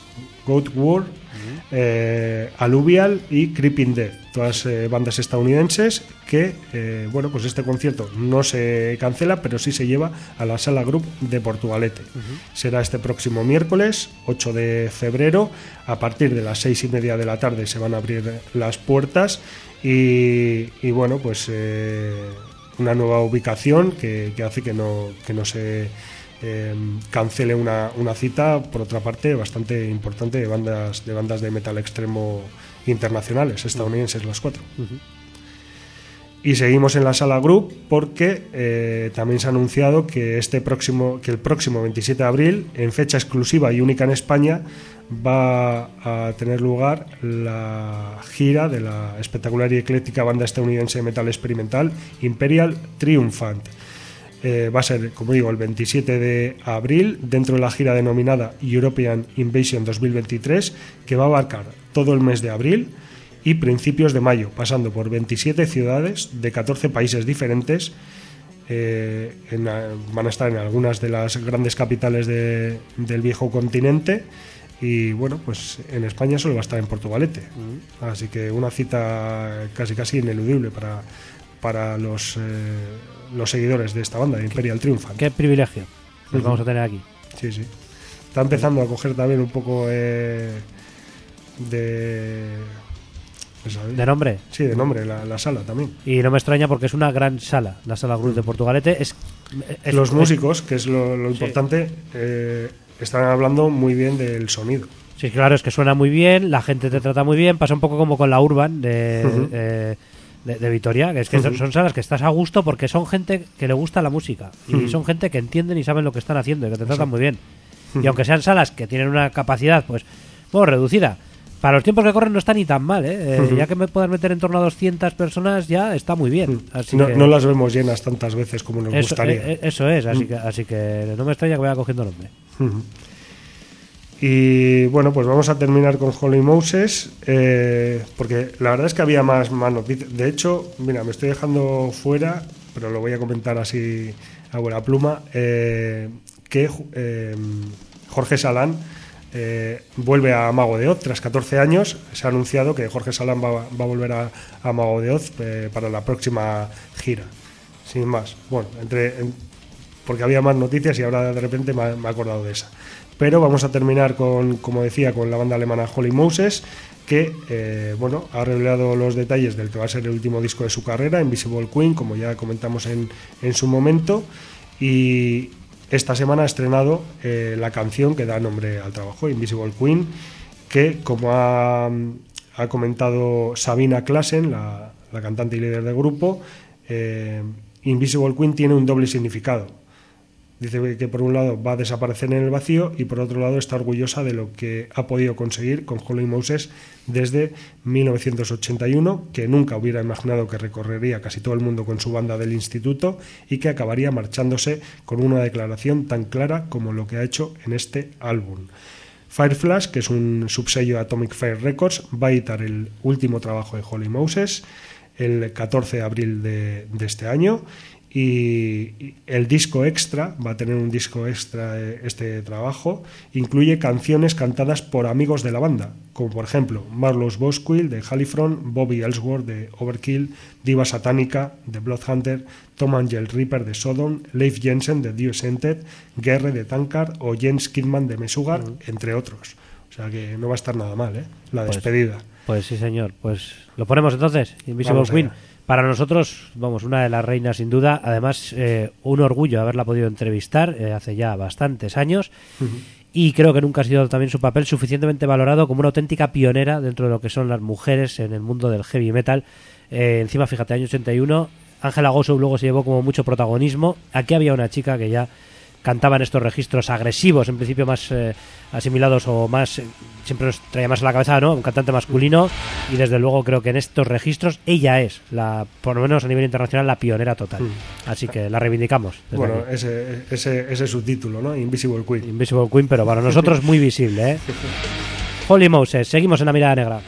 Alluvial y Creeping Death, todas bandas estadounidenses que, bueno, pues este concierto no se cancela, pero sí se lleva a la Sala Group de Portugalete. Será este próximo miércoles 8 de febrero, a partir de las 6:30 de la tarde se van a abrir las puertas y bueno, pues una nueva ubicación que hace que no se cancele una cita, por otra parte, bastante importante de bandas de metal extremo internacionales, estadounidenses las 4. Y seguimos en la Sala Group porque también se ha anunciado que el próximo 27 de abril, en fecha exclusiva y única en España, va a tener lugar la gira de la espectacular y ecléctica banda estadounidense de metal experimental Imperial Triumphant. Va a ser, como digo, el 27 de abril, dentro de la gira denominada European Invasion 2023, que va a abarcar todo el mes de abril y principios de mayo, pasando por 27 ciudades de 14 países diferentes. Van a estar en algunas de las grandes capitales del viejo continente y bueno, pues en España solo va a estar en Portugalete. Así que una cita casi ineludible para los seguidores de esta banda, de Imperial Triumphant. Qué privilegio nos vamos a tener aquí. Sí. Está empezando a coger también un poco de nombre. Sí, de nombre, la sala también. Y no me extraña porque es una gran sala, la Sala Group de Portugalete. Los músicos, que es lo importante, están hablando muy bien del sonido. Sí, claro, es que suena muy bien, la gente te trata muy bien, pasa un poco como con la Urban de Vitoria, que es que son salas que estás a gusto porque son gente que le gusta la música y son gente que entienden y saben lo que están haciendo y que te tratan muy bien. Y aunque sean salas que tienen una capacidad, pues, bueno, reducida, para los tiempos que corren no está ni tan mal, ya que me puedas meter en torno a 200 personas ya está muy bien. Así que no las vemos llenas tantas veces como nos gustaría. Eso es, así que no me extraña que vaya cogiendo nombre. Y bueno, pues vamos a terminar con Holy Moses, porque la verdad es que había más noticias. De hecho, mira, me estoy dejando fuera, pero lo voy a comentar así a buena pluma, que Jorge Salán vuelve a Mago de Oz tras 14 años. Se ha anunciado que Jorge Salán va a volver a Mago de Oz para la próxima gira, sin más. Bueno, porque había más noticias y ahora de repente me he acordado de esa. Pero vamos a terminar como decía, con la banda alemana Holy Moses, que bueno, ha revelado los detalles del que va a ser el último disco de su carrera, Invisible Queen, como ya comentamos en su momento, y esta semana ha estrenado la canción que da nombre al trabajo, Invisible Queen, que, como ha comentado Sabina Klassen, la cantante y líder del grupo, Invisible Queen tiene un doble significado. Dice que por un lado va a desaparecer en el vacío y por otro lado está orgullosa de lo que ha podido conseguir con Holy Moses desde 1981, que nunca hubiera imaginado que recorrería casi todo el mundo con su banda del instituto y que acabaría marchándose con una declaración tan clara como lo que ha hecho en este álbum. Fireflash, que es un subsello de Atomic Fire Records, va a editar el último trabajo de Holy Moses el 14 de abril de este año. Y el disco extra, va a tener un disco extra este trabajo, incluye canciones cantadas por amigos de la banda, como por ejemplo Marlos Bosquill de Halifron, Bobby Ellsworth de Overkill, Diva Satánica de Bloodhunter, Tom Angel Reaper de Sodom, Leif Jensen de Dios Entered, Guerre de Tankard o Jens Kidman de Mesugar, entre otros. O sea que no va a estar nada mal, la despedida. Pues sí, señor. Pues lo ponemos entonces, Invisible Vamos Queen. allá. Para nosotros, vamos, una de las reinas sin duda. Además, un orgullo haberla podido entrevistar hace ya bastantes años. Y creo que nunca ha sido también su papel suficientemente valorado como una auténtica pionera dentro de lo que son las mujeres en el mundo del heavy metal. Encima, fíjate, año 81, Ángela Gossow luego se llevó como mucho protagonismo. Aquí había una chica que ya cantaba en estos registros agresivos, en principio más asimilados o más... siempre nos traía más a la cabeza, ¿no? Un cantante masculino, y desde luego creo que en estos registros ella es, por lo menos a nivel internacional, la pionera total. Así que la reivindicamos. Bueno, aquí. ese es su título, ¿no? Invisible Queen. Invisible Queen, pero para nosotros muy visible, ¿eh? Holy Moses, seguimos en la mirada negra.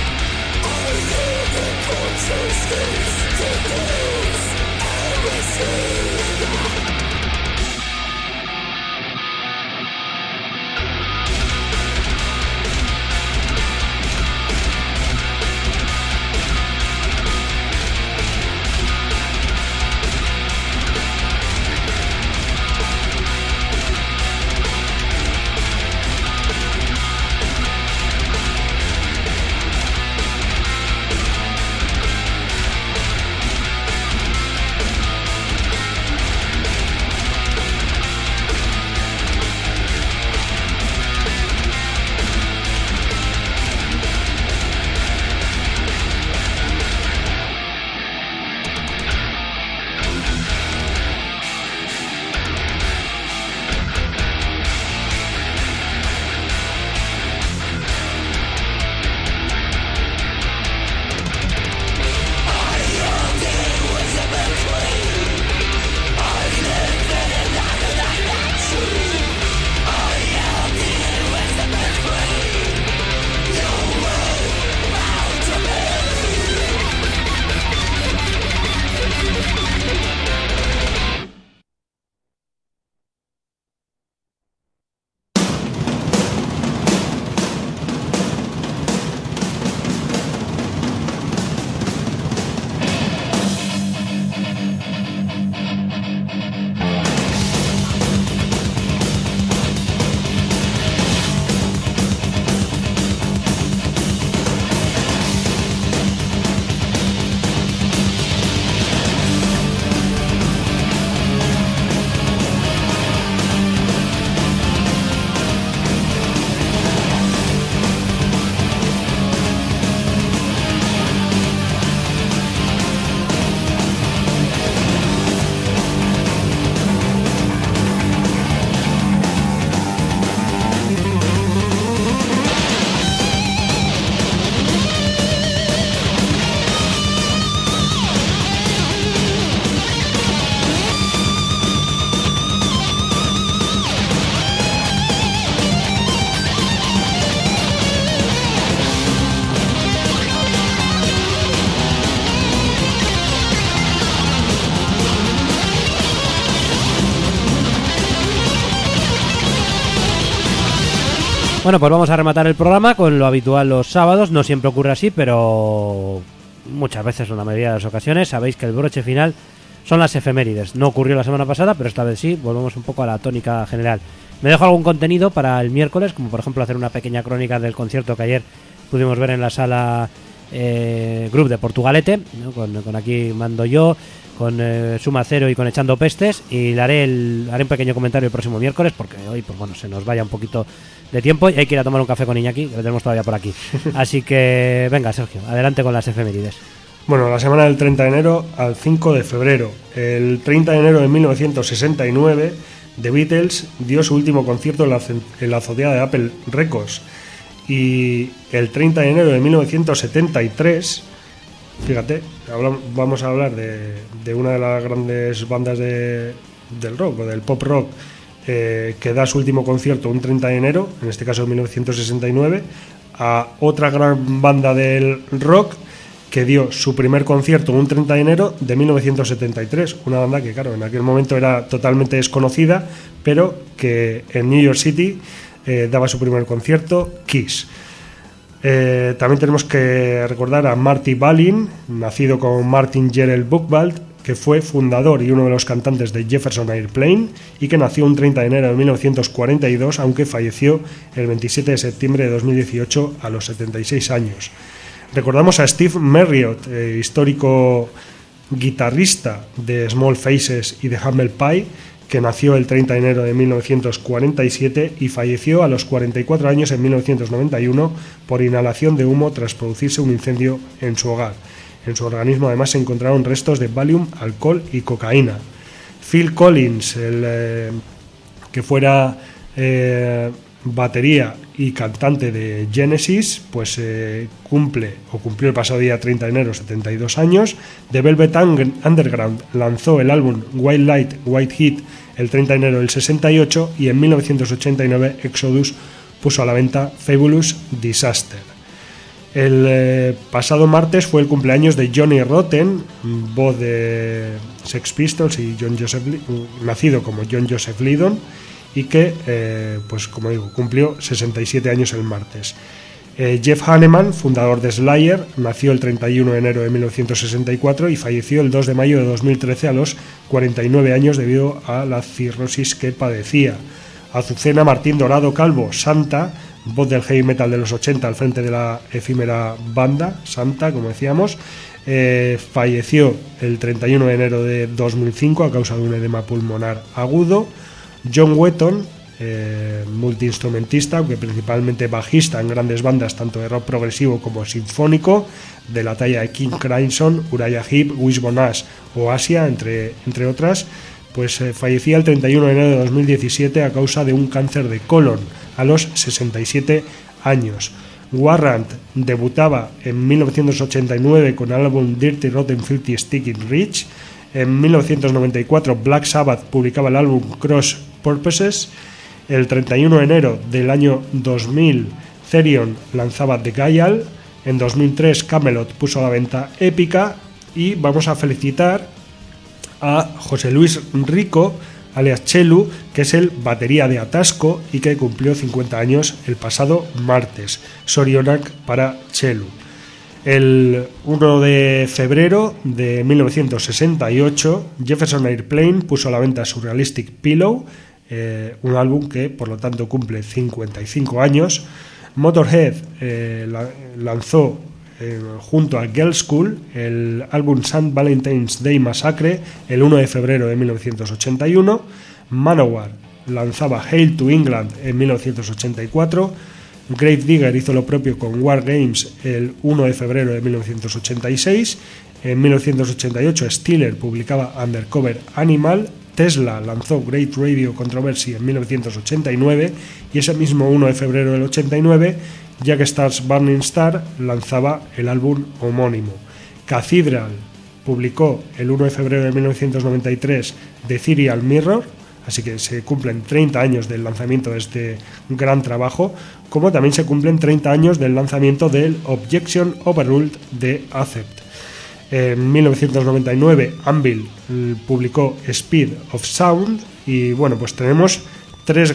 Everything Bueno, pues vamos a rematar el programa con lo habitual los sábados. No siempre ocurre así, pero muchas veces, en la mayoría de las ocasiones, sabéis que el broche final son las efemérides. No ocurrió la semana pasada, pero esta vez sí. Volvemos un poco a la tónica general. Me dejo algún contenido para el miércoles, como por ejemplo hacer una pequeña crónica del concierto que ayer pudimos ver en la sala Group de Portugalete, ¿no? Con aquí mando yo, con Suma Cero y con Echando Pestes, y haré un pequeño comentario el próximo miércoles, porque hoy pues bueno, se nos vaya un poquito de tiempo y hay que ir a tomar un café con Iñaki, que lo tenemos todavía por aquí. Así que venga, Sergio, adelante con las efemérides. Bueno, la semana del 30 de enero al 5 de febrero. El 30 de enero de 1969, The Beatles dio su último concierto en la azotea de Apple Records. Y el 30 de enero de 1973, fíjate, vamos a hablar de una de las grandes bandas del rock o del pop rock, que da su último concierto un 30 de enero, en este caso en 1969, a otra gran banda del rock que dio su primer concierto un 30 de enero de 1973, una banda que claro, en aquel momento era totalmente desconocida, pero que en New York City daba su primer concierto, Kiss. También tenemos que recordar a Marty Balin, nacido con Martin Gerald Buchwald, que fue fundador y uno de los cantantes de Jefferson Airplane y que nació un 30 de enero de 1942, aunque falleció el 27 de septiembre de 2018 a los 76 años. Recordamos a Steve Marriott, histórico guitarrista de Small Faces y de Humble Pie, que nació el 30 de enero de 1947 y falleció a los 44 años en 1991 por inhalación de humo tras producirse un incendio en su hogar. En su organismo además se encontraron restos de Valium, alcohol y cocaína. Phil Collins, que fuera batería y cantante de Genesis, pues cumplió el pasado día 30 de enero 72 años. The Velvet Underground lanzó el álbum White Light, White Heat el 30 de enero del 68 y en 1989 Exodus puso a la venta Fabulous Disaster. El pasado martes fue el cumpleaños de Johnny Rotten, voz de Sex Pistols y nacido como John Joseph Lydon, y que, pues como digo, cumplió 67 años el martes. Jeff Hanneman, fundador de Slayer, nació el 31 de enero de 1964 y falleció el 2 de mayo de 2013 a los 49 años debido a la cirrosis que padecía. Azucena Martín Dorado Calvo, Santa, voz del heavy metal de los 80 al frente de la efímera banda Santa, como decíamos, falleció el 31 de enero de 2005 a causa de un edema pulmonar agudo. John Wetton, multiinstrumentista, aunque principalmente bajista en grandes bandas tanto de rock progresivo como sinfónico, de la talla de King Crimson, Uriah Heep, Wishbone Ash o Asia, entre otras, pues fallecía el 31 de enero de 2017 a causa de un cáncer de colon a los 67 años. Warrant debutaba en 1989 con el álbum Dirty Rotten Filthy Stinking Rich. En 1994 Black Sabbath publicaba el álbum Cross Purposes. El 31 de enero del año 2000 Therion lanzaba The Gaial. En 2003 Camelot puso a la venta Épica. Y vamos a felicitar a José Luis Rico, alias Chelu, que es el batería de Atasco y que cumplió 50 años el pasado martes. Sorionak para Chelu. El 1 de febrero de 1968 Jefferson Airplane puso a la venta Surrealistic Pillow, un álbum que por lo tanto cumple 55 años. Motorhead lanzó junto a Girl School el álbum St. Valentine's Day Massacre el 1 de febrero de 1981. Manowar lanzaba Hail to England en 1984. Grave Digger hizo lo propio con War Games el 1 de febrero de 1986. En 1988 Steeler publicaba Undercover Animal. Tesla lanzó Great Radio Controversy en 1989 y ese mismo 1 de febrero del 89 Jack Star's Burning Star lanzaba el álbum homónimo. Cathedral publicó el 1 de febrero de 1993 The Serial Mirror, así que se cumplen 30 años del lanzamiento de este gran trabajo, como también se cumplen 30 años del lanzamiento del Objection Overruled de Accept. En 1999 Anvil publicó Speed of Sound y bueno, pues tenemos tres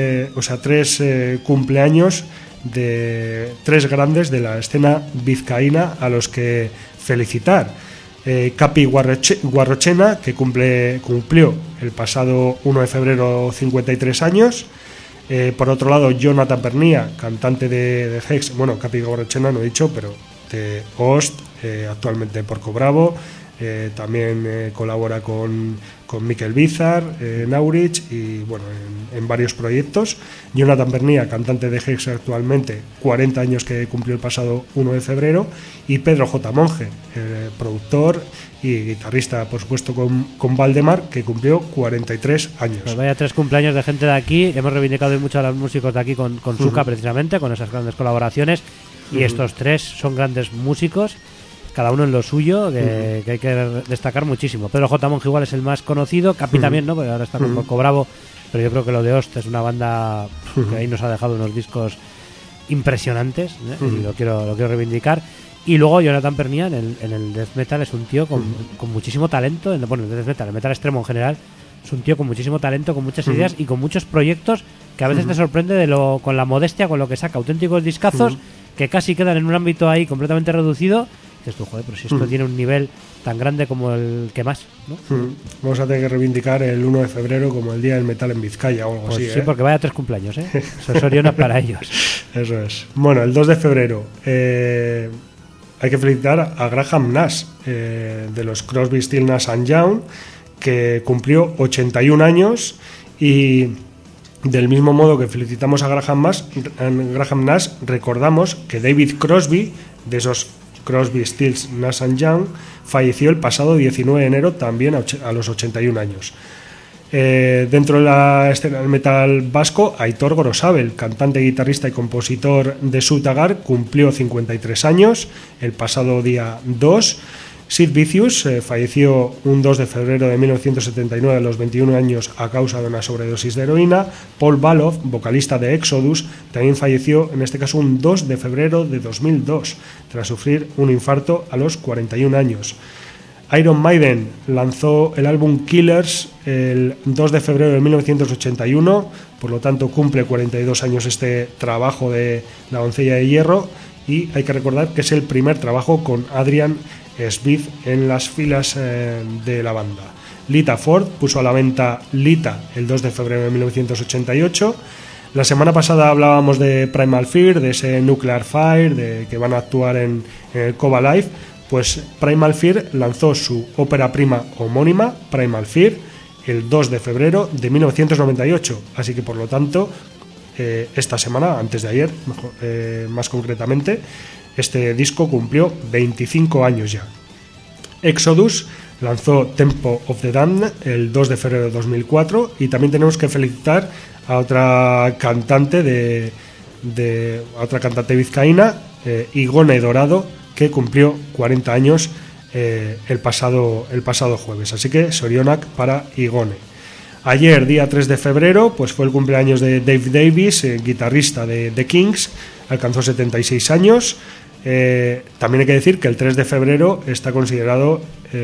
cumpleaños de tres grandes de la escena vizcaína a los que felicitar. Capi Guarrochena, que cumplió el pasado 1 de febrero 53 años. Por otro lado, Jonathan Pernía, cantante de Hex, bueno, Capi Guarrochena no he dicho, pero de Host, actualmente Porco Bravo. También colabora con Mikel Bizar, Naurich y bueno, en varios proyectos. Jonathan Pernía, cantante de Hex actualmente, 40 años que cumplió el pasado 1 de febrero. Y Pedro J. Monge, productor y guitarrista, por supuesto, con Valdemar, que cumplió 43 años. Pues vaya 3 cumpleaños de gente de aquí. Hemos reivindicado hoy mucho a los músicos de aquí con Suka, precisamente, con esas grandes colaboraciones. Y estos 3 son grandes músicos, cada uno en lo suyo, que hay que destacar muchísimo. Pedro J. Monge igual es el más conocido, Capi también, ¿no? Porque ahora está con Porco Bravo, pero yo creo que lo de Host es una banda que ahí nos ha dejado unos discos impresionantes, y lo quiero reivindicar. Y luego Jonathan Pernía en el death metal es un tío con muchísimo talento, bueno, el death metal, el metal extremo en general, es un tío con muchísimo talento, con muchas ideas y con muchos proyectos que a veces te sorprende con la modestia con lo que saca, auténticos discazos que casi quedan en un ámbito ahí completamente reducido. Dices tú, joder, pero si esto tiene un nivel tan grande como el que más, ¿no? Vamos a tener que reivindicar el 1 de febrero como el Día del Metal en Vizcaya o algo Pues así. sí, porque vaya 3 cumpleaños, ¿eh? Eso es Oriona para ellos. Eso es. Bueno, el 2 de febrero hay que felicitar a Graham Nash, de los Crosby, Stills, Nash & Young, que cumplió 81 años. Y del mismo modo que felicitamos a Graham Nash, recordamos que David Crosby, de esos Crosby, Stills, Nash & Young, falleció el pasado 19 de enero también a los 81 años. Dentro de la escena del metal vasco, Aitor Gorosabel, cantante, guitarrista y compositor de Sutagar, cumplió 53 años el pasado día 2. Sid Vicious falleció un 2 de febrero de 1979 a los 21 años a causa de una sobredosis de heroína. Paul Baloff, vocalista de Exodus, también falleció, en este caso un 2 de febrero de 2002, tras sufrir un infarto a los 41 años. Iron Maiden lanzó el álbum Killers el 2 de febrero de 1981, por lo tanto cumple 42 años este trabajo de La Doncella de Hierro, y hay que recordar que es el primer trabajo con Adrian Smith en las filas de la banda. Lita Ford puso a la venta Lita el 2 de febrero de 1988. La semana pasada hablábamos de Primal Fear, de ese Nuclear Fire, de que van a actuar en el Cova Live. Pues Primal Fear lanzó su ópera prima homónima, Primal Fear, el 2 de febrero de 1998. Así que, por lo tanto, esta semana, antes de ayer, más concretamente, este disco cumplió 25 años ya. Exodus lanzó Tempo of the Damned el 2 de febrero de 2004, y también tenemos que felicitar a otra cantante otra cantante vizcaína, Igone Dorado, que cumplió 40 años el pasado jueves. Así que Sorionak para Igone. Ayer, día 3 de febrero, pues fue el cumpleaños de Dave Davis, guitarrista de The Kings, alcanzó 76 años. También hay que decir que el 3 de febrero está considerado,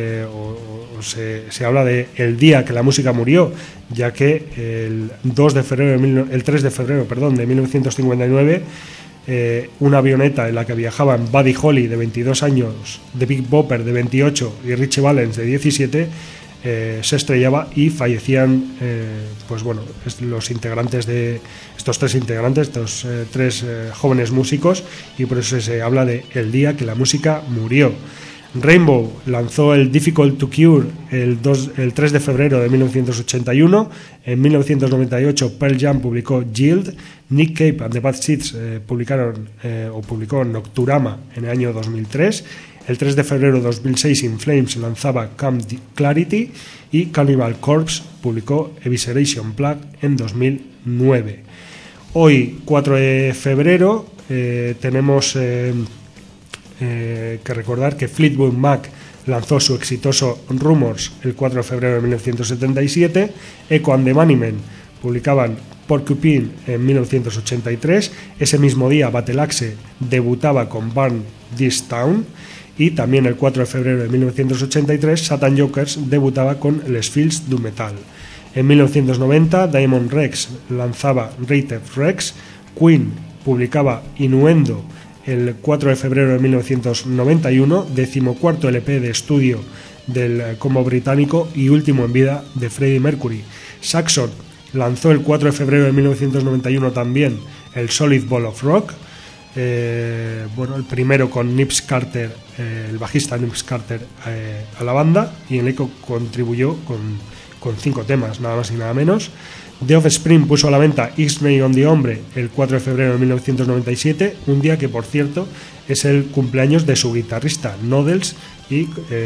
se habla de el día que la música murió, ya que el 3 de febrero de 1959, una avioneta en la que viajaban Buddy Holly, de 22 años, The Big Bopper, de 28, y Richie Valens, de 17, se estrellaba y fallecían los integrantes de estos tres jóvenes músicos, y por eso se habla de el día que la música murió. Rainbow lanzó el Difficult to Cure el 3 de febrero de 1981. En 1998 Pearl Jam publicó Yield. Nick Cave and the Bad Seeds publicó Nocturama en el año 2003. El 3 de febrero de 2006 In Flames lanzaba Come Clarity, y Cannibal Corpse publicó Evisceration Plague en 2009. Hoy, 4 de febrero, tenemos que recordar que Fleetwood Mac lanzó su exitoso Rumors el 4 de febrero de 1977. Echo and the Bunnymen publicaban Porcupine en 1983. Ese mismo día Battle Axe debutaba con Burn This Town, y también el 4 de febrero de 1983 Satan Jokers debutaba con Les Fils du Metal. En 1990, Diamond Rex lanzaba Rated Rex, Queen publicaba Innuendo el 4 de febrero de 1991, 14º LP de estudio del combo británico y último en vida de Freddie Mercury. Saxon lanzó el 4 de febrero de 1991 también el Solid Ball of Rock, el primero con Nips Carter, el bajista Nips Carter a la banda, y en el que contribuyó con 5 temas, nada más y nada menos. The Offspring puso a la venta X-Ray on the Hombre el 4 de febrero de 1997, un día que, por cierto, es el cumpleaños de su guitarrista Noodles, y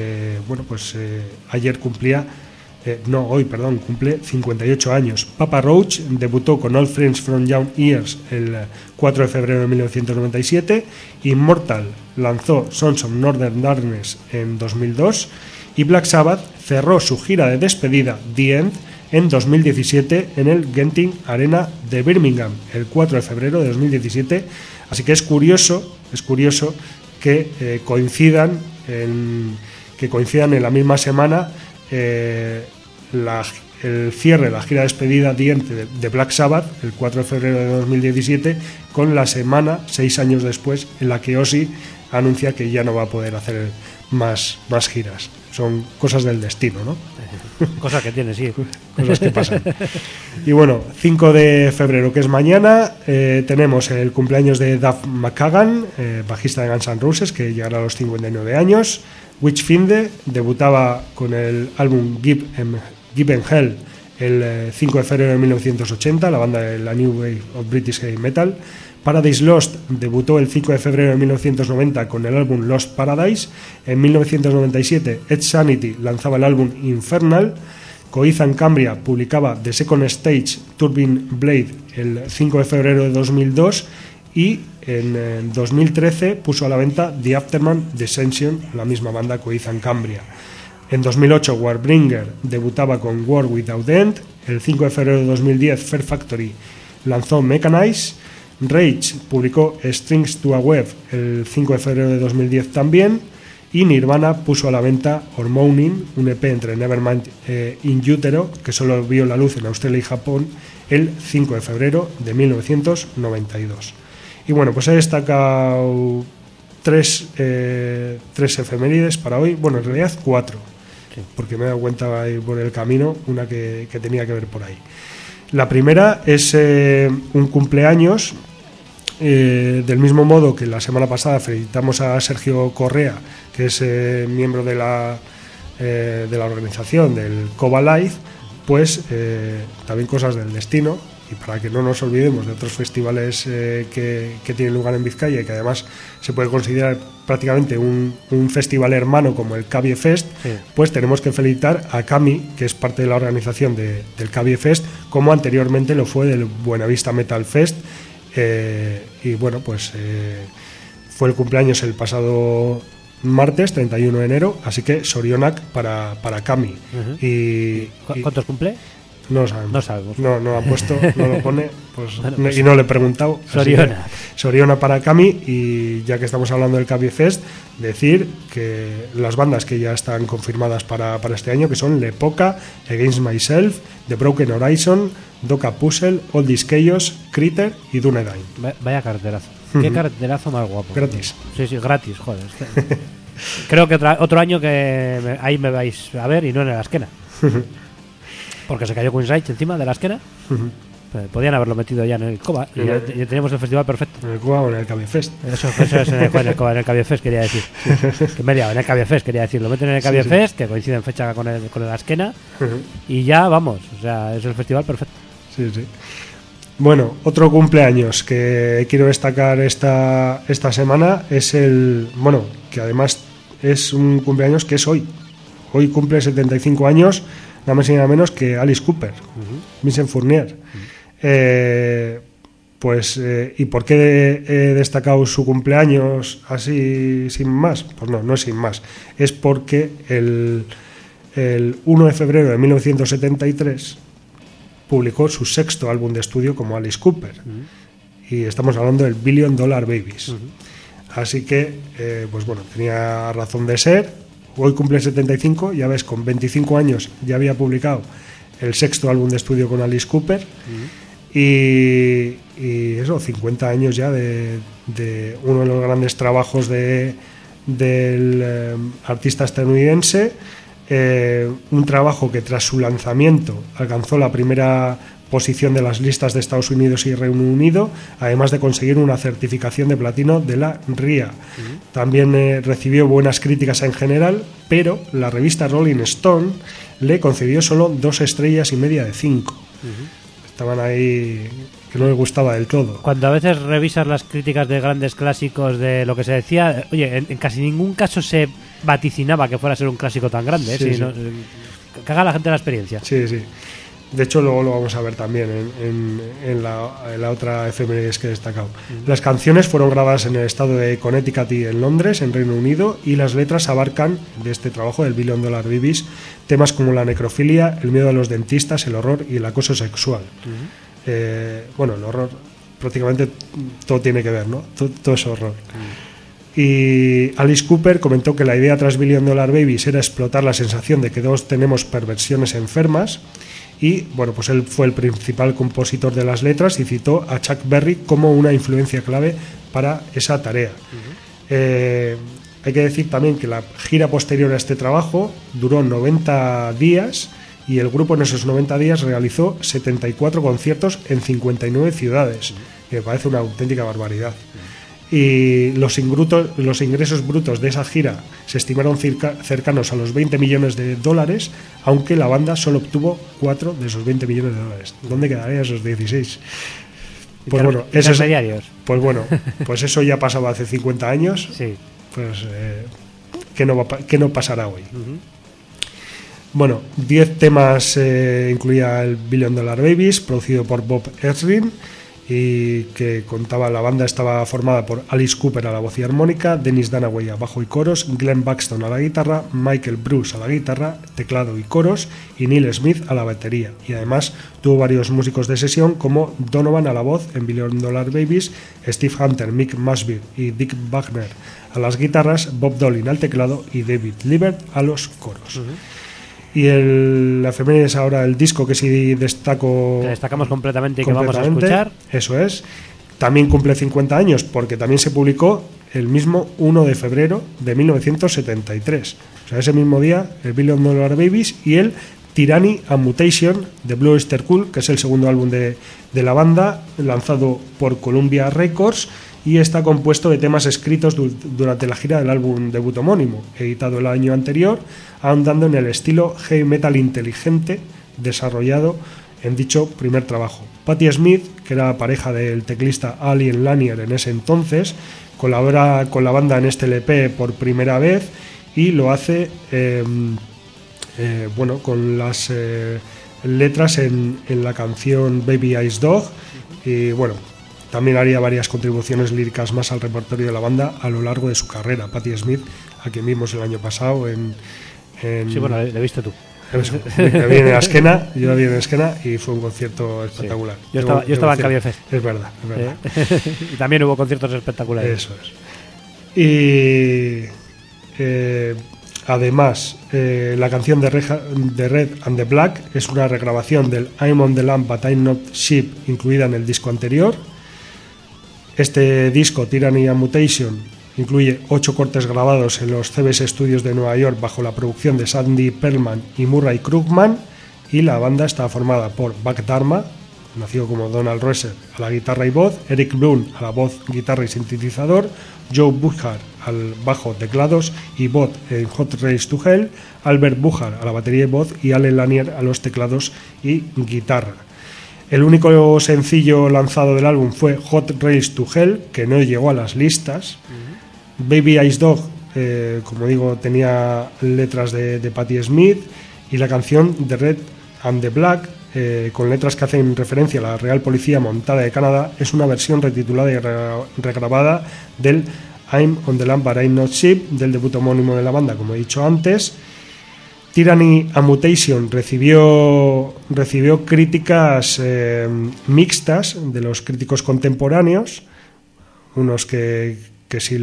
ayer cumple 58 años. Papa Roach debutó con All Friends from Young Years el 4 de febrero de 1997, Immortal lanzó Sons of Northern Darkness en 2002, y Black Sabbath cerró su gira de despedida The End en 2017 en el Genting Arena de Birmingham el 4 de febrero de 2017. Así que es curioso que coincidan en la misma semana el cierre de la gira de despedida The End de Black Sabbath el 4 de febrero de 2017 con la semana 6 años después en la que Ozzy anuncia que ya no va a poder hacer más giras. Son cosas del destino, ¿no? Cosas que tiene, sí. Cosas que pasan. Y bueno, 5 de febrero, que es mañana, tenemos el cumpleaños de Duff McKagan, bajista de Guns N' Roses, que llegará a los 59 años. Witchfinder debutaba con el álbum Give 'Em Hell el 5 de febrero de 1980, la banda de la New Wave of British Heavy Metal. Paradise Lost debutó el 5 de febrero de 1990 con el álbum Lost Paradise. En 1997, Ed Sanity lanzaba el álbum Infernal. Coheed Cambria publicaba The Second Stage Turbine Blade el 5 de febrero de 2002. Y en 2013 puso a la venta The Afterman Descension, la misma banda Coheed Cambria. En 2008, Warbringer debutaba con War Without End. El 5 de febrero de 2010, Fear Factory lanzó Mechanize. Rage publicó Strings to a Web el 5 de febrero de 2010 también, y Nirvana puso a la venta Hormoning, un EP entre Nevermind In Utero, que solo vio la luz en Australia y Japón el 5 de febrero de 1992. Y bueno, pues he destacado tres efemérides para hoy, bueno, en realidad 4, sí, porque me he dado cuenta ahí por el camino una que tenía que ver por ahí. La primera es un cumpleaños, del mismo modo que la semana pasada felicitamos a Sergio Correa, que es miembro de la organización del Cova Live, pues también cosas del destino, y para que no nos olvidemos de otros festivales que tienen lugar en Vizcaya y que además se puede considerar prácticamente un festival hermano como el Cavie Fest, sí, pues tenemos que felicitar a Cami, que es parte de la organización del Cavie Fest, como anteriormente lo fue del Buenavista Metal Fest, y bueno, pues fue el cumpleaños el pasado martes 31 de enero, así que Sorionak para Cami. Uh-huh. ¿Cuántos cumple? No lo sabemos. No sabemos. No lo han puesto, no lo pone, pues, bueno, pues y no le he preguntado. Soriona. Soriona para Cami, y ya que estamos hablando del Cavie Fest, decir que las bandas que ya están confirmadas para este año, que son Lepoca, Against Myself, The Broken Horizon, Doka Puzzle, All These Chaos, Critter y Dunedain. Vaya carterazo. Qué carterazo más guapo. Gratis. Sí, gratis, joder. Creo que otro año que ahí me vais a ver y no en la esquena. Porque se cayó Queen's Rage encima de la esquena. Podían haberlo metido ya en el Cova y ya teníamos el festival perfecto. En el Cova o en el Cavie Fest. Eso es en el Cova, en el Cavie Fest quería decir. Sí. Que me he liado, en el Cavie Fest quería decir. Lo meten en el Cavie Fest, que coincide en fecha con la esquena. Y ya vamos, o sea, es el festival perfecto. Sí. Bueno, otro cumpleaños que quiero destacar esta semana es que además es un cumpleaños que es hoy. Hoy cumple 75 años, nada más y nada menos que Alice Cooper, Vincent Fournier. ¿Y por qué he destacado su cumpleaños así sin más? Pues no es sin más. Es porque el 1 de febrero de 1973 publicó su sexto álbum de estudio como Alice Cooper. Y estamos hablando del Billion Dollar Babies. Así que, tenía razón de ser. Hoy cumple 75, ya ves, con 25 años ya había publicado el sexto álbum de estudio con Alice Cooper. Y eso, 50 años ya de uno de los grandes trabajos del artista estadounidense. Un trabajo que tras su lanzamiento alcanzó la primera posición de las listas de Estados Unidos y Reino Unido, además de conseguir una certificación de platino de la RIA. También recibió buenas críticas en general, pero la revista Rolling Stone le concedió solo 2,5 estrellas de 5. Estaban ahí que no les gustaba del todo. Cuando a veces revisas las críticas de grandes clásicos de lo que se decía, oye, en casi ningún caso se vaticinaba que fuera a ser un clásico tan grande, Sí, ¿eh? sí. No, que haga la gente la experiencia. Sí, sí. De hecho, luego lo vamos a ver también en la otra efemérides que he destacado. Las canciones fueron grabadas en el estado de Connecticut y en Londres, en Reino Unido, y las letras abarcan de este trabajo del Billion Dollar Babies temas como la necrofilia, el miedo a los dentistas, el horror y el acoso sexual. Bueno, el horror, prácticamente todo tiene que ver, ¿no? Todo es horror. Y Alice Cooper comentó que la idea tras Billion Dollar Babies era explotar la sensación de que todos tenemos perversiones enfermas. Y bueno, pues él fue el principal compositor de las letras y citó a Chuck Berry como una influencia clave para esa tarea. Hay que decir también que la gira posterior a este trabajo duró 90 días y el grupo en esos 90 días realizó 74 conciertos en 59 ciudades, que me parece una auténtica barbaridad. Y los ingresos brutos de esa gira se estimaron cercanos a los $20 millones, aunque la banda solo obtuvo 4 de esos $20 millones. ¿Dónde quedarían esos 16? Pues bueno, pues bueno, pues eso ya pasaba hace 50 años. Sí. Pues ¿qué no pasará hoy? Bueno, 10 temas incluía el Billion Dollar Babies, producido por Bob Ezrin, y que contaba, la banda estaba formada por Alice Cooper a la voz y armónica, Dennis Dunaway a bajo y coros, Glenn Buxton a la guitarra, Michael Bruce a la guitarra, teclado y coros, y Neil Smith a la batería. Y además tuvo varios músicos de sesión como Donovan a la voz en Billion Dollar Babies, Steve Hunter, Mick Musby y Dick Wagner a las guitarras, Bob Dolin al teclado y David Liebert a los coros. Y la efeméride es ahora el disco que sí destaco. Que destacamos completamente y que vamos a escuchar. Eso es. También cumple 50 años porque también se publicó el mismo 1 de febrero de 1973. O sea, ese mismo día, el Billion Dollar Babies y el Tyranny and Mutation de Blue Oyster Cult, que es el segundo álbum de la banda, lanzado por Columbia Records, y está compuesto de temas escritos durante la gira del álbum debut homónimo, editado el año anterior, ahondando en el estilo heavy metal inteligente desarrollado en dicho primer trabajo. Patti Smith, que era pareja del teclista Alien Lanier en ese entonces, colabora con la banda en este LP por primera vez y lo hace bueno, con las letras en la canción Baby Eyes Dog, y bueno, también haría varias contribuciones líricas más al repertorio de la banda a lo largo de su carrera. Patti Smith, a quien vimos el año pasado Sí, bueno, le viste tú. Eso, yo la vi en Esquena y fue un concierto espectacular. Sí. Yo estaba en Cabio Fest. Es verdad. Y también hubo conciertos espectaculares. Eso es. Y además, la canción de Red and the Black es una regrabación del I'm on the Lamb but I'm not Sheep, incluida en el disco anterior. Este disco, Tyranny and Mutation, incluye 8 cortes grabados en los CBS Studios de Nueva York bajo la producción de Sandy Pearlman y Murray Krugman, y la banda está formada por Buck Dharma, nacido como Donald Roeser, a la guitarra y voz, Eric Bloom a la voz, guitarra y sintetizador, Joe Buchar al bajo, teclados y voz en Hot Race to Hell, Albert Buchar a la batería y voz y Allen Lanier a los teclados y guitarra. El único sencillo lanzado del álbum fue Hot Race to Hell, que no llegó a las listas. Baby Eyes Dog, como digo, tenía letras de Patti Smith, y la canción The Red and the Black, con letras que hacen referencia a la Real Policía Montada de Canadá, es una versión retitulada y regrabada del I'm on the Lamb but I'm not Sheep, del debut homónimo de la banda, como he dicho antes. Tyranny and Mutation recibió críticas mixtas de los críticos contemporáneos, unos que sí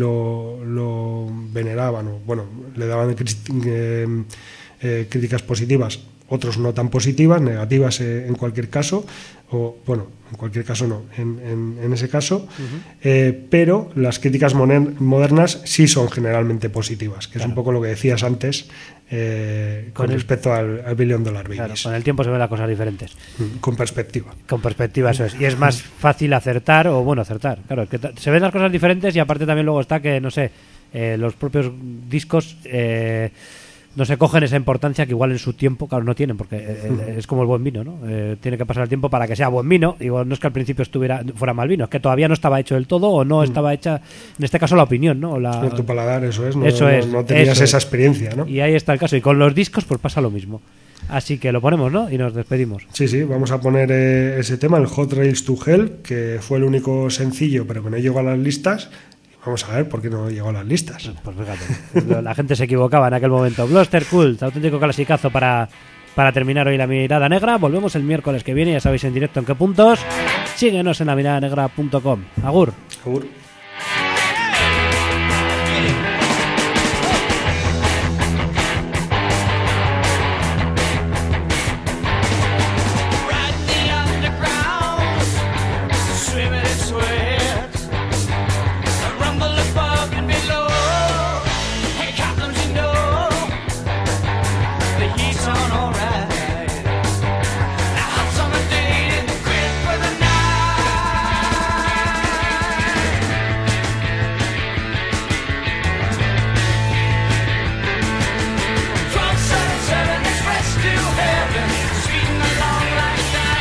lo veneraban, o bueno, le daban críticas positivas, otros no tan positivas, negativas en cualquier caso, o bueno, en cualquier caso no, en ese caso, pero las críticas modernas sí son generalmente positivas, que es un poco lo que decías antes con respecto al Billion Dollar Babies. Claro, con el tiempo se ven las cosas diferentes. Con perspectiva. Con perspectiva, eso es. Y es más fácil acertar, o bueno, acertar. Claro, es que se ven las cosas diferentes y aparte también luego está que, no sé, los propios discos no se cogen esa importancia que igual en su tiempo, claro, no tienen, porque es como el buen vino, ¿no? Tiene que pasar el tiempo para que sea buen vino. Igual no es que al principio fuera mal vino, es que todavía no estaba hecho del todo o no estaba hecha, en este caso, la opinión, ¿no? En tu paladar, eso es. No eso tenías esa es. experiencia, ¿no? Y ahí está el caso. Y con los discos, pues pasa lo mismo. Así que lo ponemos, ¿no? Y nos despedimos. Sí, vamos a poner ese tema, el Hot Rails to Hell, que fue el único sencillo, pero que no llegó a las listas. Vamos a ver por qué no llegó a las listas. Pues fíjate, la gente se equivocaba en aquel momento. Bluster Cult, auténtico clasicazo para terminar hoy la mirada negra. Volvemos el miércoles que viene, ya sabéis en directo en qué puntos. Síguenos en lamiradanegra.com. Agur. Agur.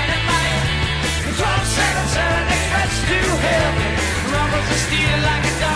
Steel like a